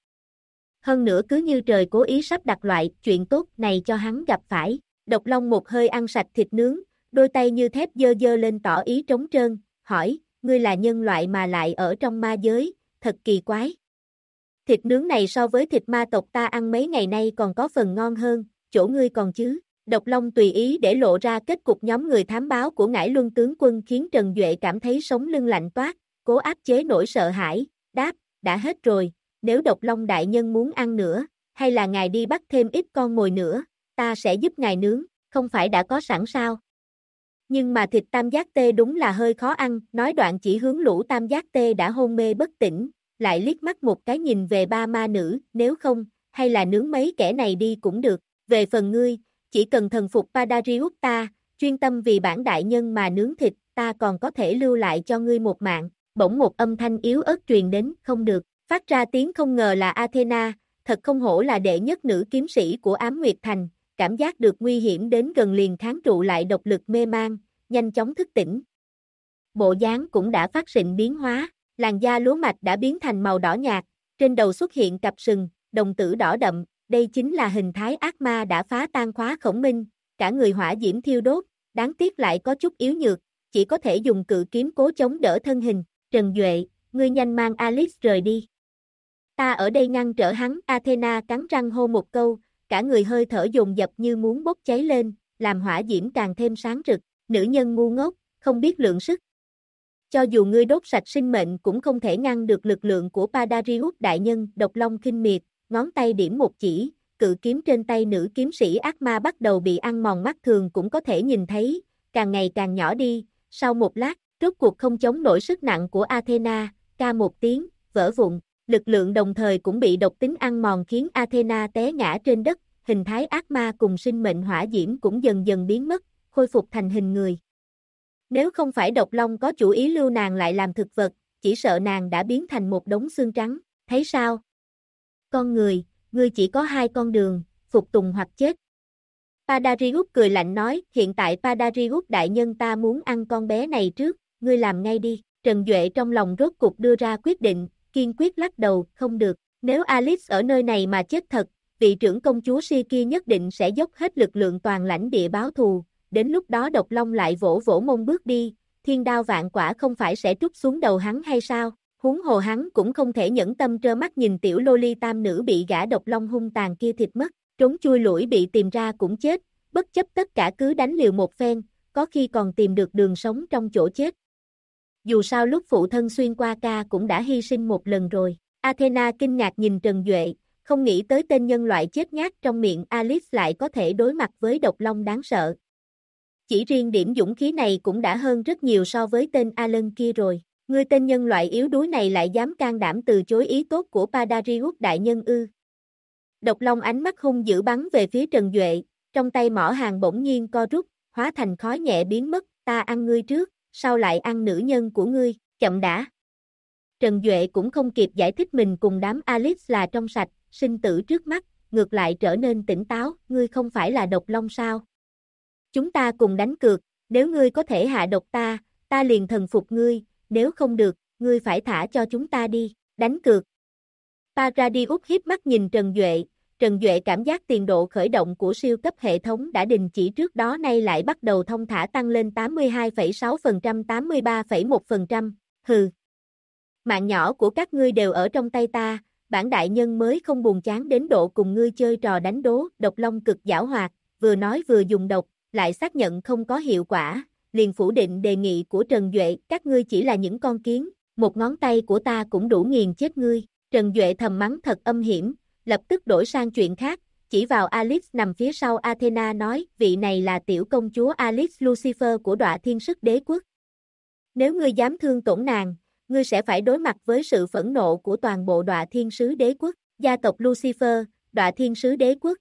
Hơn nữa cứ như trời cố ý sắp đặt loại chuyện tốt này cho hắn gặp phải, Độc Long một hơi ăn sạch thịt nướng, đôi tay như thép giơ giơ lên tỏ ý trống trơn, hỏi, ngươi là nhân loại mà lại ở trong ma giới, thật kỳ quái. Thịt nướng này so với thịt ma tộc ta ăn mấy ngày nay còn có phần ngon hơn, chỗ ngươi còn chứ. Độc Long tùy ý để lộ ra kết cục nhóm người thám báo của Ngải Luân tướng quân khiến Trần Duệ cảm thấy sống lưng lạnh toát, cố áp chế nỗi sợ hãi, đáp, đã hết rồi, nếu Độc Long Đại Nhân muốn ăn nữa, hay là ngài đi bắt thêm ít con mồi nữa, ta sẽ giúp ngài nướng, không phải đã có sẵn sao. Nhưng mà thịt tam giác tê đúng là hơi khó ăn, nói đoạn chỉ hướng lũ tam giác tê đã hôn mê bất tỉnh, lại liếc mắt một cái nhìn về ba ma nữ, nếu không, hay là nướng mấy kẻ này đi cũng được, về phần ngươi, chỉ cần thần phục Padarius ta, chuyên tâm vì bản đại nhân mà nướng thịt, ta còn có thể lưu lại cho ngươi một mạng, bỗng một âm thanh yếu ớt truyền đến, không được, phát ra tiếng không ngờ là Athena, thật không hổ là đệ nhất nữ kiếm sĩ của Ám Nguyệt Thành, cảm giác được nguy hiểm đến gần liền kháng trụ lại độc lực mê man, nhanh chóng thức tỉnh. Bộ dáng cũng đã phát sinh biến hóa, làn da lúa mạch đã biến thành màu đỏ nhạt, trên đầu xuất hiện cặp sừng, đồng tử đỏ đậm, đây chính là hình thái ác ma đã phá tan khóa khổng minh, cả người hỏa diễm thiêu đốt, đáng tiếc lại có chút yếu nhược, chỉ có thể dùng cự kiếm cố chống đỡ thân hình, Trần Duệ, ngươi nhanh mang Alice rời đi. Ta ở đây ngăn trở hắn, Athena cắn răng hô một câu, cả người hơi thở dồn dập như muốn bốc cháy lên, làm hỏa diễm càng thêm sáng rực, nữ nhân ngu ngốc, không biết lượng sức. Cho dù ngươi đốt sạch sinh mệnh cũng không thể ngăn được lực lượng của Padarius Đại Nhân, Độc Long khinh miệt, ngón tay điểm một chỉ, cự kiếm trên tay nữ kiếm sĩ ác ma bắt đầu bị ăn mòn, mắt thường cũng có thể nhìn thấy, càng ngày càng nhỏ đi, sau một lát, rốt cuộc không chống nổi sức nặng của Athena, ca một tiếng, vỡ vụn, lực lượng đồng thời cũng bị độc tính ăn mòn khiến Athena té ngã trên đất, hình thái ác ma cùng sinh mệnh hỏa diễm cũng dần dần biến mất, khôi phục thành hình người. Nếu không phải Độc Long có chủ ý lưu nàng lại làm thực vật, chỉ sợ nàng đã biến thành một đống xương trắng, thấy sao? Con người, ngươi chỉ có hai con đường, phục tùng hoặc chết. Padarius cười lạnh nói, hiện tại Padarius Đại Nhân ta muốn ăn con bé này trước, ngươi làm ngay đi. Trần Duệ trong lòng rốt cục đưa ra quyết định, kiên quyết lắc đầu, không được, nếu Alice ở nơi này mà chết thật, vị trưởng công chúa Si kia nhất định sẽ dốc hết lực lượng toàn lãnh địa báo thù, đến lúc đó Độc Long lại vỗ vỗ mông bước đi, thiên đao vạn quả không phải sẽ trút xuống đầu hắn hay sao, huống hồ hắn cũng không thể nhẫn tâm trơ mắt nhìn tiểu loli tam nữ bị gã Độc Long hung tàn kia thịt mất, trốn chui lủi bị tìm ra cũng chết, bất chấp tất cả cứ đánh liều một phen, có khi còn tìm được đường sống trong chỗ chết. Dù sao lúc phụ thân xuyên qua ca cũng đã hy sinh một lần rồi. Athena kinh ngạc nhìn Trần Duệ, không nghĩ tới tên nhân loại chết nhát trong miệng Alice lại có thể đối mặt với Độc Long đáng sợ. Chỉ riêng điểm dũng khí này cũng đã hơn rất nhiều so với tên Alan kia rồi. Ngươi tên nhân loại yếu đuối này lại dám can đảm từ chối ý tốt của Padarius Đại Nhân ư. Độc Long ánh mắt hung dữ bắn về phía Trần Duệ, trong tay mỏ hàng bỗng nhiên co rút, hóa thành khói nhẹ biến mất, ta ăn ngươi trước, sao lại ăn nữ nhân của ngươi, Chậm đã. Trần Duệ cũng không kịp giải thích mình cùng đám Alice là trong sạch, sinh tử trước mắt, ngược lại trở nên tỉnh táo, ngươi không phải là độc long sao? Chúng ta cùng đánh cược, nếu ngươi có thể hạ độc ta liền thần phục ngươi, nếu không được, ngươi phải thả cho chúng ta đi, đánh cược. Paradis híp mắt nhìn Trần Duệ cảm giác tiền độ khởi động của siêu cấp hệ thống đã đình chỉ trước đó nay lại bắt đầu thông thả tăng lên 82,6%, 83,1%, hừ. Mạng nhỏ của các ngươi đều ở trong tay ta, bản đại nhân mới không buồn chán đến độ cùng ngươi chơi trò đánh đố, độc long cực giảo hoạt, vừa nói vừa dùng độc, lại xác nhận không có hiệu quả, liền phủ định đề nghị của Trần Duệ, các ngươi chỉ là những con kiến, một ngón tay của ta cũng đủ nghiền chết ngươi. Trần Duệ thầm mắng thật âm hiểm, lập tức đổi sang chuyện khác, chỉ vào Alice nằm phía sau Athena nói, vị này là tiểu công chúa Alice Lucifer của Đọa Thiên Sứ Đế Quốc. Nếu ngươi dám thương tổn nàng, ngươi sẽ phải đối mặt với sự phẫn nộ của toàn bộ Đọa Thiên Sứ Đế Quốc, gia tộc Lucifer, Đọa Thiên Sứ Đế Quốc.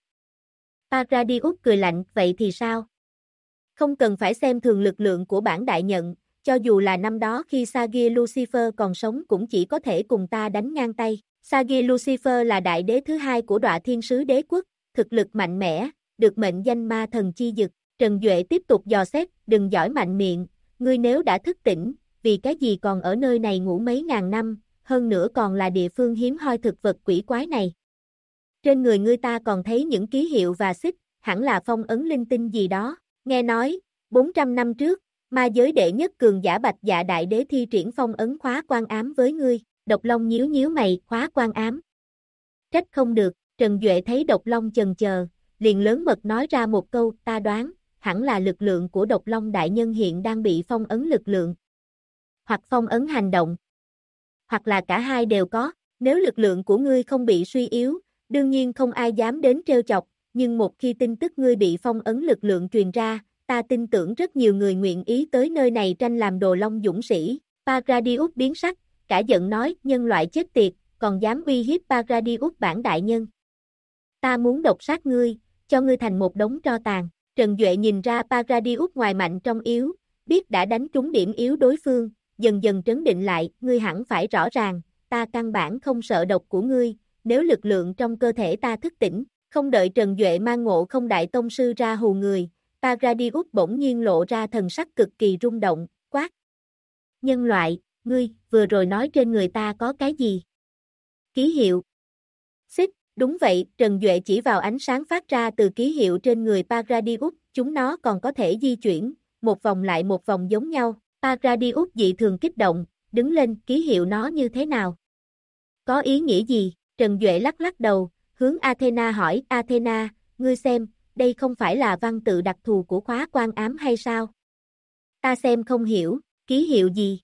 Paradis cười lạnh, vậy thì sao? Không cần phải xem thường lực lượng của bản đại nhận, cho dù là năm đó khi Sagi Lucifer còn sống cũng chỉ có thể cùng ta đánh ngang tay. Sagi Lucifer là đại đế thứ hai của Đọa Thiên Sứ Đế Quốc, thực lực mạnh mẽ, được mệnh danh ma thần chi dực. Trần Duệ tiếp tục dò xét, đừng giỏi mạnh miệng, ngươi nếu đã thức tỉnh, vì cái gì còn ở nơi này ngủ mấy ngàn năm, hơn nữa còn là địa phương hiếm hoi thực vật quỷ quái này. Trên người ngươi ta còn thấy những ký hiệu và xích, hẳn là phong ấn linh tinh gì đó. Nghe nói, 400 năm trước, ma giới đệ nhất cường giả Bạch Dạ Đại Đế thi triển phong ấn khóa quan ám với ngươi. Độc Long nhíu mày, khóa quan ám. Trách không được, Trần Duệ thấy Độc Long chần chờ, liền lớn mật nói ra một câu, ta đoán, hẳn là lực lượng của Độc Long đại nhân hiện đang bị phong ấn lực lượng. Hoặc phong ấn hành động. Hoặc là cả hai đều có, nếu lực lượng của ngươi không bị suy yếu, đương nhiên không ai dám đến trêu chọc, nhưng một khi tin tức ngươi bị phong ấn lực lượng truyền ra, ta tin tưởng rất nhiều người nguyện ý tới nơi này tranh làm đồ long dũng sĩ. Paradis biến sắc, cả giận nói, nhân loại chết tiệt, còn dám uy hiếp Paradis bản đại nhân. Ta muốn độc sát ngươi, cho ngươi thành một đống tro tàn. Trần Duệ nhìn ra Paradis ngoài mạnh trong yếu, biết đã đánh trúng điểm yếu đối phương, dần dần trấn định lại, ngươi hẳn phải rõ ràng, ta căn bản không sợ độc của ngươi, nếu lực lượng trong cơ thể ta thức tỉnh, không đợi Trần Duệ mang Ngộ Không Đại Tông Sư ra hù người, Paradis bỗng nhiên lộ ra thần sắc cực kỳ rung động, quát. Nhân loại, ngươi, vừa rồi nói trên người ta có cái gì? Ký hiệu. Xích, đúng vậy, Trần Duệ chỉ vào ánh sáng phát ra từ ký hiệu trên người Paradis, chúng nó còn có thể di chuyển, một vòng lại một vòng giống nhau. Paradis dị thường kích động, đứng lên, ký hiệu nó như thế nào? Có ý nghĩa gì? Trần Duệ lắc lắc đầu, hướng Athena hỏi, Athena, ngươi xem, đây không phải là văn tự đặc thù của khóa quan ám hay sao? Ta xem không hiểu, ký hiệu gì?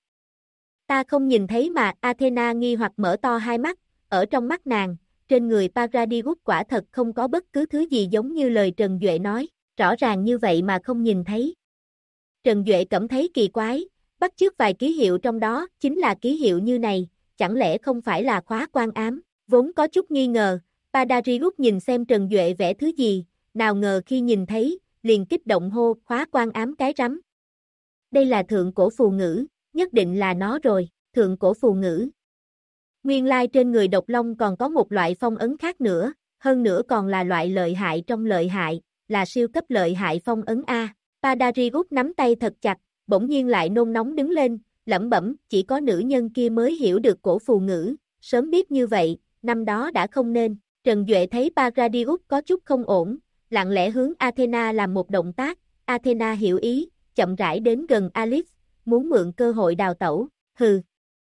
Ta không nhìn thấy mà, Athena nghi hoặc mở to hai mắt, ở trong mắt nàng, trên người Paradis quả thật không có bất cứ thứ gì giống như lời Trần Duệ nói, rõ ràng như vậy mà không nhìn thấy. Trần Duệ cảm thấy kỳ quái, bắt chước vài ký hiệu trong đó, chính là ký hiệu như này, chẳng lẽ không phải là khóa quan ám, vốn có chút nghi ngờ, Paradis nhìn xem Trần Duệ vẽ thứ gì, nào ngờ khi nhìn thấy, liền kích động hô, khóa quan ám cái rắm. Đây là thượng cổ phù ngữ, nhất định là nó rồi, thượng cổ phù ngữ. Nguyên lai trên người độc long còn có một loại phong ấn khác nữa, hơn nữa còn là loại lợi hại trong lợi hại, là siêu cấp lợi hại phong ấn A. Paradis nắm tay thật chặt, bỗng nhiên lại nôn nóng đứng lên, lẩm bẩm, chỉ có nữ nhân kia mới hiểu được cổ phù ngữ, sớm biết như vậy, năm đó đã không nên. Trần Duệ thấy Paradis có chút không ổn, lặng lẽ hướng Athena làm một động tác, Athena hiểu ý, chậm rãi đến gần Alice, muốn mượn cơ hội đào tẩu, hừ.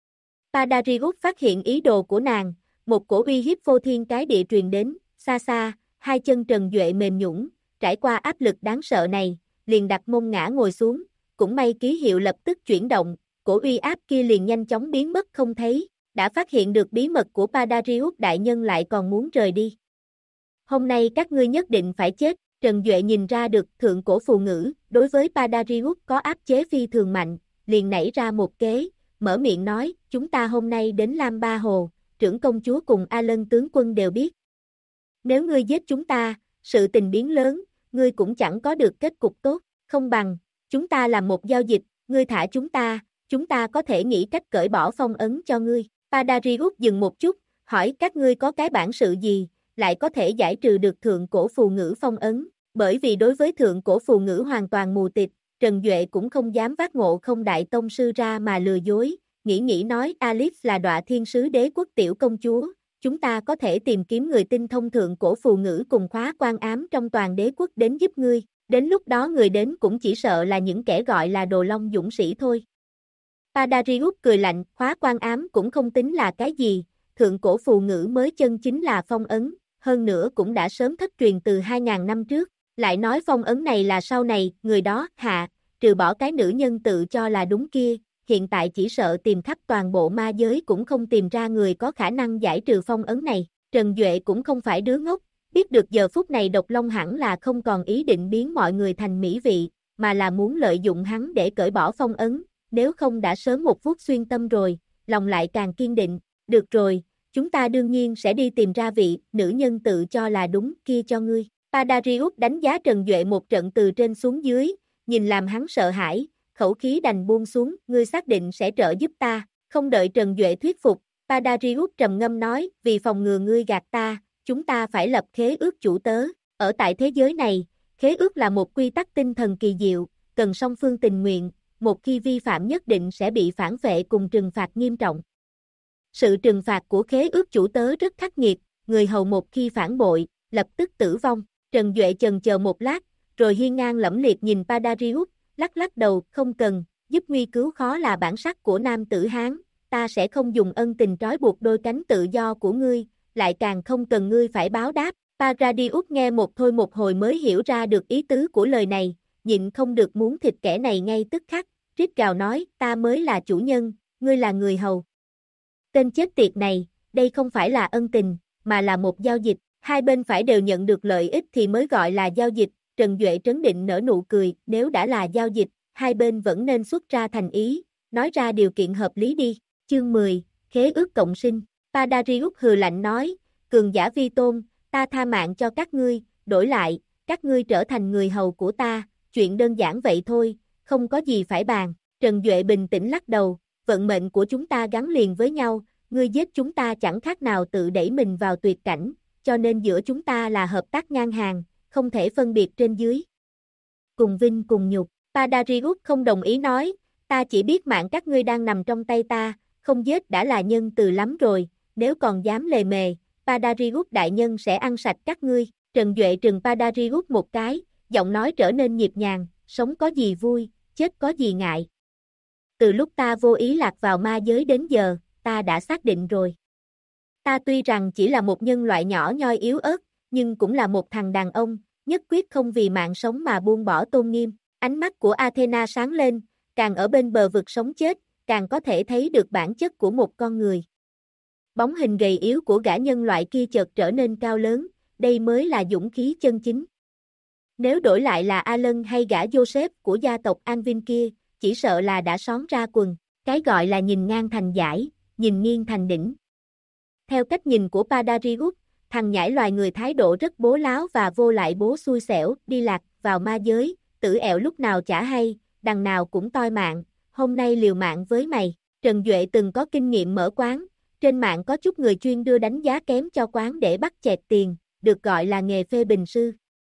Paradis phát hiện ý đồ của nàng, một cổ uy hiếp vô thiên cái địa truyền đến, xa xa, hai chân Trần Duệ mềm nhũn, trải qua áp lực đáng sợ này, liền đặt mông ngã ngồi xuống, cũng may ký hiệu lập tức chuyển động, cổ uy áp kia liền nhanh chóng biến mất không thấy, đã phát hiện được bí mật của Paradis đại nhân lại còn muốn rời đi. Hôm nay các ngươi nhất định phải chết, Trần Duệ nhìn ra được thượng cổ phù ngữ, đối với Paradis có áp chế phi thường mạnh, liền nảy ra một kế, mở miệng nói, chúng ta hôm nay đến Lam Ba Hồ, trưởng công chúa cùng A Lân tướng quân đều biết. Nếu ngươi giết chúng ta, sự tình biến lớn, ngươi cũng chẳng có được kết cục tốt, không bằng, chúng ta làm một giao dịch, ngươi thả chúng ta, chúng ta có thể nghĩ cách cởi bỏ phong ấn cho ngươi. Padarius dừng một chút, hỏi các ngươi có cái bản sự gì, lại có thể giải trừ được thượng cổ phù ngữ phong ấn, bởi vì đối với thượng cổ phù ngữ hoàn toàn mù tịt, Trần Duệ cũng không dám vác Ngộ Không đại tông sư ra mà lừa dối, nghĩ nói Alice là Đọa Thiên Sứ Đế Quốc tiểu công chúa, chúng ta có thể tìm kiếm người tinh thông thượng cổ phù ngữ cùng khóa quan ám trong toàn đế quốc đến giúp ngươi, đến lúc đó người đến cũng chỉ sợ là những kẻ gọi là Đồ Long dũng sĩ thôi. Padarius cười lạnh, khóa quan ám cũng không tính là cái gì, thượng cổ phù ngữ mới chân chính là phong ấn, hơn nữa cũng đã sớm thất truyền từ 2.000 năm trước, lại nói phong ấn này là sau này, người đó, trừ bỏ cái nữ nhân tự cho là đúng kia, hiện tại chỉ sợ tìm khắp toàn bộ ma giới cũng không tìm ra người có khả năng giải trừ phong ấn này, Trần Duệ cũng không phải đứa ngốc, biết được giờ phút này Độc Long hẳn là không còn ý định biến mọi người thành mỹ vị, mà là muốn lợi dụng hắn để cởi bỏ phong ấn, nếu không đã sớm một vuốt xuyên tâm rồi, lòng lại càng kiên định, được rồi, chúng ta đương nhiên sẽ đi tìm ra vị nữ nhân tự cho là đúng kia cho ngươi. Padarius đánh giá Trần Duệ một trận từ trên xuống dưới, nhìn làm hắn sợ hãi, khẩu khí đành buông xuống, ngươi xác định sẽ trợ giúp ta, không đợi Trần Duệ thuyết phục, Padarius trầm ngâm nói, vì phòng ngừa ngươi gạt ta, chúng ta phải lập khế ước chủ tớ, ở tại thế giới này, khế ước là một quy tắc tinh thần kỳ diệu, cần song phương tình nguyện, một khi vi phạm nhất định sẽ bị phản vệ cùng trừng phạt nghiêm trọng. Sự trừng phạt của khế ước chủ tớ rất khắc nghiệt, người hầu một khi phản bội, lập tức tử vong. Trần Duệ chần chờ một lát, rồi hiên ngang lẫm liệt nhìn Padarius, lắc đầu, không cần, giúp nguy cứu khó là bản sắc của nam tử Hán, ta sẽ không dùng ân tình trói buộc đôi cánh tự do của ngươi, lại càng không cần ngươi phải báo đáp. Padarius nghe một thôi một hồi mới hiểu ra được ý tứ của lời này, nhịn không được muốn thịt kẻ này ngay tức khắc, rít gào nói, ta mới là chủ nhân, ngươi là người hầu. Tên chết tiệt này, đây không phải là ân tình, mà là một giao dịch, hai bên phải đều nhận được lợi ích thì mới gọi là giao dịch, Trần Duệ trấn định nở nụ cười, nếu đã là giao dịch, hai bên vẫn nên xuất ra thành ý, nói ra điều kiện hợp lý đi, chương 10, khế ước cộng sinh, Padarius hừ lạnh nói, cường giả vi tôn, ta tha mạng cho các ngươi, đổi lại, các ngươi trở thành người hầu của ta, chuyện đơn giản vậy thôi, không có gì phải bàn, Trần Duệ bình tĩnh lắc đầu, vận mệnh của chúng ta gắn liền với nhau, ngươi giết chúng ta chẳng khác nào tự đẩy mình vào tuyệt cảnh, cho nên giữa chúng ta là hợp tác ngang hàng, không thể phân biệt trên dưới. Cùng vinh cùng nhục, Padarius không đồng ý nói, ta chỉ biết mạng các ngươi đang nằm trong tay ta, không giết đã là nhân từ lắm rồi, nếu còn dám lề mề, Padarius đại nhân sẽ ăn sạch các ngươi, Trần Duệ trừng Padarius một cái, giọng nói trở nên nhịp nhàng, sống có gì vui, chết có gì ngại. Từ lúc ta vô ý lạc vào ma giới đến giờ, ta đã xác định rồi. Ta tuy rằng chỉ là một nhân loại nhỏ nhoi yếu ớt, nhưng cũng là một thằng đàn ông, nhất quyết không vì mạng sống mà buông bỏ tôn nghiêm. Ánh mắt của Athena sáng lên, càng ở bên bờ vực sống chết, càng có thể thấy được bản chất của một con người. Bóng hình gầy yếu của gã nhân loại kia chợt trở nên cao lớn, đây mới là dũng khí chân chính. Nếu đổi lại là Alan hay gã Joseph của gia tộc Anvin kia, chỉ sợ là đã xón ra quần, cái gọi là nhìn ngang thành dải, nhìn nghiêng thành đỉnh. Theo cách nhìn của Padarius, thằng nhãi loài người thái độ rất bố láo và vô lại bố xui xẻo, đi lạc vào ma giới, tử ẹo lúc nào chả hay, đằng nào cũng toi mạng, hôm nay liều mạng với mày. Trần Duệ từng có kinh nghiệm mở quán, trên mạng có chút người chuyên đưa đánh giá kém cho quán để bắt chẹt tiền, được gọi là nghề phê bình sư.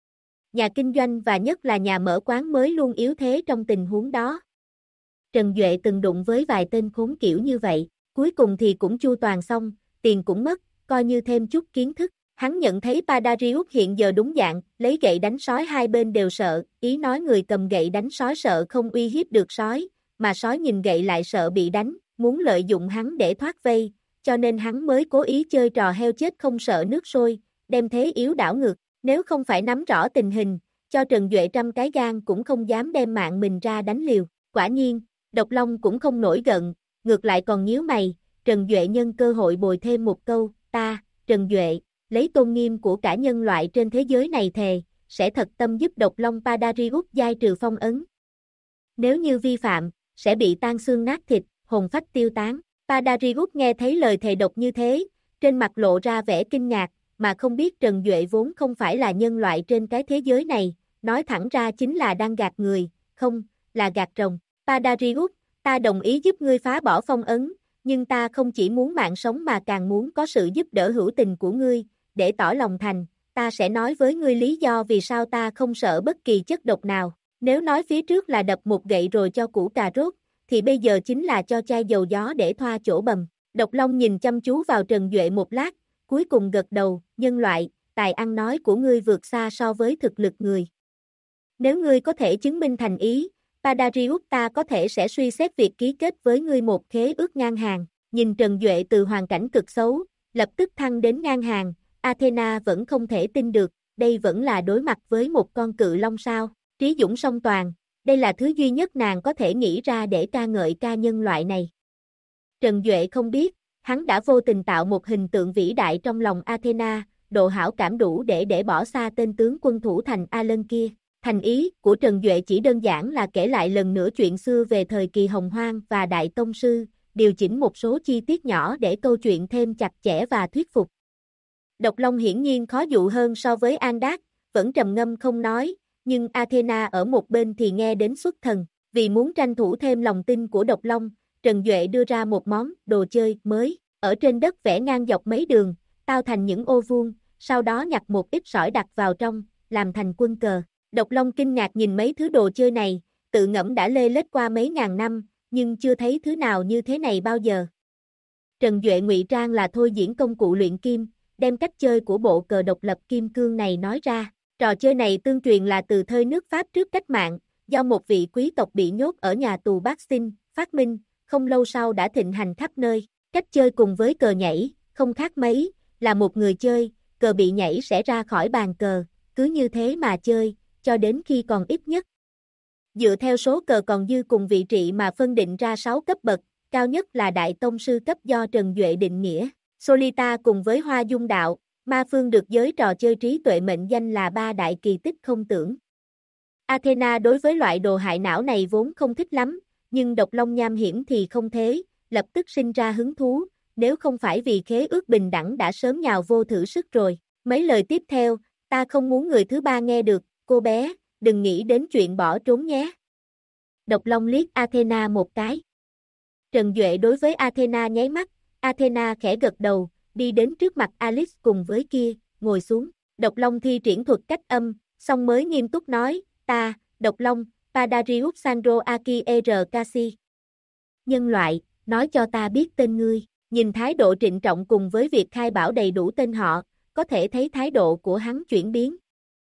Nhà kinh doanh và nhất là nhà mở quán mới luôn yếu thế trong tình huống đó. Trần Duệ từng đụng với vài tên khốn kiểu như vậy, cuối cùng thì cũng chu toàn xong, tiền cũng mất, coi như thêm chút kiến thức. Hắn nhận thấy Padarius hiện giờ đúng dạng, lấy gậy đánh sói hai bên đều sợ, ý nói người cầm gậy đánh sói sợ không uy hiếp được sói, mà sói nhìn gậy lại sợ bị đánh, muốn lợi dụng hắn để thoát vây, cho nên hắn mới cố ý chơi trò heo chết không sợ nước sôi, đem thế yếu đảo ngược, nếu không phải nắm rõ tình hình, cho Trần Duệ trăm cái gan cũng không dám đem mạng mình ra đánh liều. Quả nhiên, Độc Long cũng không nổi giận, ngược lại còn nhíu mày, Trần Duệ nhân cơ hội bồi thêm một câu, ta, Trần Duệ, lấy tôn nghiêm của cả nhân loại trên thế giới này thề, sẽ thật tâm giúp Độc Long Padarius giai trừ phong ấn. Nếu như vi phạm, sẽ bị tan xương nát thịt, hồn phách tiêu tán. Padarius nghe thấy lời thề độc như thế, trên mặt lộ ra vẻ kinh ngạc, mà không biết Trần Duệ vốn không phải là nhân loại trên cái thế giới này, nói thẳng ra chính là đang gạt người, không, là gạt rồng. Padarius, Ta đồng ý giúp ngươi phá bỏ phong ấn, nhưng ta không chỉ muốn mạng sống mà càng muốn có sự giúp đỡ hữu tình của ngươi, để tỏ lòng thành, ta sẽ nói với ngươi lý do vì sao ta không sợ bất kỳ chất độc nào. Nếu nói phía trước là đập một gậy rồi cho củ cà rốt, thì bây giờ chính là cho chai dầu gió để thoa chỗ bầm. Độc Long nhìn chăm chú vào Trần Duệ một lát, cuối cùng gật đầu, nhân loại, tài ăn nói của ngươi vượt xa so với thực lực người. Nếu ngươi có thể chứng minh thành ý, Padarius ta có thể sẽ suy xét việc ký kết với ngươi một khế ước ngang hàng. Nhìn Trần Duệ từ hoàn cảnh cực xấu, lập tức thăng đến ngang hàng, Athena vẫn không thể tin được, đây vẫn là đối mặt với một con cự long sao. Trí dũng song toàn, đây là thứ duy nhất nàng có thể nghĩ ra để ca ngợi ca nhân loại này. Trần Duệ không biết, hắn đã vô tình tạo một hình tượng vĩ đại trong lòng Athena, độ hảo cảm đủ để bỏ xa tên tướng quân thủ thành Alan kia. Thành ý của Trần Duệ chỉ đơn giản là kể lại lần nữa chuyện xưa về thời kỳ Hồng Hoang và Đại Tông Sư, điều chỉnh một số chi tiết nhỏ để câu chuyện thêm chặt chẽ và thuyết phục. Độc Long hiển nhiên khó dụ hơn so với Andat, vẫn trầm ngâm không nói, nhưng Athena ở một bên thì nghe đến xuất thần. Vì muốn tranh thủ thêm lòng tin của Độc Long, Trần Duệ đưa ra một món đồ chơi mới, ở trên đất vẽ ngang dọc mấy đường, tao thành những ô vuông, sau đó nhặt một ít sỏi đặt vào trong, làm thành quân cờ. Độc Long kinh ngạc nhìn mấy thứ đồ chơi này, tự ngẫm đã lê lết qua mấy ngàn năm, nhưng chưa thấy thứ nào như thế này bao giờ. Trần Duệ ngụy trang là thôi diễn công cụ luyện kim, đem cách chơi của bộ cờ độc lập kim cương này nói ra. Trò chơi này tương truyền là từ thời nước Pháp trước cách mạng, do một vị quý tộc bị nhốt ở nhà tù Bastille, phát minh, không lâu sau đã thịnh hành khắp nơi. Cách chơi cùng với cờ nhảy, không khác mấy, là một người chơi, cờ bị nhảy sẽ ra khỏi bàn cờ, cứ như thế mà chơi, cho đến khi còn ít nhất. Dựa theo số cờ còn dư cùng vị trị mà phân định ra 6 cấp bậc, cao nhất là Đại Tông Sư cấp do Trần Duệ định nghĩa. Solita cùng với Hoa Dung Đạo, Ma Phương được giới trò chơi trí tuệ mệnh danh là ba đại kỳ tích không tưởng. Athena đối với loại đồ hại não này vốn không thích lắm, nhưng Độc Long nham hiểm thì không thế, lập tức sinh ra hứng thú, nếu không phải vì khế ước bình đẳng đã sớm nhào vô thử sức rồi. Mấy lời tiếp theo, ta không muốn người thứ ba nghe được, cô bé, đừng nghĩ đến chuyện bỏ trốn nhé. Độc Long liếc Athena một cái. Trần Duệ đối với Athena nháy mắt, Athena khẽ gật đầu, đi đến trước mặt Alice cùng với kia, ngồi xuống. Độc Long thi triển thuật cách âm, xong mới nghiêm túc nói, ta, Độc Long, Padarius Sandro Aki Kasi. Nhân loại, nói cho ta biết tên ngươi. Nhìn thái độ trịnh trọng cùng với việc khai bảo đầy đủ tên họ, có thể thấy thái độ của hắn chuyển biến.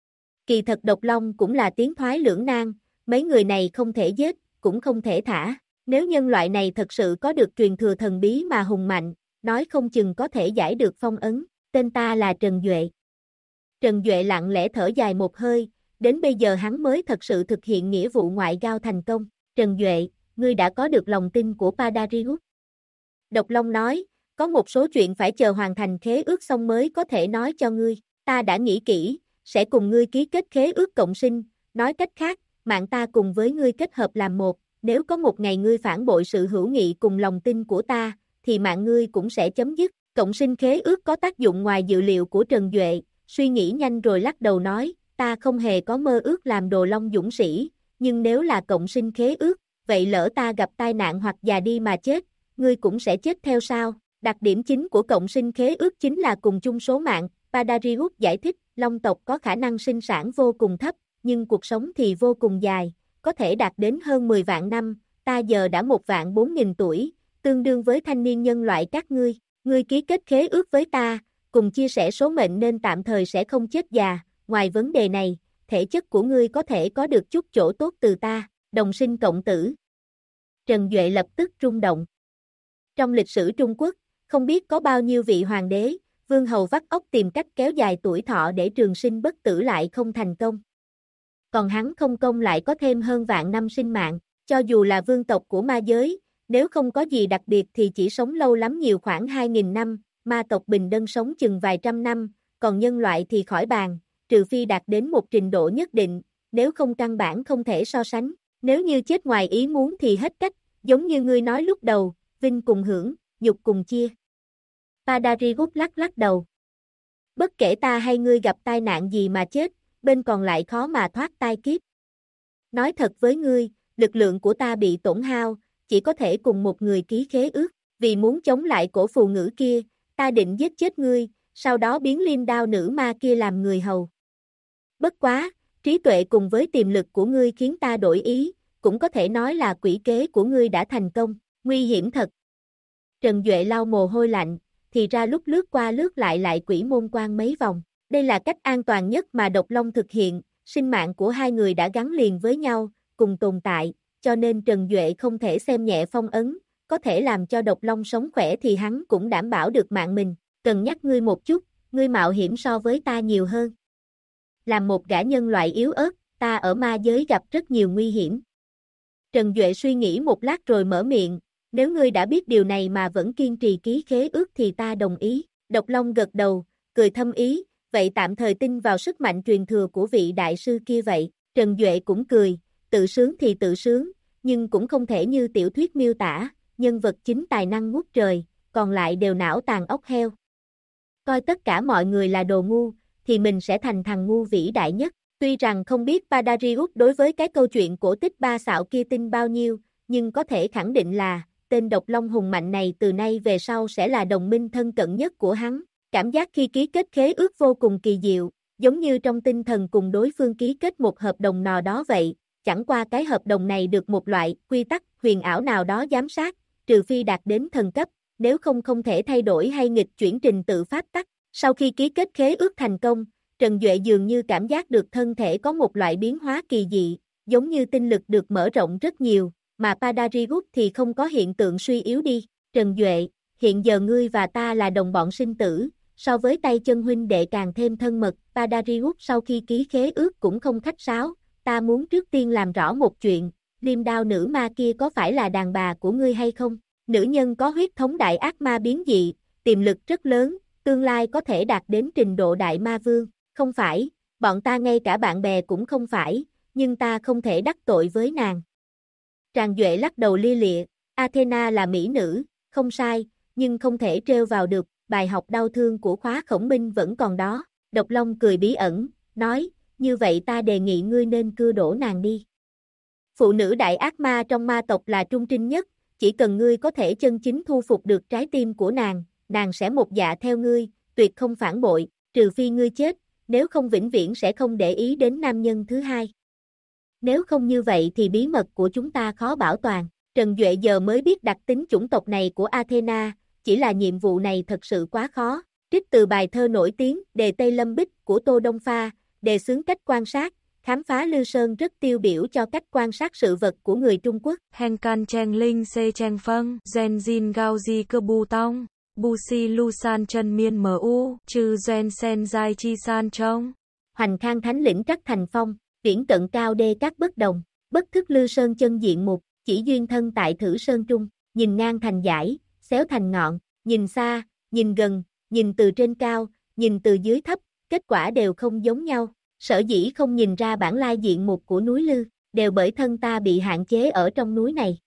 Kỳ thật Độc Long cũng là tiến thoái lưỡng nan, mấy người này không thể giết, cũng không thể thả. Nếu nhân loại này thật sự có được truyền thừa thần bí mà hùng mạnh, nói không chừng có thể giải được phong ấn. Tên ta là Trần Duệ. Trần Duệ lặng lẽ thở dài một hơi, đến bây giờ hắn mới thật sự thực hiện nghĩa vụ ngoại giao thành công. Trần Duệ, ngươi đã có được lòng tin của Padarius. Độc Long nói, có một số chuyện phải chờ hoàn thành khế ước xong mới có thể nói cho ngươi. Ta đã nghĩ kỹ, sẽ cùng ngươi ký kết khế ước cộng sinh, nói cách khác, mạng ta cùng với ngươi kết hợp làm một. Nếu có một ngày ngươi phản bội sự hữu nghị cùng lòng tin của ta, thì mạng ngươi cũng sẽ chấm dứt. Cộng sinh khế ước có tác dụng ngoài dự liệu của Trần Duệ, suy nghĩ nhanh rồi lắc đầu nói, ta không hề có mơ ước làm đồ long dũng sĩ, nhưng nếu là cộng sinh khế ước, vậy lỡ ta gặp tai nạn hoặc già đi mà chết, ngươi cũng sẽ chết theo sao? Đặc điểm chính của cộng sinh khế ước chính là cùng chung số mạng, Padarius giải thích, long tộc có khả năng sinh sản vô cùng thấp, nhưng cuộc sống thì vô cùng dài, có thể đạt đến hơn 10 vạn năm, ta giờ đã 1.400.000 tuổi, tương đương với thanh niên nhân loại các ngươi ký kết khế ước với ta, cùng chia sẻ số mệnh nên tạm thời sẽ không chết già, ngoài vấn đề này, thể chất của ngươi có thể có được chút chỗ tốt từ ta, đồng sinh cộng tử. Trần Duệ lập tức rung động. Trong lịch sử Trung Quốc, không biết có bao nhiêu vị hoàng đế, vương hầu vắt óc tìm cách kéo dài tuổi thọ để trường sinh bất tử lại không thành công. Còn hắn không công lại có thêm hơn vạn năm sinh mạng, cho dù là vương tộc của ma giới, nếu không có gì đặc biệt thì chỉ sống lâu lắm nhiều khoảng 2.000 năm, ma tộc bình dân sống chừng vài trăm năm, còn nhân loại thì khỏi bàn, trừ phi đạt đến một trình độ nhất định, nếu không căn bản không thể so sánh. Nếu như chết ngoài ý muốn thì hết cách, giống như ngươi nói lúc đầu, vinh cùng hưởng, nhục cùng chia. Padarius lắc đầu. Bất kể ta hay ngươi gặp tai nạn gì mà chết, bên còn lại khó mà thoát tai kiếp. Nói thật với ngươi, lực lượng của ta bị tổn hao, chỉ có thể cùng một người ký khế ước, vì muốn chống lại cổ phù ngữ kia, ta định giết chết ngươi, sau đó biến liêm đao nữ ma kia làm người hầu. Bất quá, trí tuệ cùng với tiềm lực của ngươi khiến ta đổi ý, cũng có thể nói là quỷ kế của ngươi đã thành công, nguy hiểm thật. Trần Duệ lau mồ hôi lạnh, thì ra lúc lướt qua lướt lại quỷ môn quan mấy vòng. Đây là cách an toàn nhất mà Độc Long thực hiện, sinh mạng của hai người đã gắn liền với nhau, cùng tồn tại, cho nên Trần Duệ không thể xem nhẹ phong ấn, có thể làm cho Độc Long sống khỏe thì hắn cũng đảm bảo được mạng mình. Cần nhắc ngươi một chút, ngươi mạo hiểm so với ta nhiều hơn. Làm một gã nhân loại yếu ớt, ta ở ma giới gặp rất nhiều nguy hiểm. Trần Duệ suy nghĩ một lát rồi mở miệng, nếu ngươi đã biết điều này mà vẫn kiên trì ký khế ước thì ta đồng ý. Độc Long gật đầu, cười thâm ý, vậy tạm thời tin vào sức mạnh truyền thừa của vị đại sư kia vậy. Trần Duệ cũng cười, tự sướng thì tự sướng, nhưng cũng không thể như tiểu thuyết miêu tả, nhân vật chính tài năng ngút trời, còn lại đều não tàn ốc heo. Coi tất cả mọi người là đồ ngu, thì mình sẽ thành thằng ngu vĩ đại nhất. Tuy rằng không biết Padarius đối với cái câu chuyện cổ tích ba xạo kia tin bao nhiêu, nhưng có thể khẳng định là, tên Độc Long hùng mạnh này từ nay về sau sẽ là đồng minh thân cận nhất của hắn. Cảm giác khi ký kết khế ước vô cùng kỳ diệu, giống như trong tinh thần cùng đối phương ký kết một hợp đồng nào đó vậy, chẳng qua cái hợp đồng này được một loại quy tắc huyền ảo nào đó giám sát, trừ phi đạt đến thần cấp, nếu không không thể thay đổi hay nghịch chuyển trình tự pháp tắc. Sau khi ký kết khế ước thành công, Trần Duệ dường như cảm giác được thân thể có một loại biến hóa kỳ dị, giống như tinh lực được mở rộng rất nhiều, mà Padarius thì không có hiện tượng suy yếu đi. Trần Duệ, hiện giờ ngươi và ta là đồng bọn sinh tử, so với tay chân huynh đệ càng thêm thân mật. Padarius sau khi ký khế ước cũng không khách sáo, ta muốn trước tiên làm rõ một chuyện, liêm đao nữ ma kia có phải là đàn bà của ngươi hay không? Nữ nhân có huyết thống đại ác ma biến dị, tiềm lực rất lớn, tương lai có thể đạt đến trình độ đại ma vương. Không phải, bọn ta ngay cả bạn bè cũng không phải, nhưng ta không thể đắc tội với nàng. Tràng Duệ lắc đầu lia lịa, Athena là mỹ nữ, không sai, nhưng không thể trêu vào được, bài học đau thương của khóa khổng minh vẫn còn đó. Độc Long cười bí ẩn, nói, như vậy ta đề nghị ngươi nên cưa đổ nàng đi. Phụ nữ đại ác ma trong ma tộc là trung trinh nhất, chỉ cần ngươi có thể chân chính thu phục được trái tim của nàng sẽ một dạ theo ngươi, tuyệt không phản bội, trừ phi ngươi chết, nếu không vĩnh viễn sẽ không để ý đến nam nhân thứ hai. Nếu không như vậy thì bí mật của chúng ta khó bảo toàn. Trần Duệ giờ mới biết đặc tính chủng tộc này của Athena, chỉ là nhiệm vụ này thật sự quá khó. Trích từ bài thơ nổi tiếng Đề Tây Lâm Bích của Tô Đông Pha, đề xướng cách quan sát, khám phá Lư Sơn rất tiêu biểu cho cách quan sát sự vật của người Trung Quốc. Henkan Cheng Linh Se Cheng Phâng, Zenzin Gao Di Cơ Bu Tong, Bu Si Lu San Chân Miên Mu, Chư Gen Sen Giai Chi San Trong. Hoành Khang Thánh Lĩnh Trắc Thành Phong, viễn cận cao đê các bất đồng, bất thức Lư Sơn chân diện mục, chỉ duyên thân tại Thử Sơn Trung, nhìn ngang thành dải, xéo thành ngọn, nhìn xa, nhìn gần, nhìn từ trên cao, nhìn từ dưới thấp, kết quả đều không giống nhau. Sở dĩ không nhìn ra bản lai diện mục của núi Lư, đều bởi thân ta bị hạn chế ở trong núi này.